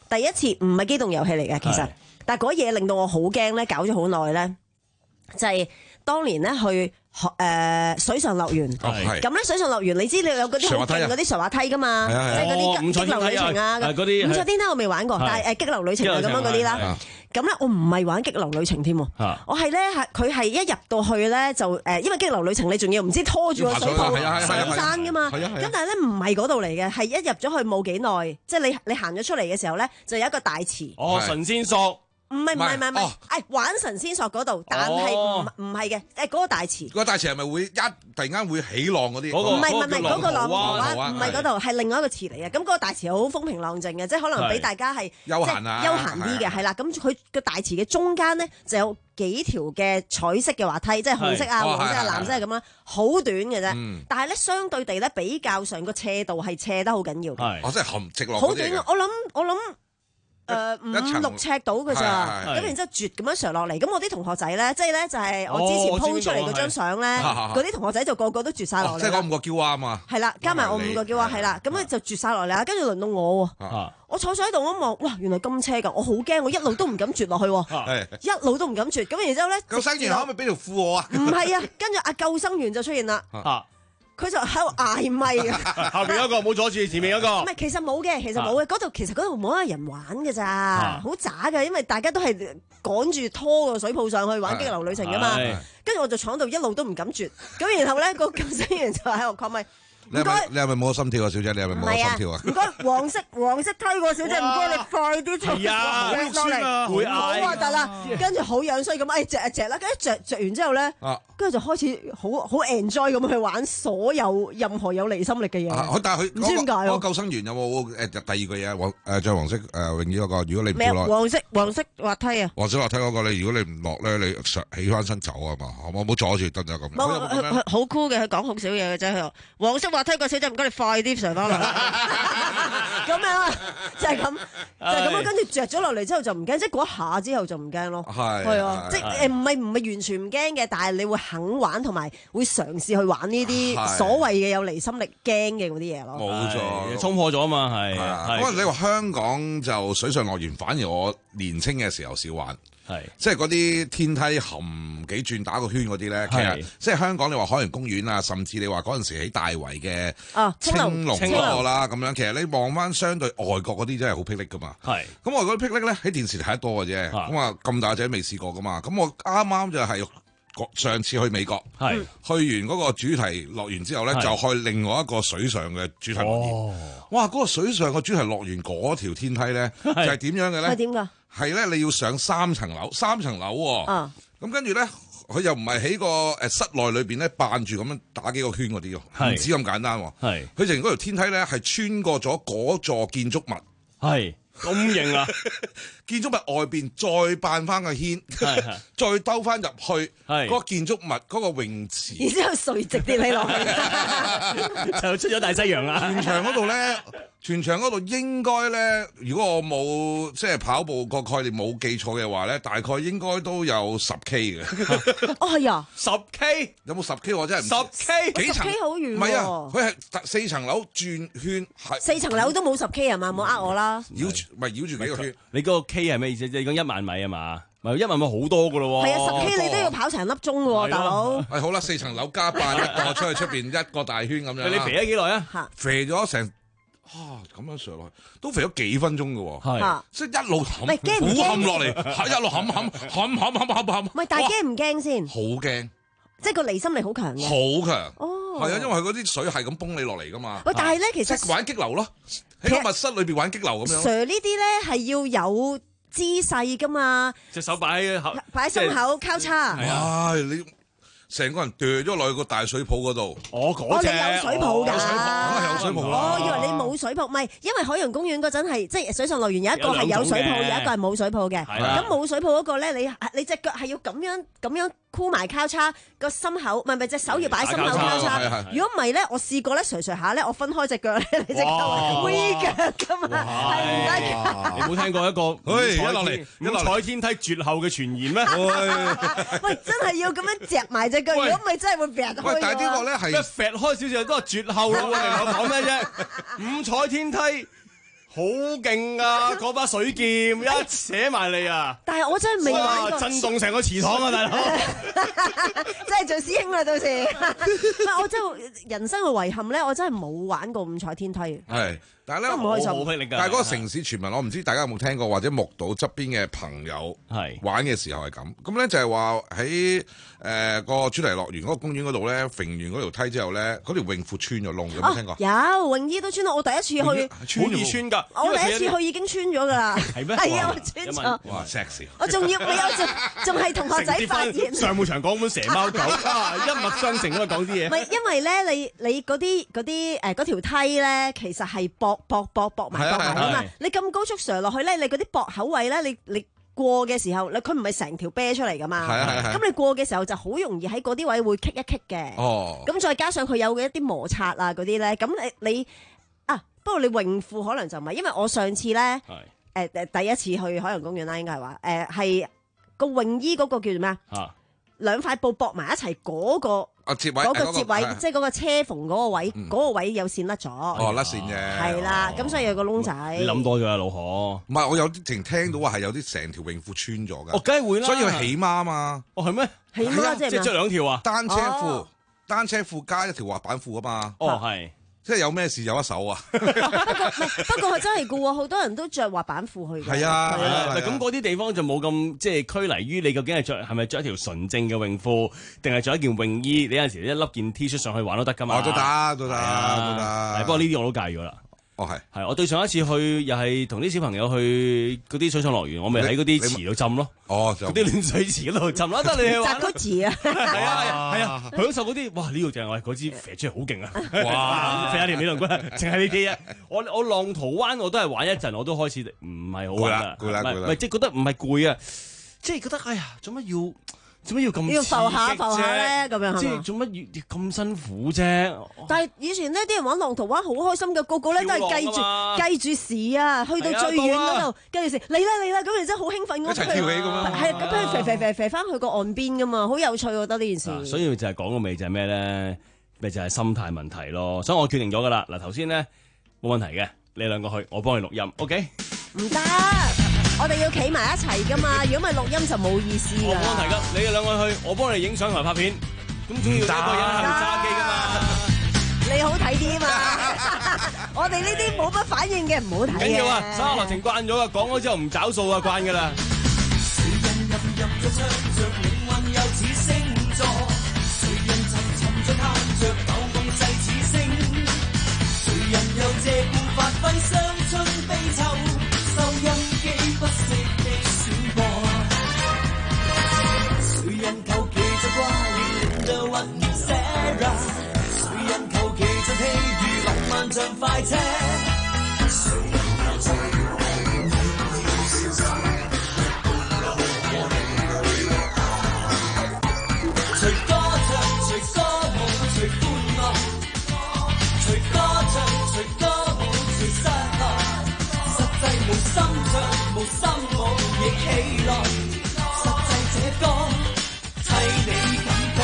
第一次唔係機動遊戲嚟嘅，其實，但係嗰嘢令到我好驚咧，搞咗好耐咧，就係、是、當年咧去。誒、呃、水上樂園，咁咧、哦、水上樂園，你知你有嗰啲好勁嗰啲垂滑梯噶嘛，即係嗰啲激流旅程啊，嗰啲五彩天梯我未玩過，但係誒激流旅程啊咁樣嗰啲啦。咁咧我唔係玩激流旅程添，我係咧係佢係一入到去咧就誒，因為激流旅程你仲要唔知拖住個水泡上山噶嘛，咁但係咧唔係嗰度嚟嘅，係一入咗去冇幾耐，即係你你行咗出嚟嘅時候咧，就有一個大池。 哦，神仙索。 唔係唔係唔係唔係，誒玩神仙索嗰度，但係唔唔係嘅，誒嗰個大池。嗰個大池係咪會一突然間會起浪嗰啲？ 唔係唔係嗰個浪淘灣，唔係嗰度，係另外一個池嚟嘅。咁嗰個大池好風平浪靜嘅，即係可能俾大家係休閒啊， 休閒啲嘅，係啦。咁佢個大池嘅中間咧就有幾條嘅彩色嘅滑梯，即係紅色啊、黃色啊、藍色係咁啦，好短嘅啫。但係咧相對地咧比較上個斜度係斜得好緊要嘅。 哦，即係含直落。 好短，我諗我諗。誒、呃、五六尺到㗎咋，咁然之後絕咁樣上落嚟，咁我啲同學仔咧，即係咧就係我之前 po 出嚟嗰張相咧，嗰啲、哦、同學仔就個個都絕晒落嚟。 即係嗰五個叫啊嘛。係啦，加埋我五個叫啊，係啦，咁咧就絕晒落嚟啦，跟住輪到我喎。啊、我坐咗喺度我望，哇！原來咁車㗎，我好驚，我一路都唔敢絕落去，啊、一路都唔敢絕。咁然之後咧， 救生員可唔可以俾條褲我啊？ 唔係啊，跟住阿救生員就出現啦。啊佢就喺度嗌咪啊！ 後邊嗰個冇阻住，前面嗰個。 唔係，其實冇嘅，其實冇嘅。嗰度其實嗰度冇乜人玩嘅咋，好渣嘅，因為大家都係趕住拖個水泡上去玩激流旅程噶嘛。跟住我就坐喺度一路都唔敢絕。咁然後咧個救生員就喺度講咪。 你係咪你係咪冇心跳啊，小姐？你係咪冇心跳啊？ 唔該，黃色黃色梯喎，小姐，唔該你快啲出嚟落嚟，會好核突啦！跟住好樣衰咁，哎隻啊隻啦，跟住着着完之後咧，跟住就開始好好 enjoy 咁去玩所有任何有離心力嘅嘢。 但係佢唔知點解嗰個救生員有冇誒第二個嘢？黃誒着黃色誒泳衣嗰個，如果你唔跳落黃色黃色滑梯啊！ 黃色滑梯嗰個，你如果你唔落咧，你上起翻身走啊嘛，好冇？唔好阻住得就咁。 好 cool 嘅，佢講好少嘢嘅啫。佢話黃色滑梯個小姐唔該你。快啲上翻嚟，咁樣啊，就係咁，就係咁樣，跟住着咗落嚟之後就唔驚，即係嗰下之後就唔驚咯。係，係啊，即係誒，唔係唔係完全唔驚嘅，但係你會肯玩同埋會嘗試去玩呢啲所謂嘅有離心力驚嘅嗰啲嘢咯。 冇錯， 衝破咗啊嘛，係。 嗰陣你話香港就水上樂園，反而我年青嘅時候少玩。係，即係嗰啲天梯含幾轉打個圈嗰啲咧，其實即係香港你話海洋公園啊，甚至你話嗰陣時喺大圍嘅青龍嗰個啦，咁樣其實你望翻相對外國嗰啲真係好霹靂噶嘛。係，咁外國啲霹靂咧喺電視睇得多嘅啫，咁啊咁大隻未試過噶嘛。咁我啱啱就係上次去美國，係去完嗰個主題樂園之後咧，就去另外一個水上嘅主題樂園。哇！嗰個水上嘅主題樂園嗰條天梯咧，就係點樣嘅咧？ 係點㗎？ 係咧，你要上三層樓，三層樓喎。啊！咁跟住咧，佢又唔係喺個誒室內裏邊咧，扮住咁樣打幾個圈嗰啲喎，唔止咁簡單喎。係，佢成嗰條天梯咧係穿過咗嗰座建築物。係。咁型啊！建築物外邊再扮翻個圈，再兜翻入去嗰個建築物嗰個泳池， 然之後垂直跌你落去， 就出咗大西洋啦！ 全場嗰度咧，全場嗰度應該咧，如果我冇即係跑步個概念冇記錯嘅話咧，大概應該都有十 K 嘅。 哦，係啊， 十 K 有冇十 K？我真係唔十 K 幾層？ 十 K 好遠喎。 唔係啊，佢係四層樓轉圈，係四層樓都冇十 K 係嘛？唔好呃我啦。 繞住咪繞住幾個圈？ 你嗰個 K 係咩意思？即係講一萬米啊嘛？咪一萬米好多噶咯喎。 係啊，十 K 你都要跑成粒鐘喎，大佬。 係好啦，四層樓加扮一個出去出邊一個大圈咁樣。 你肥咗幾耐啊？ 肥咗成啊咁樣上落去，都肥咗幾分鐘噶喎。係，即係一路冚， 唔係驚唔驚？ 冚落嚟，一路冚冚冚冚冚冚冚。 唔係，但係驚唔驚先？ 好驚！ 即係個離心力好強嘅。 好強。哦。係啊，因為佢嗰啲水係咁崩你落嚟噶嘛。 喂，但係咧，其實玩激流咯，喺個密室裏邊玩激流咁樣。 Sir 呢啲咧係要有姿勢噶嘛， 隻手擺喺口， 擺喺心口交叉。 唉，你成個人掉咗落去個大水泡嗰度。 我嗰隻， 你有水泡㗎？ 有水泡，梗係有水泡啦。 我以為你冇水泡，唔係，因為海洋公園嗰陣係即係水上樂園有一個係有水泡，有一個係冇水泡嘅。咁冇水泡嗰個咧，你你隻腳係要咁樣咁樣箍埋交叉個心口，唔係唔係隻手要擺喺心口交叉。如果唔係咧，我試過咧，垂垂下咧，我分開隻腳咧，你隻腳 V 腳㗎嘛，係唔得㗎。 你冇聽過一個一落嚟五彩天梯絕後嘅傳言咩？ 喂，真係要咁樣夾埋隻腳，如果唔係真係會劈開。 喂，但係呢個咧係劈開少少都係絕後咯，你我講咩啫？五彩天梯好勁啊！嗰把水劍一扯埋嚟啊！ 但係我真係未玩過， 震動成個祠堂啊，大佬！ 真係做師兄啦，到時。唔係我真係人生嘅遺憾咧，我真係冇玩過五彩天梯。 係，但係咧， 都唔開心。 但係嗰個城市傳聞，我唔知大家有冇聽過，或者目睹側邊嘅朋友係玩嘅時候係咁。咁咧就係話喺誒個主題樂園嗰個公園嗰度咧，揈完嗰條梯之後咧，嗰條泳褲穿咗窿，有冇聽過？ 有泳衣都穿到，我第一次去好易穿㗎。 我第一次去已經穿咗㗎啦。 係咩？ 係啊，我穿咗。 哇 sexy！ 我仲要未有仲仲係同學仔發現。 上半場講本蛇貓狗啊，一脈相承咁啊講啲嘢。 唔係因為咧，你你嗰啲嗰啲誒嗰條梯咧，其實係駁駁駁駁埋駁埋㗎嘛。你咁高速上落去咧，你嗰啲駁口位咧，你你過嘅時候，你佢唔係成條啤出嚟㗎嘛。 係係係。 咁你過嘅時候就好容易喺嗰啲位會棘一棘嘅。哦。咁再加上佢有嘅一啲摩擦啊嗰啲咧，咁你你啊，不過你泳褲可能就唔係，因為我上次咧誒誒第一次去海洋公園啦，應該係話誒係個泳衣嗰個叫做咩啊？兩塊布駁埋一齊嗰個。 啊！接位嗰個接位，即係嗰個車縫嗰個位，嗰個位有線甩咗。 哦，甩線嘅。 係啦，咁所以有個窿仔。 你諗多咗啊，老何。 唔係，我有啲淨聽到話係有啲成條泳褲穿咗㗎。 哦，梗係會啦。 所以佢起孖啊嘛。 哦，係咩？ 起孖即係即係着兩條啊？ 單車褲，單車褲加一條滑板褲啊嘛。 哦，係。 即係有咩事有一手啊！ 不過唔係，不過係真係嘅喎，好多人都着滑板褲去嘅。 係啊，係啊， 咁嗰啲地方就冇咁即係拘泥於你究竟係着係咪着一條純正嘅泳褲，定係着一件泳衣？你有陣時一笠件 T 恤上去玩都得㗎嘛。 哦，都得，都得，都得。 不過呢啲我都戒咗啦。 哦，係係，我對上一次去又係同啲小朋友去嗰啲水上樂園，我咪喺嗰啲池度浸咯。哦，嗰啲暖水池嗰度浸啦，得你去玩。 扎池啊！ 係啊係啊，享受嗰啲哇！呢個就係我嗰支飛出嚟好勁啊！哇！飛下條美龍骨，淨係呢啲啊！我我浪淘灣我都係玩一陣，我都開始唔係好玩啦。 攰啦，攰啦， 唔係即係覺得唔係攰啊，即係覺得哎呀，做乜要？做乜要咁要浮下浮下咧？咁樣即係做乜要咁辛苦啫？ 但係以前呢啲人玩浪淘灣好開心嘅，個個咧都係計住計住時啊，去到最遠嗰度計住時嚟啦嚟啦，咁你真係好興奮， 一齊跳起咁啊！ 係咁樣肥肥肥肥翻去個岸邊噶嘛，好有趣，我覺得呢件事。 所以就係講個味就係咩咧？咪就係心態問題咯。所以我決定咗噶啦。嗱，頭先咧冇問題嘅，你兩個去，我幫你錄音。OK？ 唔得。我哋要企埋一齊噶嘛，如果唔係錄音就冇意思㗎。 我冇問題㗎，你哋兩個去，我幫你影相同埋拍片。咁總要一個人喺度揸機㗎嘛。 你好睇啲啊嘛，我哋呢啲冇乜反應嘅唔好睇嘅。 緊要啊，手下留情慣咗㗎，講咗之後唔找數啊，慣㗎啦。 收音機不息的選播，誰人求其就掛了 The One Sarah， 誰人求其就譬如浪漫像快車，誰人又在隨歌唱隨歌舞隨歡樂，隨歌唱隨歌舞隨失落。無心唱，無心舞，亦喜樂。實際這歌，替你感覺。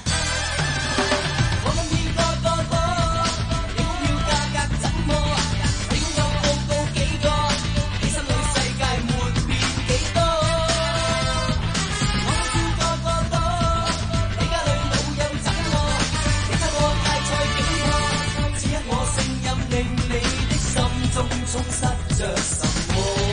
我今天個個個，你股票價格怎麼？你公有報告幾個？你心裏世界沒變幾多？我今天個個個，你家裏老友怎麼？你猜我大賽幾多？只因我聲音令你的心中充塞着什麼？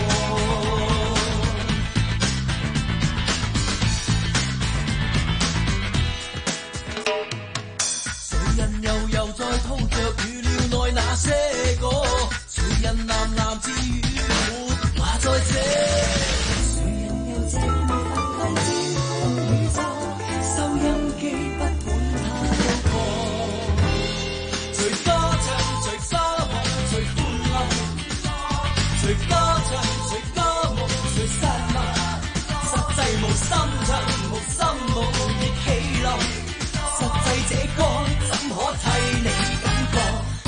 在掏着預料內那些個，誰人喃喃自語沒話在這？誰人又這麼分低天空宇宙？收音機不管它多個，隨歌唱隨歌舞隨歡樂，隨歌唱隨歌舞隨失落，實際無心唱無心舞亦喜樂，實際這歌怎可替你感覺？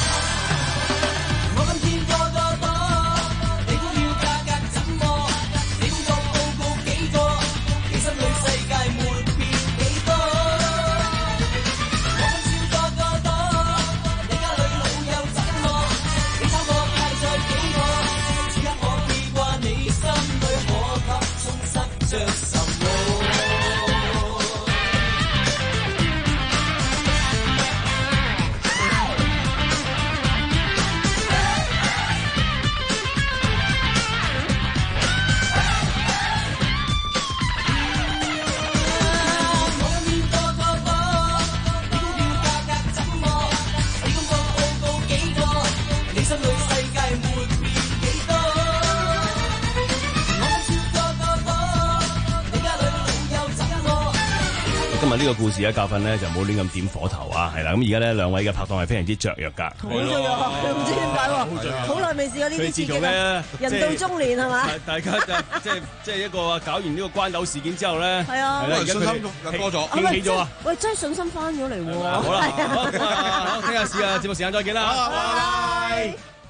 我今天個個個，你股票價格怎麼？你工作報告幾個？你心裏世界沒變幾多？我今朝個個個，你家裏老友怎麼？你炒個派賽幾個？ 日呢個故事嘅教訓咧，就唔好亂咁點火頭啊，係啦。咁而家呢兩位嘅拍檔係非常之雀躍㗎， 好雀躍啊！唔知點解喎，好耐未試過呢啲刺激啊！人到中年係嘛？ 大家就即係即係一個搞完呢個關鬥事件之後咧， 係啊， 信心又多咗， 興起咗啊！ 喂，真係信心翻咗嚟喎！ 好啦，好，好，聽下試啊！節目時間再見啦， 拜拜。